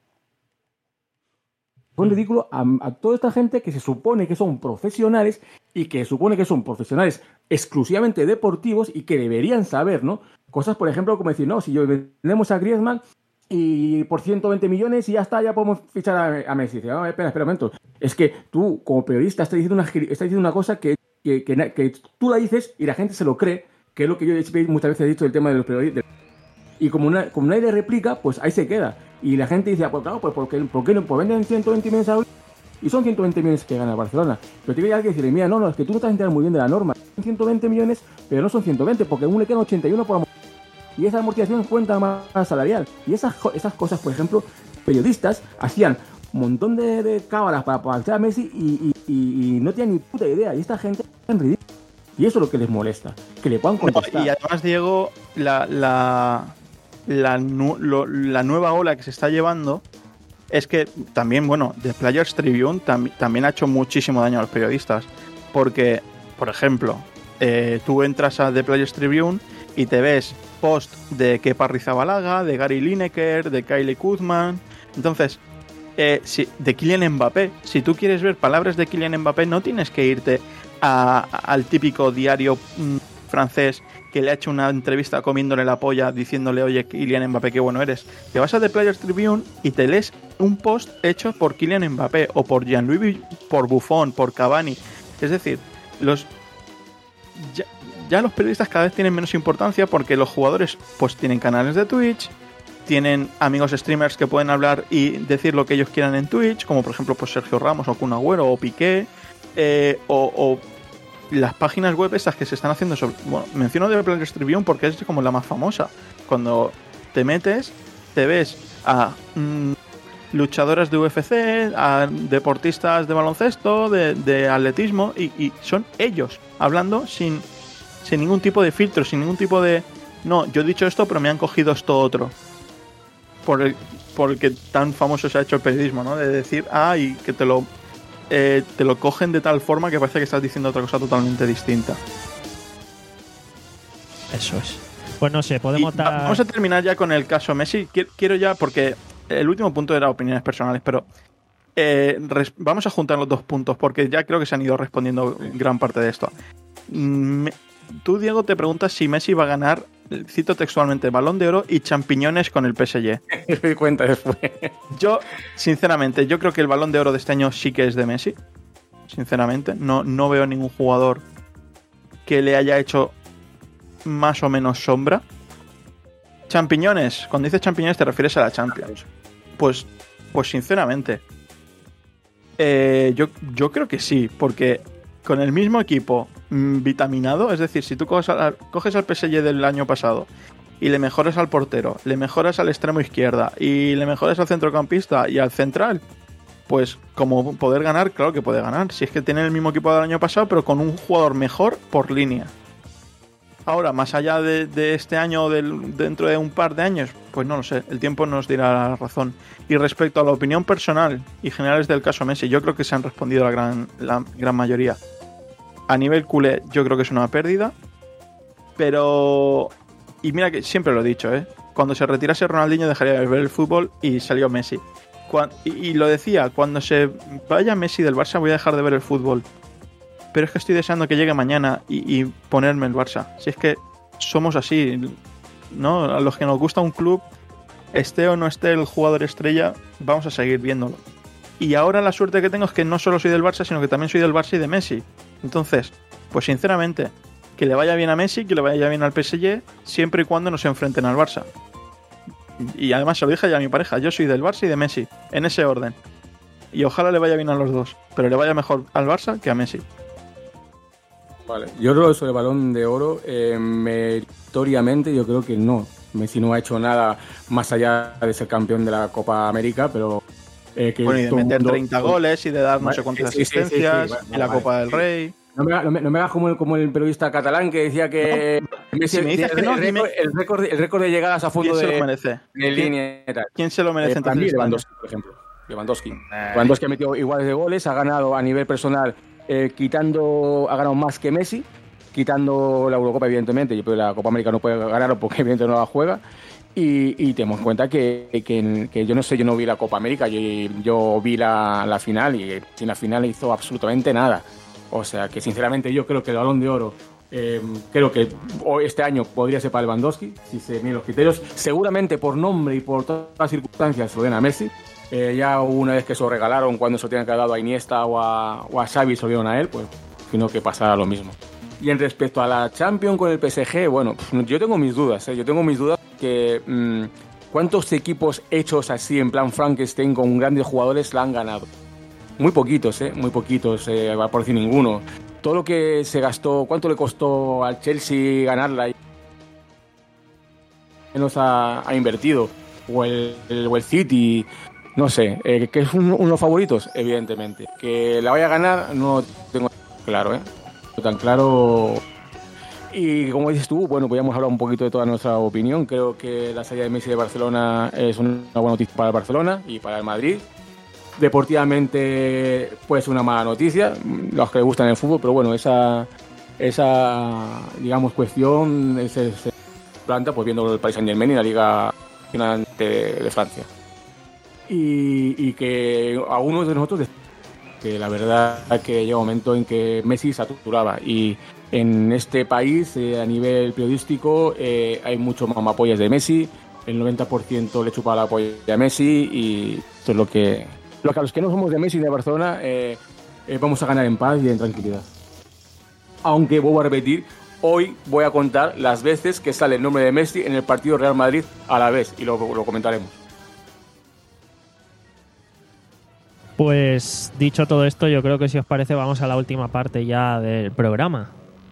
en ridículo a, a toda esta gente que se supone que son profesionales y que supone que son profesionales exclusivamente deportivos y que deberían saber, ¿no? Cosas, por ejemplo, como decir, no, si yo vendemos a Griezmann y por ciento veinte millones y ya está, ya podemos fichar a, a Messi. Dice, no, espera, espera un momento. Es que tú, como periodista, estás diciendo una, estás diciendo una cosa que, que, que, que tú la dices y la gente se lo cree, que es lo que yo muchas veces he dicho del tema de los periodistas. Y como, una, como nadie le replica, pues ahí se queda. Y la gente dice, ah, pues claro, pues ¿por qué, por qué no? Pues venden ciento veinte millones a y son ciento veinte millones que gana Barcelona. Pero tiene que decirle, mira, no, no, es que tú no estás enterando muy bien de la norma. Son ciento veinte millones, pero no son ciento veinte, porque a uno le quedan ochenta y uno por amor. y esa amortización cuenta más salarial. Y esas, esas cosas, por ejemplo, periodistas hacían un montón de, de cábalas para pactar a Messi y, y, y, y no tenían ni puta idea. Y esta gente es ridícula. Y eso es lo que les molesta, que le puedan contestar. No, y además, Diego, la, la, la, nu, lo, la nueva ola que se está llevando es que también, bueno, The Players Tribune tam, también ha hecho muchísimo daño a los periodistas. Porque, por ejemplo, eh, tú entras a The Players Tribune y te ves post de Kepa Arrizabalaga, de Gary Lineker, de Kyle Kuzman. Entonces, eh, si, de Kylian Mbappé. Si tú quieres ver palabras de Kylian Mbappé, no tienes que irte a, al típico diario mmm, francés que le ha hecho una entrevista comiéndole la polla diciéndole, oye, Kylian Mbappé, qué bueno eres. Te vas a The Players Tribune y te lees un post hecho por Kylian Mbappé o por Gianluigi, por Buffon, por Cavani. Es decir, los ya, ya los periodistas cada vez tienen menos importancia porque los jugadores pues tienen canales de Twitch, tienen amigos streamers que pueden hablar y decir lo que ellos quieran en Twitch, como por ejemplo pues Sergio Ramos o Kun Agüero o Piqué, eh, o, o las páginas web estas que se están haciendo sobre... Bueno, menciono The Players Tribune porque es como la más famosa. Cuando te metes, te ves a mmm, luchadoras de U F C, a deportistas de baloncesto, de, de atletismo, y, y son ellos hablando sin, sin ningún tipo de filtro, sin ningún tipo de... No, yo he dicho esto, pero me han cogido esto otro. Por el, por el que tan famoso se ha hecho el periodismo, ¿no? De decir, ah, y que te lo... Eh, te lo cogen de tal forma que parece que estás diciendo otra cosa totalmente distinta. Eso es. Pues no sé, podemos dar... Vamos a terminar ya con el caso Messi. Quiero ya, porque el último punto era opiniones personales, pero eh, res, vamos a juntar los dos puntos, porque ya creo que se han ido respondiendo gran parte de esto. Me, tú, Diego, te preguntas si Messi va a ganar, cito textualmente, Balón de Oro y champiñones con el P S G. Me di cuenta después. Yo, sinceramente, yo creo que el Balón de Oro de este año sí que es de Messi. Sinceramente, no, no veo ningún jugador que le haya hecho más o menos sombra. Champiñones, cuando dices champiñones te refieres a la Champions. Pues, pues sinceramente, eh, yo, yo creo que sí, porque con el mismo equipo mmm, vitaminado, es decir, si tú coges, a, coges al P S G del año pasado y le mejoras al portero, le mejoras al extremo izquierda y le mejoras al centrocampista y al central, pues como poder ganar, claro que puede ganar. Si es que tiene el mismo equipo del año pasado, pero con un jugador mejor por línea. Ahora, más allá de, de este año o del, dentro de un par de años, pues no lo sé, el tiempo nos dirá la razón. Y respecto a la opinión personal y generales del caso Messi, yo creo que se han respondido la gran, la gran mayoría. A nivel culé, yo creo que es una pérdida, pero... Y mira que siempre lo he dicho, ¿eh? Cuando se retirase Ronaldinho dejaría de ver el fútbol y salió Messi. Cuando, y, y lo decía, cuando se vaya Messi del Barça voy a dejar de ver el fútbol. Pero es que estoy deseando que llegue mañana y, y ponerme el Barça. Si es que somos así, ¿no? A los que nos gusta un club, esté o no esté el jugador estrella, vamos a seguir viéndolo. Y ahora la suerte que tengo es que no solo soy del Barça, sino que también soy del Barça y de Messi. Entonces, pues sinceramente, que le vaya bien a Messi, que le vaya bien al P S G, siempre y cuando no se enfrenten al Barça. Y además se lo dije ya a mi pareja, yo soy del Barça y de Messi, en ese orden. Y ojalá le vaya bien a los dos, pero le vaya mejor al Barça que a Messi. Vale, yo creo que sobre el Balón de Oro, eh, meritoriamente yo creo que no. Messi no ha hecho nada más allá de ser campeón de la Copa América, pero... Eh, que bueno, y de meter mundo... treinta goles y de dar no vale, sé cuántas sí, sí, asistencias, sí, sí, sí, vale, y la vale, Copa del sí. Rey... No me, no me, no me hagas como el, como el periodista catalán que decía que... No, Messi, si me dices el, que no, el, récord, el, récord, el récord de llegadas a fondo de, se lo merece? de línea y tal. ¿Quién se lo merece? Eh, entonces mí, Lewandowski, por ejemplo. Lewandowski. Eh. Lewandowski ha metido iguales de goles, ha ganado a nivel personal, eh, quitando... Ha ganado más que Messi, quitando la Eurocopa, evidentemente. Yo creo que la Copa América no puede ganarlo porque evidentemente no la juega. Y, y tenemos en cuenta que, que, que yo no sé, yo no vi la Copa América, yo, yo vi la, la final y sin la final hizo absolutamente nada. O sea que sinceramente yo creo que el Balón de Oro, eh, creo que este año podría ser para Lewandowski, si se miran los criterios. Seguramente por nombre y por todas las circunstancias se lo den a Messi. Eh, ya una vez que se lo regalaron cuando se lo tenían que haber dado a Iniesta o a, o a Xavi, se lo dieron a él, pues sino que pasara lo mismo. Y en respecto a la Champions con el P S G, bueno, yo tengo mis dudas, ¿eh? Yo tengo mis dudas que mmm, ¿cuántos equipos hechos así en plan Frankenstein con grandes jugadores la han ganado? Muy poquitos, ¿eh? Muy poquitos, eh, va por decir ninguno. Todo lo que se gastó, ¿cuánto le costó al Chelsea ganarla? menos ha, ha invertido, o el, el, o el City, no sé, eh, que es un, uno de los favoritos, evidentemente. Que la vaya a ganar no tengo claro, ¿eh? No tan claro. Y como dices tú, bueno, podríamos hablar un poquito de toda nuestra opinión. Creo que la salida de Messi de Barcelona es una buena noticia para el Barcelona y para el Madrid. Deportivamente puede ser una mala noticia, los que les gustan el fútbol, pero bueno, esa, esa digamos, cuestión se, se planta pues viendo el Paris Saint-Germain y la Liga Nacional de, de Francia. Y, y que algunos de nosotros, que la verdad que llega un momento en que Messi saturaba, y en este país, eh, a nivel periodístico, eh, hay mucho mamapollas de Messi, el noventa por ciento le chupa la polla a Messi, y esto es lo que... Lo que a los que no somos de Messi y de Barcelona eh, eh, vamos a ganar en paz y en tranquilidad. Aunque, vuelvo a repetir, hoy voy a contar las veces que sale el nombre de Messi en el partido Real Madrid a la vez, y lo, lo comentaremos. Pues dicho todo esto, yo creo que si os parece vamos a la última parte ya del programa.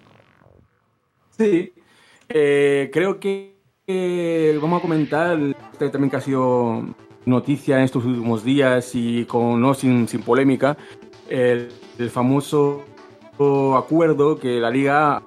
Sí, eh, creo que eh, vamos a comentar este también que ha sido noticia en estos últimos días y con no sin, sin polémica, el, el famoso acuerdo que la Liga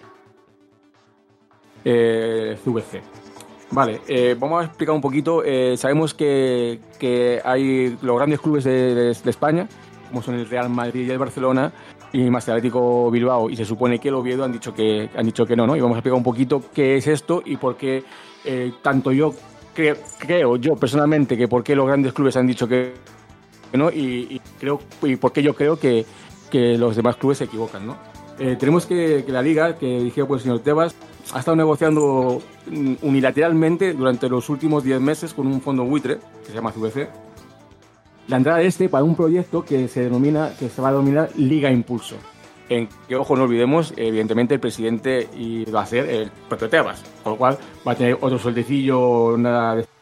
eh, C V C. Vale, eh, vamos a explicar un poquito. Eh, sabemos que, que hay los grandes clubes de, de, de España, como son el Real Madrid y el Barcelona, y más el Atlético Bilbao, y se supone que el Oviedo han dicho que, han dicho que no, ¿no? Y vamos a explicar un poquito qué es esto y por qué eh, tanto yo creo, creo yo personalmente que por qué los grandes clubes han dicho que no, y, y creo y por qué yo creo que, que los demás clubes se equivocan, ¿no? Eh, tenemos que, que la Liga, que dirigido por el señor Tebas, ha estado negociando unilateralmente durante los últimos diez meses con un fondo buitre que se llama C V C la entrada de este para un proyecto que se denomina que se va a denominar Liga Impulso, en que, ojo, no olvidemos, evidentemente el presidente y va a ser el propio Tebas, con lo cual va a tener otro sueldecillo, nada de...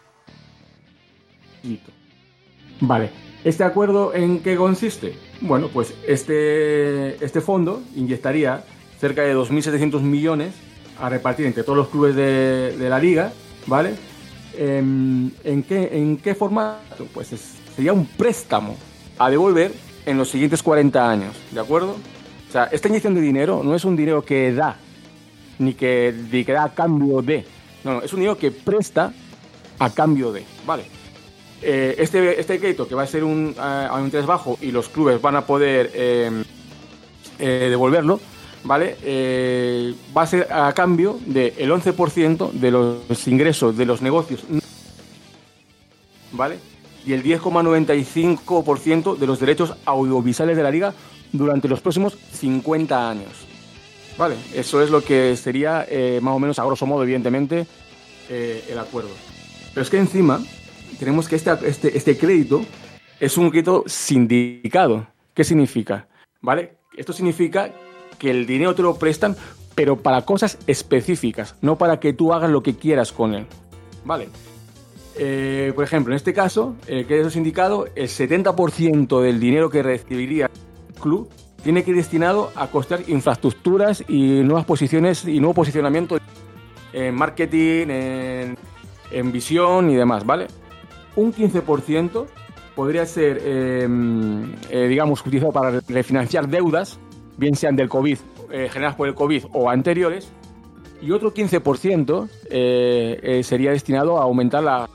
Vale, ¿este acuerdo en qué consiste? Bueno, pues este, este fondo inyectaría cerca de dos mil setecientos millones a repartir entre todos los clubes de, de la Liga, ¿vale? ¿En, en, qué, ¿En qué formato? Pues es, sería un préstamo a devolver en los siguientes cuarenta años, ¿de acuerdo? O sea, esta inyección de dinero no es un dinero que da, ni que, ni que da a cambio de. No, no, es un dinero que presta a cambio de, ¿vale? Eh, este, este crédito, que va a ser un, a un interés bajo y los clubes van a poder eh, eh, devolverlo, ¿vale? Eh, va a ser a cambio del once por ciento de los ingresos de los negocios, ¿vale? Y el diez coma noventa y cinco por ciento de los derechos audiovisuales de la Liga durante los próximos cincuenta años, ¿vale? Eso es lo que sería, eh, más o menos, a grosso modo, evidentemente, eh, el acuerdo. Pero es que encima tenemos que este, este, este crédito es un crédito sindicado. ¿Qué significa? ¿Vale? Esto significa que el dinero te lo prestan, pero para cosas específicas, no para que tú hagas lo que quieras con él, ¿vale? Eh, por ejemplo, en este caso, el crédito sindicado, el setenta por ciento del dinero que recibiría el club tiene que ir destinado a costear infraestructuras y nuevas posiciones y nuevo posicionamiento en marketing, en, en visión y demás, ¿vale? Un quince por ciento podría ser, eh, eh, digamos, utilizado para refinanciar deudas, bien sean del COVID, eh, generadas por el COVID o anteriores, y otro quince por ciento eh, eh, sería destinado a aumentar la...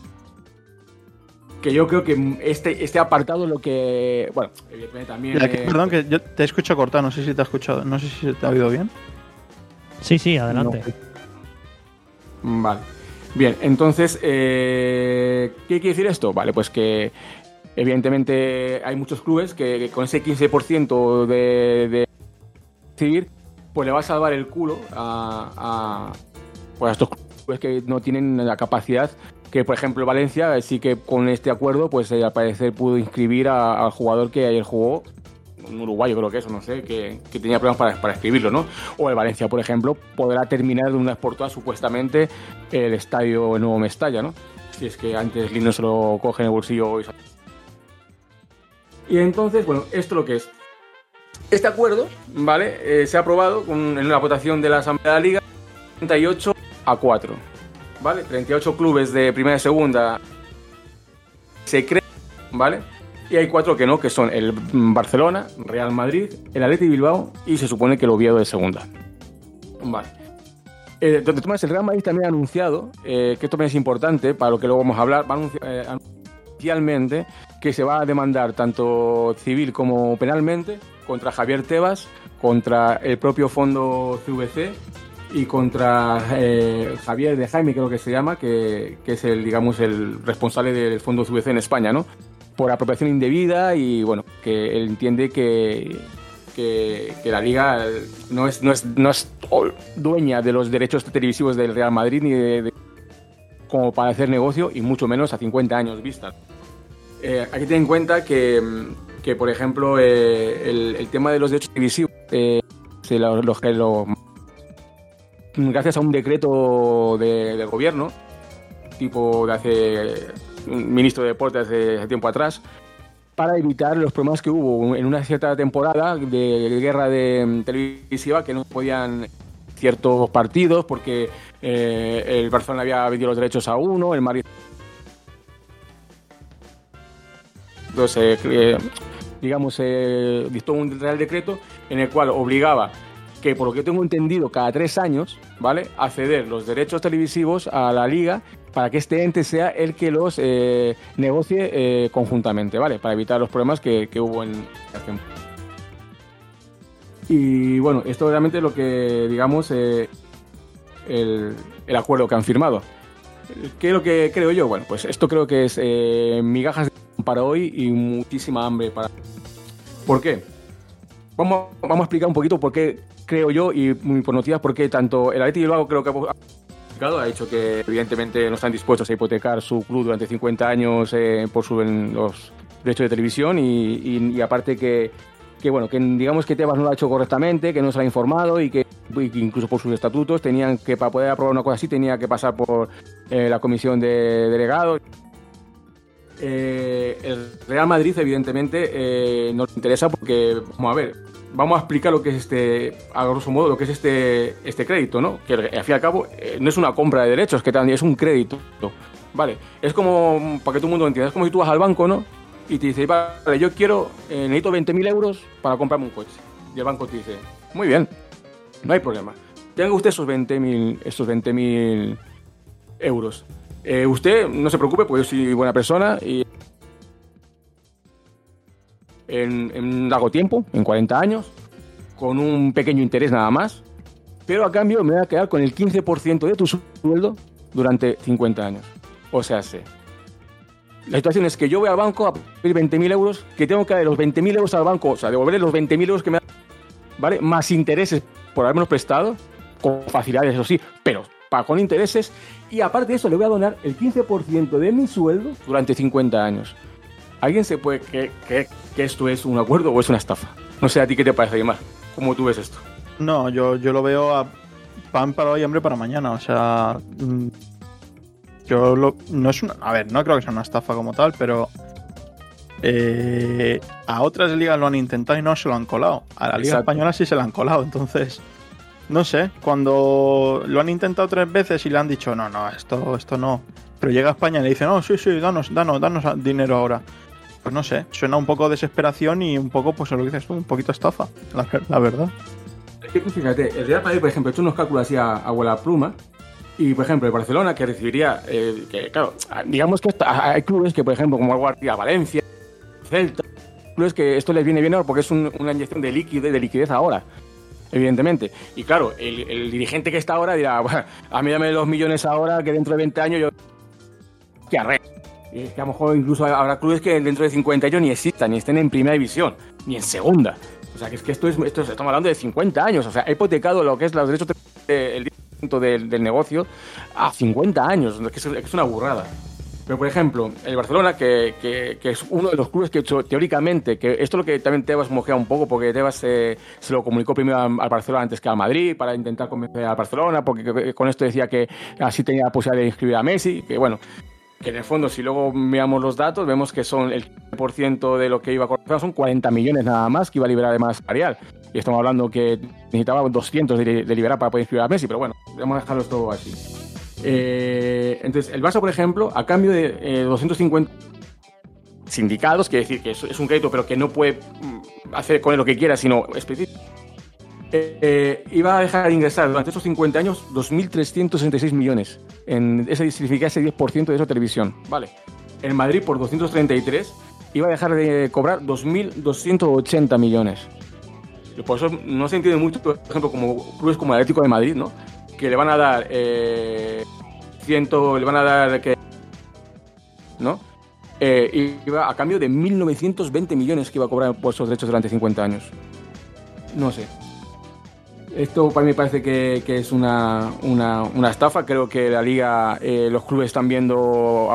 Que yo creo que este, este apartado lo que... Bueno, evidentemente también... Mira, que, eh, perdón, que yo te escucho cortado, no sé si te has escuchado, no sé si te ha oído bien. Sí, sí, adelante. No. Vale. Bien, entonces, eh, ¿qué quiere decir esto? Vale, pues que evidentemente hay muchos clubes que, que con ese quince por ciento de, de recibir, pues le va a salvar el culo a, a, pues a estos clubes que no tienen la capacidad, que por ejemplo Valencia sí que con este acuerdo, pues al parecer pudo inscribir al jugador que ayer jugó, un uruguayo creo que eso, no sé, que, que tenía problemas para, para escribirlo, ¿no? O el Valencia, por ejemplo, podrá terminar de una vez por todas supuestamente el estadio Nuevo Mestalla, ¿no? Si es que antes Lino se lo coge en el bolsillo y... Y entonces, bueno, esto es lo que es. Este acuerdo, ¿vale? Eh, se ha aprobado con, en una votación de la Asamblea de la Liga treinta y ocho a cuatro, ¿vale? treinta y ocho clubes de primera y segunda se creen, ¿vale? Y hay cuatro que no, que son el Barcelona, Real Madrid, el Athletic Bilbao y se supone que el Oviedo de segunda. Vale. Eh, de todas maneras, el Real Madrid también ha anunciado, eh, que esto también es importante, para lo que luego vamos a hablar, va a anunciar eh, oficialmente que se va a demandar tanto civil como penalmente contra Javier Tebas, contra el propio fondo C V C y contra eh, Javier de Jaime, creo que se llama, que, que es el, digamos, el responsable del fondo C V C en España, ¿no? Por apropiación indebida y, bueno, que él entiende que, que, que la Liga no es, no, es, no es dueña de los derechos televisivos del Real Madrid ni de, de, como para hacer negocio, y mucho menos a cincuenta años vista. Eh, hay que tener en cuenta que, que por ejemplo, eh, el, el tema de los derechos televisivos, eh, se lo, lo, lo, gracias a un decreto de, del gobierno, tipo de hace un ministro de Deportes hace, hace tiempo atrás, para evitar los problemas que hubo en una cierta temporada de guerra de televisiva, que no podían ciertos partidos porque eh, el Barcelona había vendido los derechos a uno, el Madrid. Entonces, eh, digamos, eh, dictó un real decreto en el cual obligaba que, por lo que tengo entendido, cada tres años, ¿vale?, a ceder los derechos televisivos a la Liga para que este ente sea el que los eh, negocie eh, conjuntamente, ¿vale?, para evitar los problemas que, que hubo en la tiempo. Y bueno, esto realmente es lo que, digamos, eh, el, el acuerdo que han firmado. ¿Qué es lo que creo yo? Bueno, pues esto creo que es eh, migajas para hoy y muchísima hambre para... ¿Por qué? Vamos, vamos a explicar un poquito por qué creo yo, y por noticias, por qué tanto el Athletic Bilbao creo que ha, ha dicho que evidentemente no están dispuestos a hipotecar su club durante cincuenta años eh, por su, los derechos de televisión y, y, y aparte que, que bueno, que digamos que Tebas no lo ha hecho correctamente, que no se le ha informado y que, y que incluso por sus estatutos tenían que, para poder aprobar una cosa así, tenía que pasar por eh, la comisión de delegados. Eh, el Real Madrid evidentemente eh, no le interesa porque, vamos a ver, vamos a explicar lo que es este, a grosso modo, lo que es este, este crédito, ¿no? Que al fin y al cabo eh, no es una compra de derechos, que es un crédito, ¿vale? Es como, para que todo el mundo lo entienda, es como si tú vas al banco, ¿no? Y te dice, vale, yo quiero, eh, necesito veinte mil euros para comprarme un coche. Y el banco te dice, muy bien, no hay problema, tenga usted esos veinte mil esos veinte mil euros. Eh, usted no se preocupe, pues yo soy buena persona y en, en largo tiempo, en cuarenta años, con un pequeño interés nada más, pero a cambio me voy a quedar con el quince por ciento de tu sueldo durante cincuenta años. O sea, sé. La situación es que yo voy al banco a pedir veinte mil euros, que tengo que dar los veinte mil euros al banco, o sea, devolverle los veinte mil euros que me da, ¿vale?, más intereses por haberme prestado, con facilidades, eso sí, pero pago con intereses, y aparte de eso le voy a donar el quince por ciento de mi sueldo durante cincuenta años. ¿Alguien se puede creer que, que esto es un acuerdo o es una estafa? No sé, ¿a ti qué te parece, Aymar? ¿Cómo tú ves esto? No, yo, yo lo veo a pan para hoy y hambre para mañana. O sea, yo lo, no es una... A ver, no creo que sea una estafa como tal, pero eh, a otras ligas lo han intentado y no se lo han colado. A la Liga Exacto. Española sí se lo han colado, entonces... No sé, cuando lo han intentado tres veces y le han dicho, no, no, esto, esto no. Pero llega a España y le dicen, no, sí, sí, danos, danos, danos dinero ahora. Pues no sé, suena un poco desesperación y un poco, pues lo que dices tú, un poquito estafa, la, la verdad. Es que fíjate, el Real Madrid, por ejemplo, ha hecho unos cálculos así a, a vuela pluma. Y, por ejemplo, el Barcelona, que recibiría, eh, que claro, digamos que está, hay clubes que, por ejemplo, como el Guardia, Valencia, Celta, clubes que esto les viene bien ahora porque es un, una inyección de liquidez, de liquidez ahora. Evidentemente. Y claro, el, el dirigente que está ahora dirá, bueno, a mí dame los millones ahora que dentro de veinte años yo... ¡Qué arreglo! Y es que a lo mejor incluso habrá clubes que dentro de cincuenta años ni existan, ni estén en primera división, ni en segunda. O sea, que es que esto es, esto es estamos hablando de cincuenta años. O sea, he hipotecado lo que es los derechos del de, del, del negocio a cincuenta años, que es, que es una burrada. Pero, por ejemplo, el Barcelona, que, que, que es uno de los clubes que teóricamente, que esto es lo que también Tebas mojea un poco, porque Tebas eh, se lo comunicó primero al Barcelona antes que al Madrid, para intentar convencer al Barcelona, porque con esto decía que así tenía la posibilidad de inscribir a Messi, que bueno, que en el fondo, si luego miramos los datos, vemos que son el quince por ciento de lo que iba a costar, son cuarenta millones nada más que iba a liberar de más salarial. Y estamos hablando que necesitaba doscientos de, de liberar para poder inscribir a Messi, pero bueno, vamos a dejarlo todo así. Eh, entonces, el Barça, por ejemplo, a cambio de eh, doscientos cincuenta sindicados, quiere decir que es, es un crédito, pero que no puede hacer con él lo que quiera, sino específico, eh, eh, iba a dejar de ingresar durante estos cincuenta años dos mil trescientos sesenta y seis millones. En ese significa ese diez por ciento de esa televisión, ¿vale? El Madrid, por doscientos treinta y tres, iba a dejar de cobrar dos mil doscientos ochenta millones. Por eso no se entiende mucho, por ejemplo, como clubes como el Atlético de Madrid, ¿no? Que le van a dar eh, ciento, le van a dar que, ¿no? Eh, iba a cambio de mil novecientos veinte millones que iba a cobrar por esos derechos durante cincuenta años. No sé. Esto para mí me parece que, que es una, una, una estafa. Creo que la Liga, eh, los clubes están viendo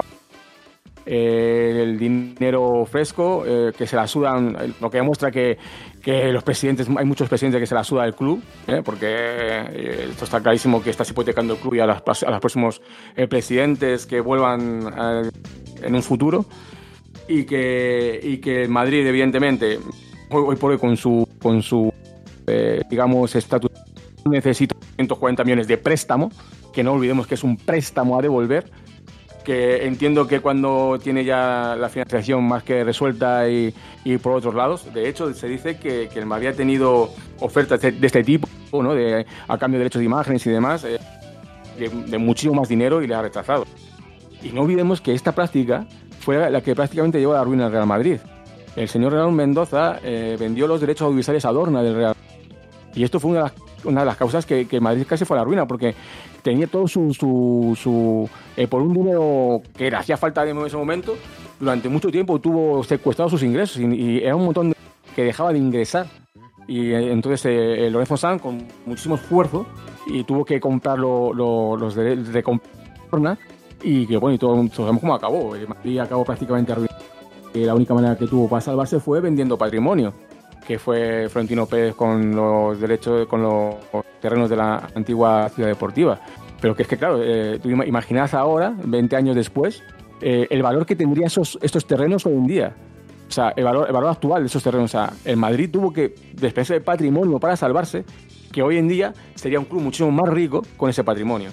eh, el dinero fresco, eh, que se la sudan, lo que demuestra que, que los presidentes, hay muchos presidentes que se la suda el club, eh, porque eh, esto está clarísimo que está hipotecando el club y a, las, a los próximos eh, presidentes que vuelvan eh, en un futuro, y que, y que Madrid, evidentemente, hoy, hoy por hoy con su, con su eh, digamos, estatus, necesita ciento cuarenta millones de préstamo, que no olvidemos que es un préstamo a devolver, que entiendo que cuando tiene ya la financiación más que resuelta y, y por otros lados, de hecho se dice que, que el Madrid ha tenido ofertas de, de este tipo, ¿no? De, a cambio de derechos de imágenes y demás, eh, de, de muchísimo más dinero, y le ha rechazado. Y no olvidemos que esta práctica fue la que prácticamente llevó a la ruina del Real Madrid. El señor Raúl Mendoza eh, vendió los derechos audiovisuales a Dorna del Real Madrid. Y esto fue una de las, una de las causas que, que Madrid casi fue a la ruina, porque tenía todo su... su, su eh, por un dinero que le hacía falta en ese momento, durante mucho tiempo tuvo secuestrados sus ingresos, y, y era un montón de, que dejaba de ingresar. Y eh, entonces eh, Lorenzo Sanz, con muchísimo esfuerzo, y tuvo que comprar lo, lo, los derechos de Dorna. Y que bueno, y todos sabemos cómo acabó. El Madrid acabó prácticamente arruinado. Y la única manera que tuvo para salvarse fue vendiendo patrimonio, que fue Florentino Pérez con los derechos, con los terrenos de la antigua ciudad deportiva. Pero que es que, claro, eh, tú imaginas ahora, veinte años después, eh, el valor que tendrían esos, estos terrenos hoy en día. O sea, el valor, el valor actual de esos terrenos. O sea, el Madrid tuvo que desprenderse de patrimonio para salvarse, que hoy en día sería un club muchísimo más rico con ese patrimonio.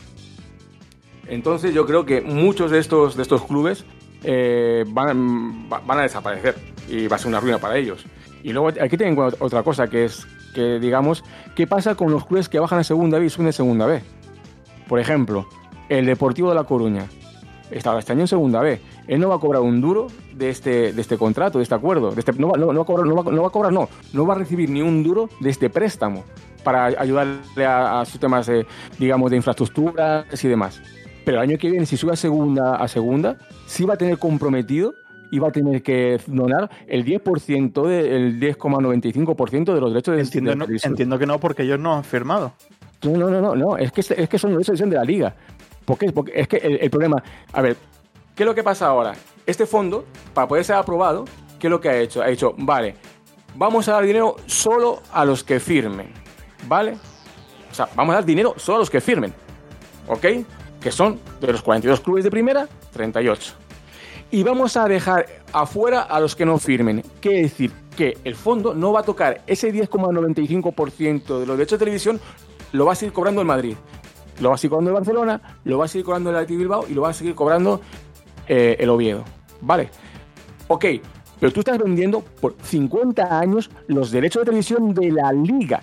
Entonces yo creo que muchos de estos, de estos clubes eh, van, van a desaparecer, y va a ser una ruina para ellos. Y luego aquí tienen otra cosa, que es que, digamos, ¿qué pasa con los clubes que bajan a Segunda B y suben a Segunda B? Por ejemplo, el Deportivo de La Coruña estaba este año en Segunda B. Él no va a cobrar un duro de este, de este contrato, de este acuerdo. De este, no, va, no, no, va a cobrar, no, va, no va a cobrar, no. No va a recibir ni un duro de este préstamo para ayudarle a, a sus temas, de, digamos, de infraestructuras y demás. Pero el año que viene, si sube a segunda, a segunda, sí va a tener comprometido y va a tener que donar el diez por ciento, de, el diez coma noventa y cinco por ciento de los derechos de entiendo, de no, entiendo que no, porque ellos no han firmado. No, no, no, no, no. Es que, es que son derechos de la Liga. ¿Por qué? Porque es que el, el problema... A ver, ¿qué es lo que pasa ahora? Este fondo, para poder ser aprobado, ¿qué es lo que ha hecho? Ha dicho, vale, vamos a dar dinero solo a los que firmen, ¿vale? O sea, vamos a dar dinero solo a los que firmen, ¿ok? Que son de los cuarenta y dos clubes de primera, treinta y ocho. Y vamos a dejar afuera a los que no firmen. Quiere decir que el fondo no va a tocar ese diez coma noventa y cinco por ciento de los derechos de televisión, lo va a seguir cobrando el Madrid, lo va a seguir cobrando el Barcelona, lo va a seguir cobrando el Athletic Bilbao y lo va a seguir cobrando eh, el Oviedo. Vale, ok, pero tú estás vendiendo por cincuenta años los derechos de televisión de la Liga,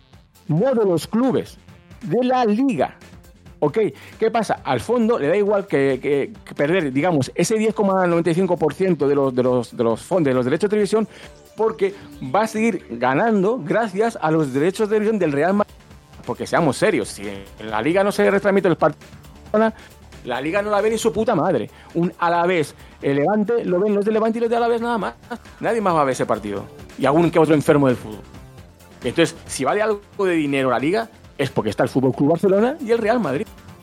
no de los clubes, de la Liga. Ok, ¿qué pasa? Al fondo le da igual que, que, que perder, digamos, ese diez coma noventa y cinco por ciento de los, de, los, de los fondos, de los derechos de televisión, porque va a seguir ganando gracias a los derechos de televisión del Real Madrid. Porque seamos serios, si en la Liga no se retransmite los partidos, la Liga no la ve ni su puta madre. Un Alavés, el Levante, lo ven los de Levante y los de Alavés nada más. Nadie más va a ver ese partido. Y algún que otro enfermo del fútbol. Entonces, si vale algo de dinero la Liga, es porque está el Fútbol Club Barcelona y el Real Madrid.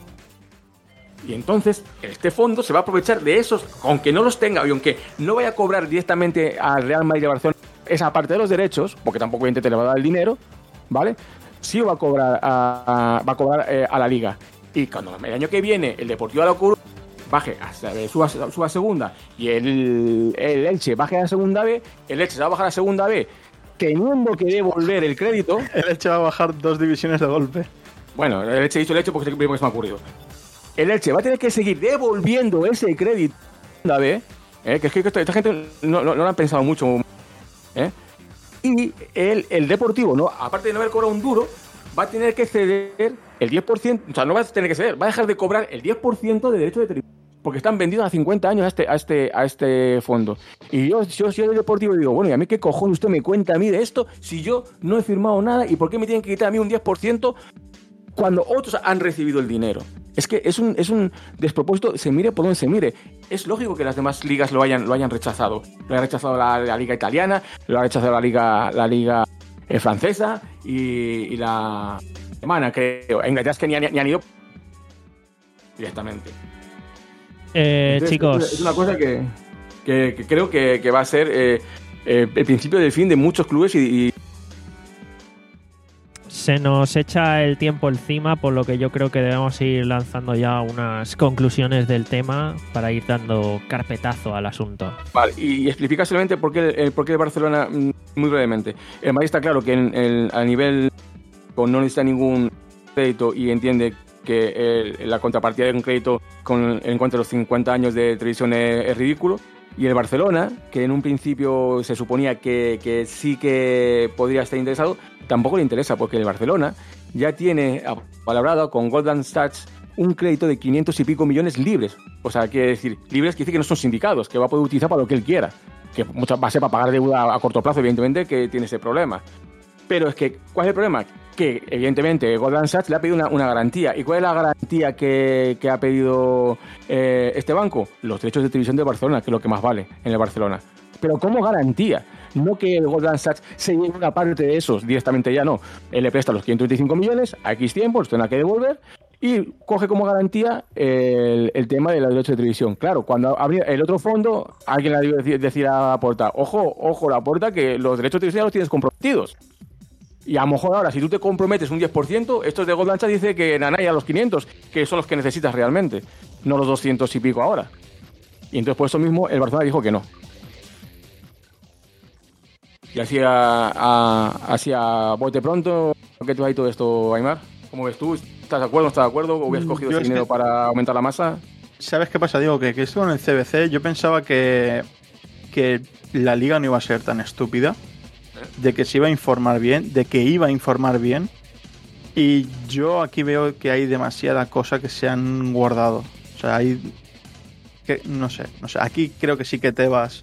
Y entonces, este fondo se va a aprovechar de esos, aunque no los tenga, y aunque no vaya a cobrar directamente al Real Madrid y a Barcelona esa parte de los derechos, porque tampoco evidentemente le va a dar el dinero, ¿vale? Sí va a cobrar a, a, va a, cobrar, eh, a la Liga. Y cuando el año que viene el Deportivo de La Coruña baje a, suba, suba a segunda y el, el Elche baje a segunda B, el Elche se va a bajar a segunda B teniendo que devolver el crédito. El Elche va a bajar dos divisiones de golpe. Bueno, el Elche he dicho el Elche porque es lo primero que se me ha ocurrido. el Elche va a tener que seguir devolviendo ese crédito a vez, ¿eh? que es que esta, esta gente no, no, no lo han pensado mucho, ¿eh? Y el, el Deportivo, no, aparte de no haber cobrado un duro, va a tener que ceder el diez por ciento, o sea, no va a tener que ceder, va a dejar de cobrar el diez por ciento de derecho de televisión, porque están vendidos a cincuenta años a este, a este, a este fondo. Y yo, yo soy el Deportivo y digo, bueno, ¿y a mí qué cojones usted me cuenta a mí de esto si yo no he firmado nada? ¿Y por qué me tienen que quitar a mí un diez por ciento cuando otros han recibido el dinero? Es que es un, es un despropósito, se mire por donde se mire. Es lógico que las demás ligas lo hayan, lo hayan rechazado. Lo ha rechazado la, la liga italiana, lo ha rechazado la liga, la liga eh, francesa y, y la alemana, creo. En Inglaterra es que ni, ni, ni han ido directamente. Eh, Entonces, chicos. Es una cosa que, que, que creo que, que va a ser eh, eh, el principio del fin de muchos clubes y, y Se nos echa el tiempo encima, por lo que yo creo que debemos ir lanzando ya unas conclusiones del tema para ir dando carpetazo al asunto. Vale, y explica solamente por qué, el, por qué el Barcelona, muy brevemente. El Madrid está claro que en, en, a nivel no necesita ningún crédito y entiende que el, la contrapartida de un crédito con, en cuanto a los cincuenta años de televisión es, es ridículo. Y el Barcelona, que en un principio se suponía que, que sí que podría estar interesado, tampoco le interesa, porque el Barcelona ya tiene apalabrado con Goldman Sachs un crédito de quinientos y pico millones libres. O sea, quiere decir, libres quiere decir que no son sindicados, que va a poder utilizar para lo que él quiera. Que muchas va a ser para pagar deuda a corto plazo, evidentemente, que tiene ese problema. Pero es que, ¿cuál es el problema? Que, evidentemente, Goldman Sachs le ha pedido una, una garantía. ¿Y cuál es la garantía que, que ha pedido eh, este banco? Los derechos de televisión de Barcelona, que es lo que más vale en el Barcelona. Pero ¿cómo garantía? No que el Goldman Sachs se lleve una parte de esos directamente, ya no. Él le presta los quinientos veinticinco millones a X tiempo, los tendrá que devolver y coge como garantía el, el tema de los derechos de televisión. Claro, cuando abría el otro fondo, alguien le ha de decir a Laporta, ojo, ojo, Laporta, que los derechos de televisión ya los tienes comprometidos. Y a lo mejor ahora, si tú te comprometes un diez por ciento, estos de Goldman Sachs dice que nanay a los quinientos, que son los que necesitas realmente, no los doscientos y pico ahora. Y entonces por eso mismo el Barcelona dijo que no. Y así a, a, así a bote pronto, ¿qué te va a ir todo esto, Aimar? ¿Cómo ves tú? ¿Estás de acuerdo o no estás de acuerdo? ¿O hubieras cogido Yo ese es dinero que... para aumentar la masa? ¿Sabes qué pasa, Diego? Que, que esto en el C B C yo pensaba que, que la liga no iba a ser tan estúpida, de que se iba a informar bien, de que iba a informar bien, y yo aquí veo que hay demasiada cosa que se han guardado. O sea, hay... que no sé, no sé. Aquí creo que sí que Tebas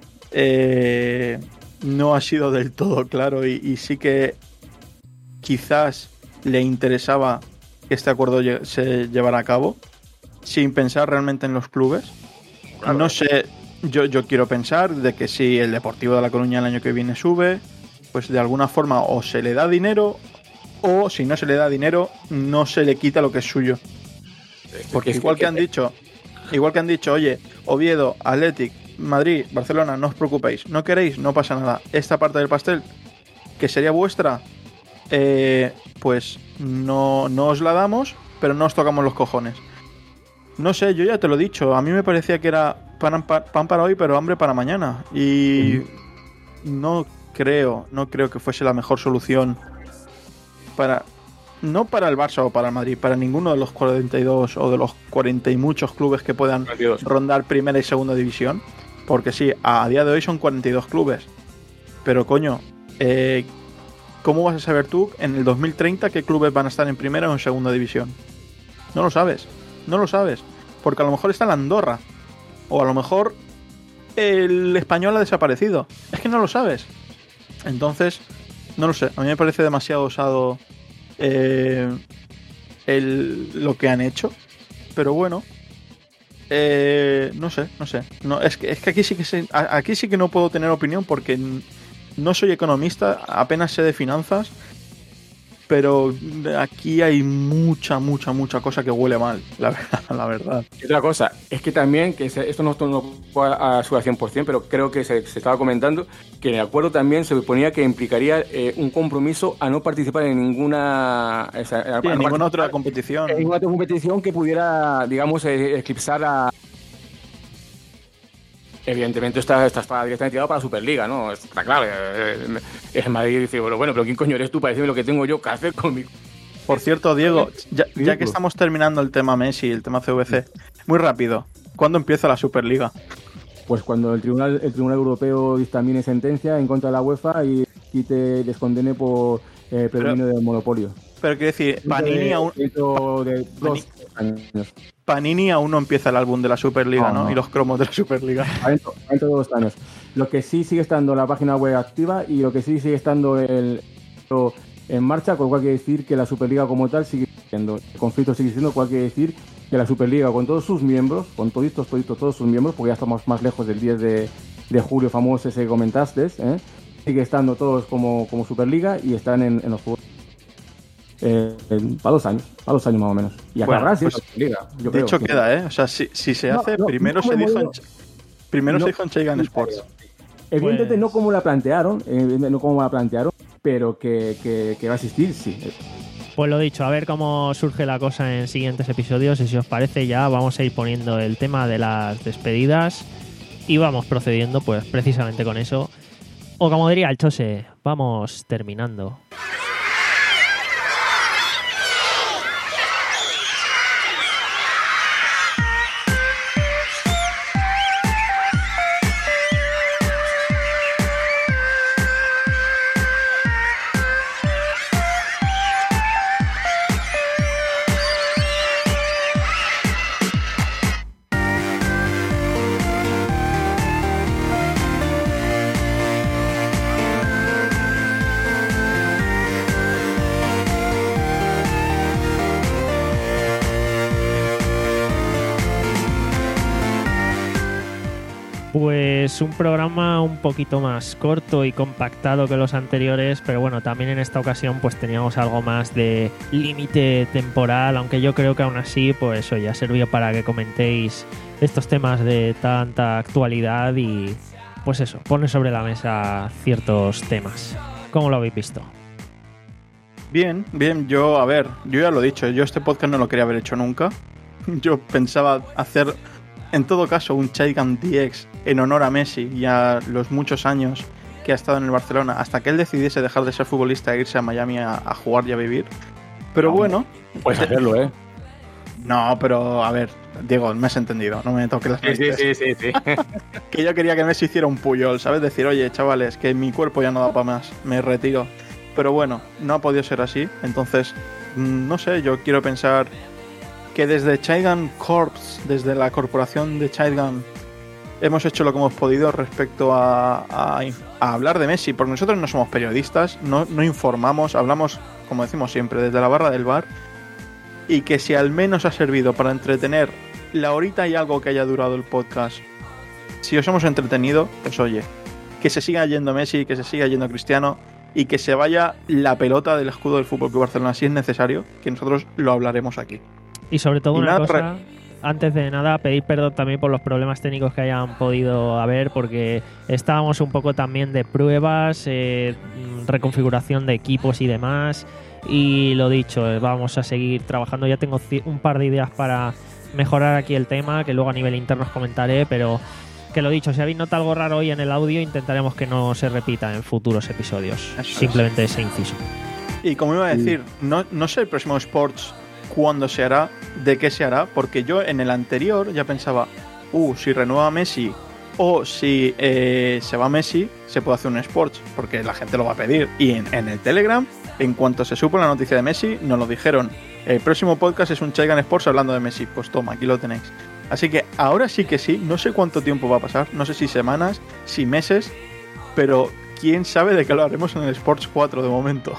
eh, no ha sido del todo claro y, y sí que quizás le interesaba que este acuerdo lle- se llevara a cabo sin pensar realmente en los clubes. Claro. No sé, yo, yo quiero pensar de que si el Deportivo de La Coruña el año que viene sube, pues de alguna forma o se le da dinero o si no se le da dinero no se le quita lo que es suyo. Porque igual que han dicho, igual que han dicho, oye, Oviedo, Athletic, Madrid, Barcelona, no os preocupéis, no queréis, no pasa nada. Esta parte del pastel, que sería vuestra, eh, pues no, no os la damos, pero no os tocamos los cojones. No sé, yo ya te lo he dicho, a mí me parecía que era pan, pan, pan para hoy, pero hambre para mañana. Y uh-huh. no creo, no creo que fuese la mejor solución para... No para el Barça o para el Madrid, para ninguno de los cuarenta y dos o de los cuarenta y muchos clubes que puedan cuarenta y dos rondar primera y segunda división. Porque sí, a día de hoy son cuarenta y dos clubes. Pero coño, eh, ¿cómo vas a saber tú en el dos mil treinta qué clubes van a estar en primera o en segunda división? No lo sabes, no lo sabes. Porque a lo mejor está la Andorra. O a lo mejor el Español ha desaparecido. Es que no lo sabes. Entonces, no lo sé. A mí me parece demasiado osado Eh, el, lo que han hecho, pero bueno, eh, no sé, no sé. No, es que, es que aquí sí que se, aquí sí que no puedo tener opinión porque no soy economista, apenas sé de finanzas, pero aquí hay mucha, mucha, mucha cosa que huele mal, la verdad. La verdad. Y otra cosa, es que también, que se, esto no, no fue a su cien por ciento, pero creo que se, se estaba comentando que en el acuerdo también se suponía que implicaría eh, un compromiso a no participar en ninguna, o sea, sí, en ninguna otra competición. En ninguna otra competición que pudiera, digamos, eh, eclipsar a... Evidentemente está, está, está directamente tirado para la Superliga, ¿no? Está claro. El Madrid dice, bueno, bueno, pero ¿quién coño eres tú para decirme lo que tengo yo que hacer con mi... Por cierto, Diego, ya, ya que Ridículo. estamos terminando el tema Messi, el tema C V C, muy rápido, ¿cuándo empieza la Superliga? Pues cuando el Tribunal el Tribunal Europeo dictamine sentencia en contra de la UEFA y quite les condene por eh, predominio del monopolio. Pero quiero decir, Panini aún, Dentro de dos años. Panini aún no empieza el álbum de la Superliga, No, ¿no? no. Y los cromos de la Superliga. Dentro, dentro de dos años. Lo que sí sigue estando la página web activa y lo que sí sigue estando el, en marcha, con lo cual quiere decir que la Superliga como tal sigue siendo. El conflicto sigue siendo, cual quiere decir que la Superliga con todos sus miembros, con toditos, toditos, todos sus miembros, porque ya estamos más lejos del diez de, de julio famoso ese que comentaste, ¿eh? Sigue estando todos como, como Superliga y están en, en los juegos. Eh, a dos años, a dos años más o menos. Y acabará Bueno, siendo pues, Superliga. Yo de creo, hecho sí. queda, ¿eh? O sea, si, si se No, hace, no, primero no se como dijo en, modelo. primero No. se dijo en Chaigan Sports. Evidentemente Pues- no como la plantearon, evidentemente no como la plantearon, pero que, que, que va a existir, sí. Pues lo dicho, a ver cómo surge la cosa en siguientes episodios y si os parece ya vamos a ir poniendo el tema de las despedidas y vamos procediendo pues precisamente con eso. O como diría el Chose, vamos terminando. Pues un programa un poquito más corto y compactado que los anteriores, pero bueno, también en esta ocasión pues teníamos algo más de límite temporal, aunque yo creo que aún así pues eso ya sirvió para que comentéis estos temas de tanta actualidad y pues eso, pone sobre la mesa ciertos temas. ¿Cómo lo habéis visto? Bien, bien, yo, a ver, yo ya lo he dicho, yo este podcast no lo quería haber hecho nunca. Yo pensaba hacer, en todo caso, un Chaigan D X en honor a Messi y a los muchos años que ha estado en el Barcelona, hasta que él decidiese dejar de ser futbolista e irse a Miami a, a jugar y a vivir. Pero No, bueno... Puedes hacerlo, ¿eh? No, pero a ver, Diego, me has entendido, no me toques las narices. sí, sí, sí. Que yo quería que Messi hiciera un Puyol, ¿sabes? Decir, oye, chavales, que mi cuerpo ya no da para más, me retiro. Pero bueno, no ha podido ser así, entonces, no sé, yo quiero pensar que desde Chaigan Corps, desde la corporación de Chaigan, hemos hecho lo que hemos podido respecto a, a, a hablar de Messi, porque nosotros no somos periodistas, no, no informamos, hablamos, como decimos siempre, desde la barra del bar, y que si al menos ha servido para entretener la horita y algo que haya durado el podcast, si os hemos entretenido, pues oye, que se siga yendo Messi, que se siga yendo Cristiano y que se vaya la pelota del escudo del F C Barcelona si es necesario, que nosotros lo hablaremos aquí. Y sobre todo Y una nada, cosa, antes de nada, pedir perdón también por los problemas técnicos que hayan podido haber, porque estábamos un poco también de pruebas, eh, reconfiguración de equipos y demás. Y lo dicho, eh, vamos a seguir trabajando. Ya tengo ci- un par de ideas para mejorar aquí el tema, que luego a nivel interno os comentaré, pero que lo dicho, si habéis notado algo raro hoy en el audio, intentaremos que no se repita en futuros episodios. Eso Simplemente ese inciso. Y como iba a decir, no, no sé el próximo Sports cuándo se hará, de qué se hará, porque yo en el anterior ya pensaba, uh, si renueva Messi o si eh, se va Messi, se puede hacer un Sports, porque la gente lo va a pedir. Y en, en el Telegram, en cuanto se supo la noticia de Messi, nos lo dijeron. El próximo podcast es un Chaigan Sports hablando de Messi. Pues toma, aquí lo tenéis. Así que ahora sí que sí, no sé cuánto tiempo va a pasar, no sé si semanas, si meses, pero quién sabe de qué lo haremos en el Sports cuatro de momento.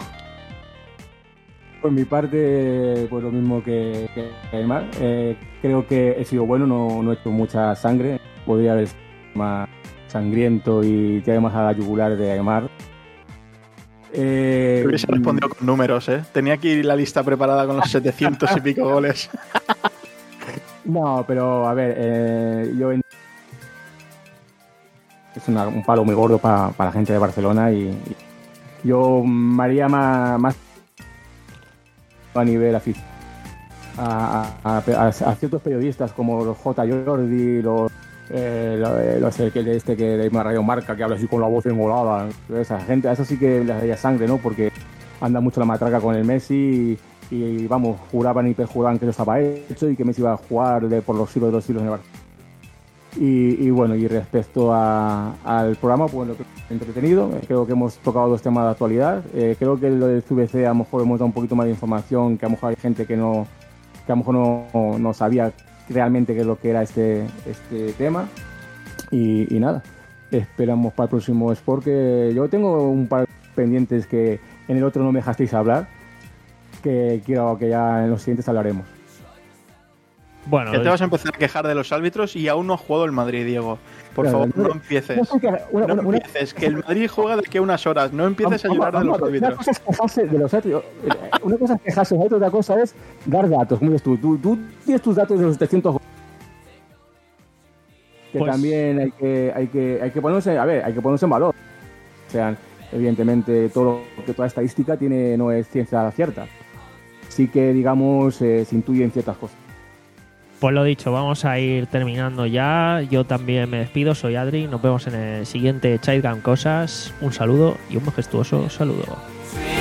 Por mi parte, pues lo mismo que, que Aymar. Eh, creo que he sido bueno, no, no he hecho mucha sangre. Podría haber sido más sangriento y tirar más a la yugular de Aymar. Eh, Te hubiese respondido con números, ¿eh? Tenía aquí la lista preparada con los setecientos y pico goles. No, pero a ver, eh, yo en... es una- un palo muy gordo para la gente de Barcelona y, y yo me haría más, más a nivel aficionado a, a, a, a ciertos periodistas como los J. Jordi, los eh, lo- los el que de este que de Radio Marca que habla así con la voz engolada, esa gente, a eso sí que les daría sangre, ¿no? Porque anda mucho la matraca con el Messi y vamos, juraban y perjuraban que eso estaba hecho y que Messi iba a jugar de, por los siglos de los siglos en el Barça. Y, y bueno, y respecto a, al programa, pues lo que entretenido, creo que hemos tocado dos temas de actualidad. Eh, creo que lo del C V C a lo mejor hemos dado un poquito más de información, que a lo mejor hay gente que no, que a lo mejor no, no sabía realmente qué es lo que era este, este tema. Y, y nada, esperamos para el próximo Sport, que yo tengo un par de pendientes que en el otro no me dejasteis hablar, que quiero que ya en los siguientes hablaremos. Bueno, que te vas a empezar a quejar de los árbitros y aún no ha jugado el Madrid, Diego. Por Claro, favor, no no, empieces. no, una- No una- una- empieces, que el Madrid juega de aquí a unas horas. No empieces a Vamos, llorar de vamos, los vamos, Una árbitros. cosa es quejarse de los árbitros, eh, una cosa es quejarse de los árbitros, otra cosa es dar datos. Como dices tú, tú, tú tienes tus datos de los setecientos que Pues- también hay que, hay que, hay que ponerse, a ver, hay que ponerse en valor. O sea, evidentemente todo lo que toda estadística tiene no es ciencia cierta. Sí que digamos eh, se intuyen ciertas cosas. pues lo dicho, vamos a ir terminando ya. Yo también me despido, soy Adri. Nos vemos en el siguiente Childgam Cosas. Un saludo y un majestuoso saludo.